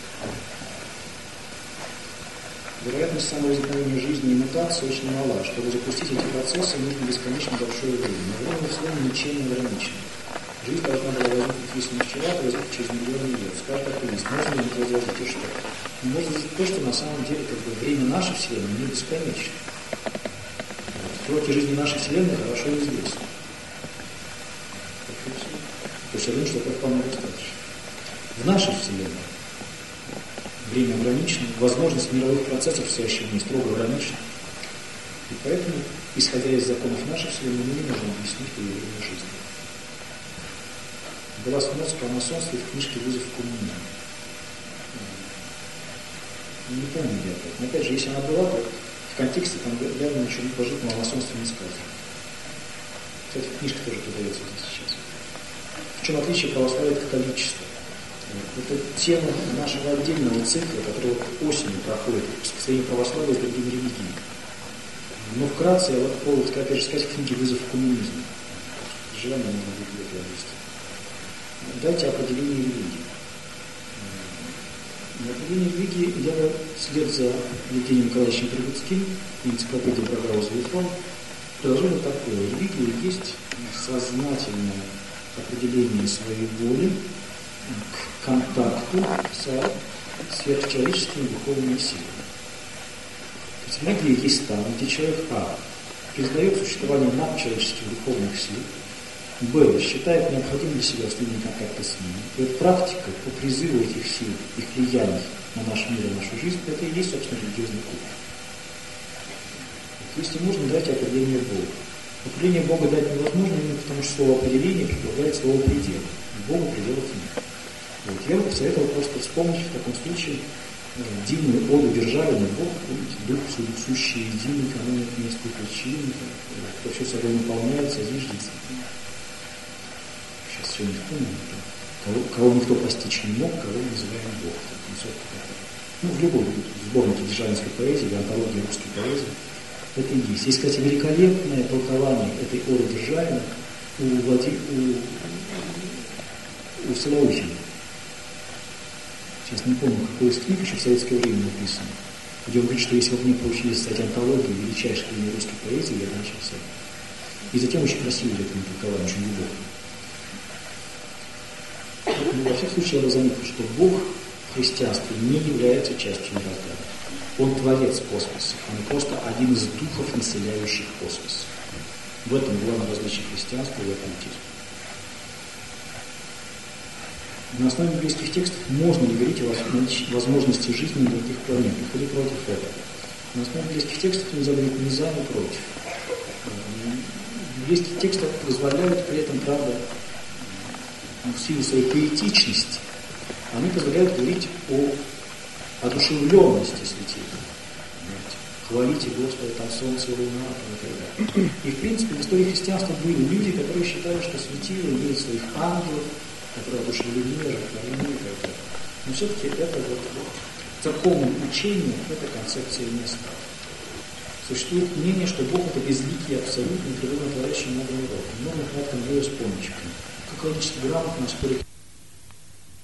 Вероятность самовозникновения жизни и мутации очень мала. Чтобы запустить эти процессы, нужно бесконечно большое время. Но время в слове ничем не ограничено. Жизнь должна была возникнуть, если не вчера, то возникнуть через миллионы лет. Скажет атеист, можно ли это возложить и что? Но можно возложить то, что на самом деле время нашей Вселенной не бесконечно. Сроки жизни нашей Вселенной хорошо известны. То есть я думаю, что это вполне достаточно. В нашей Вселенной время ограничено, возможность мировых процессов, стоящих в ней, строго ограничена. И поэтому, исходя из законов нашей Вселенной, мы не можем объяснить появление жизни. Была сноска о масонстве в книжке «Вызов к коммунизму». Не помню я это. Но опять же, если она была, то в контексте там явно ничего положительного о масонстве не сказано. Кстати, книжка тоже продается здесь сейчас. В чем отличие православия от католичества? Это тема нашего отдельного цикла, который осенью проходит в сопоставлении православия с другими религиями. Но вкратце я вот попробую, опять же, сказать в книге «Вызов к коммунизму». Желание можно будет в этой области. Дайте определение религии. Определение религии я вслед за Евгением Николаевичем Трубецким и энциклопедией Программы Звезд предложение такое. Религия есть сознательное определение своей воли к контакту со сверхчеловеческими духовными силами. То есть религия есть там, где человек признает существование надчеловеческих духовных сил, считает необходимым для себя установление контакта с ними. И вот практика по призыву этих сил, их влияний на наш мир и нашу жизнь, это и есть, собственно, религиозный культ. Если можно дать определение Бога. Определение Бога дать невозможно, именно потому что слово определение предполагает слово предел. Богу пределов нет. Вот. Я бы посоветовал просто вспомнить в таком случае дивную оду Державина, Бог, дух сущий, единый, кому нет места причин, кто все собой наполняется, зиждется. Сейчас все не вспомню, кого никто постичь не мог, кого мы называем Бог. В любой сборнике державинской поэзии, в антологии русской поэзии, это и есть. Есть, кстати, великолепное толкование этой оды Державина у Соловьина. Сейчас не помню, какой из книг еще в советское время написано, где он говорит, что если вы мне поручили стать антологией величайшей книги русской поэзии, я бы начался. И затем очень красиво это толкование, очень глубоко. Но во всех случаях я заметил, что Бог в христианстве не является частью мироздания. Он творец космоса, он просто один из духов, населяющих космос. В этом главное различие христианства и оккультизма. На основе библейских текстов можно ли говорить о возможности жизни на других планетах или против этого? На основе библейских текстов нельзя говорить ни за, ни против. Библейские тексты позволяют при этом, правда, в силу своей поэтичности, они позволяют говорить о одушевленности святителя. Хвалите Господа, там солнце, луна, и так далее. И в принципе в истории христианства были люди, которые считали, что светило имеет своих ангелов, которые одушевлены, оживлены и так далее. Но все-таки это церковным учением эта концепция не стала. Существует мнение, что Бог это безликий, абсолютный, природно творящий много миров. Много на этом деле с помощью. Как логически грамотно спорить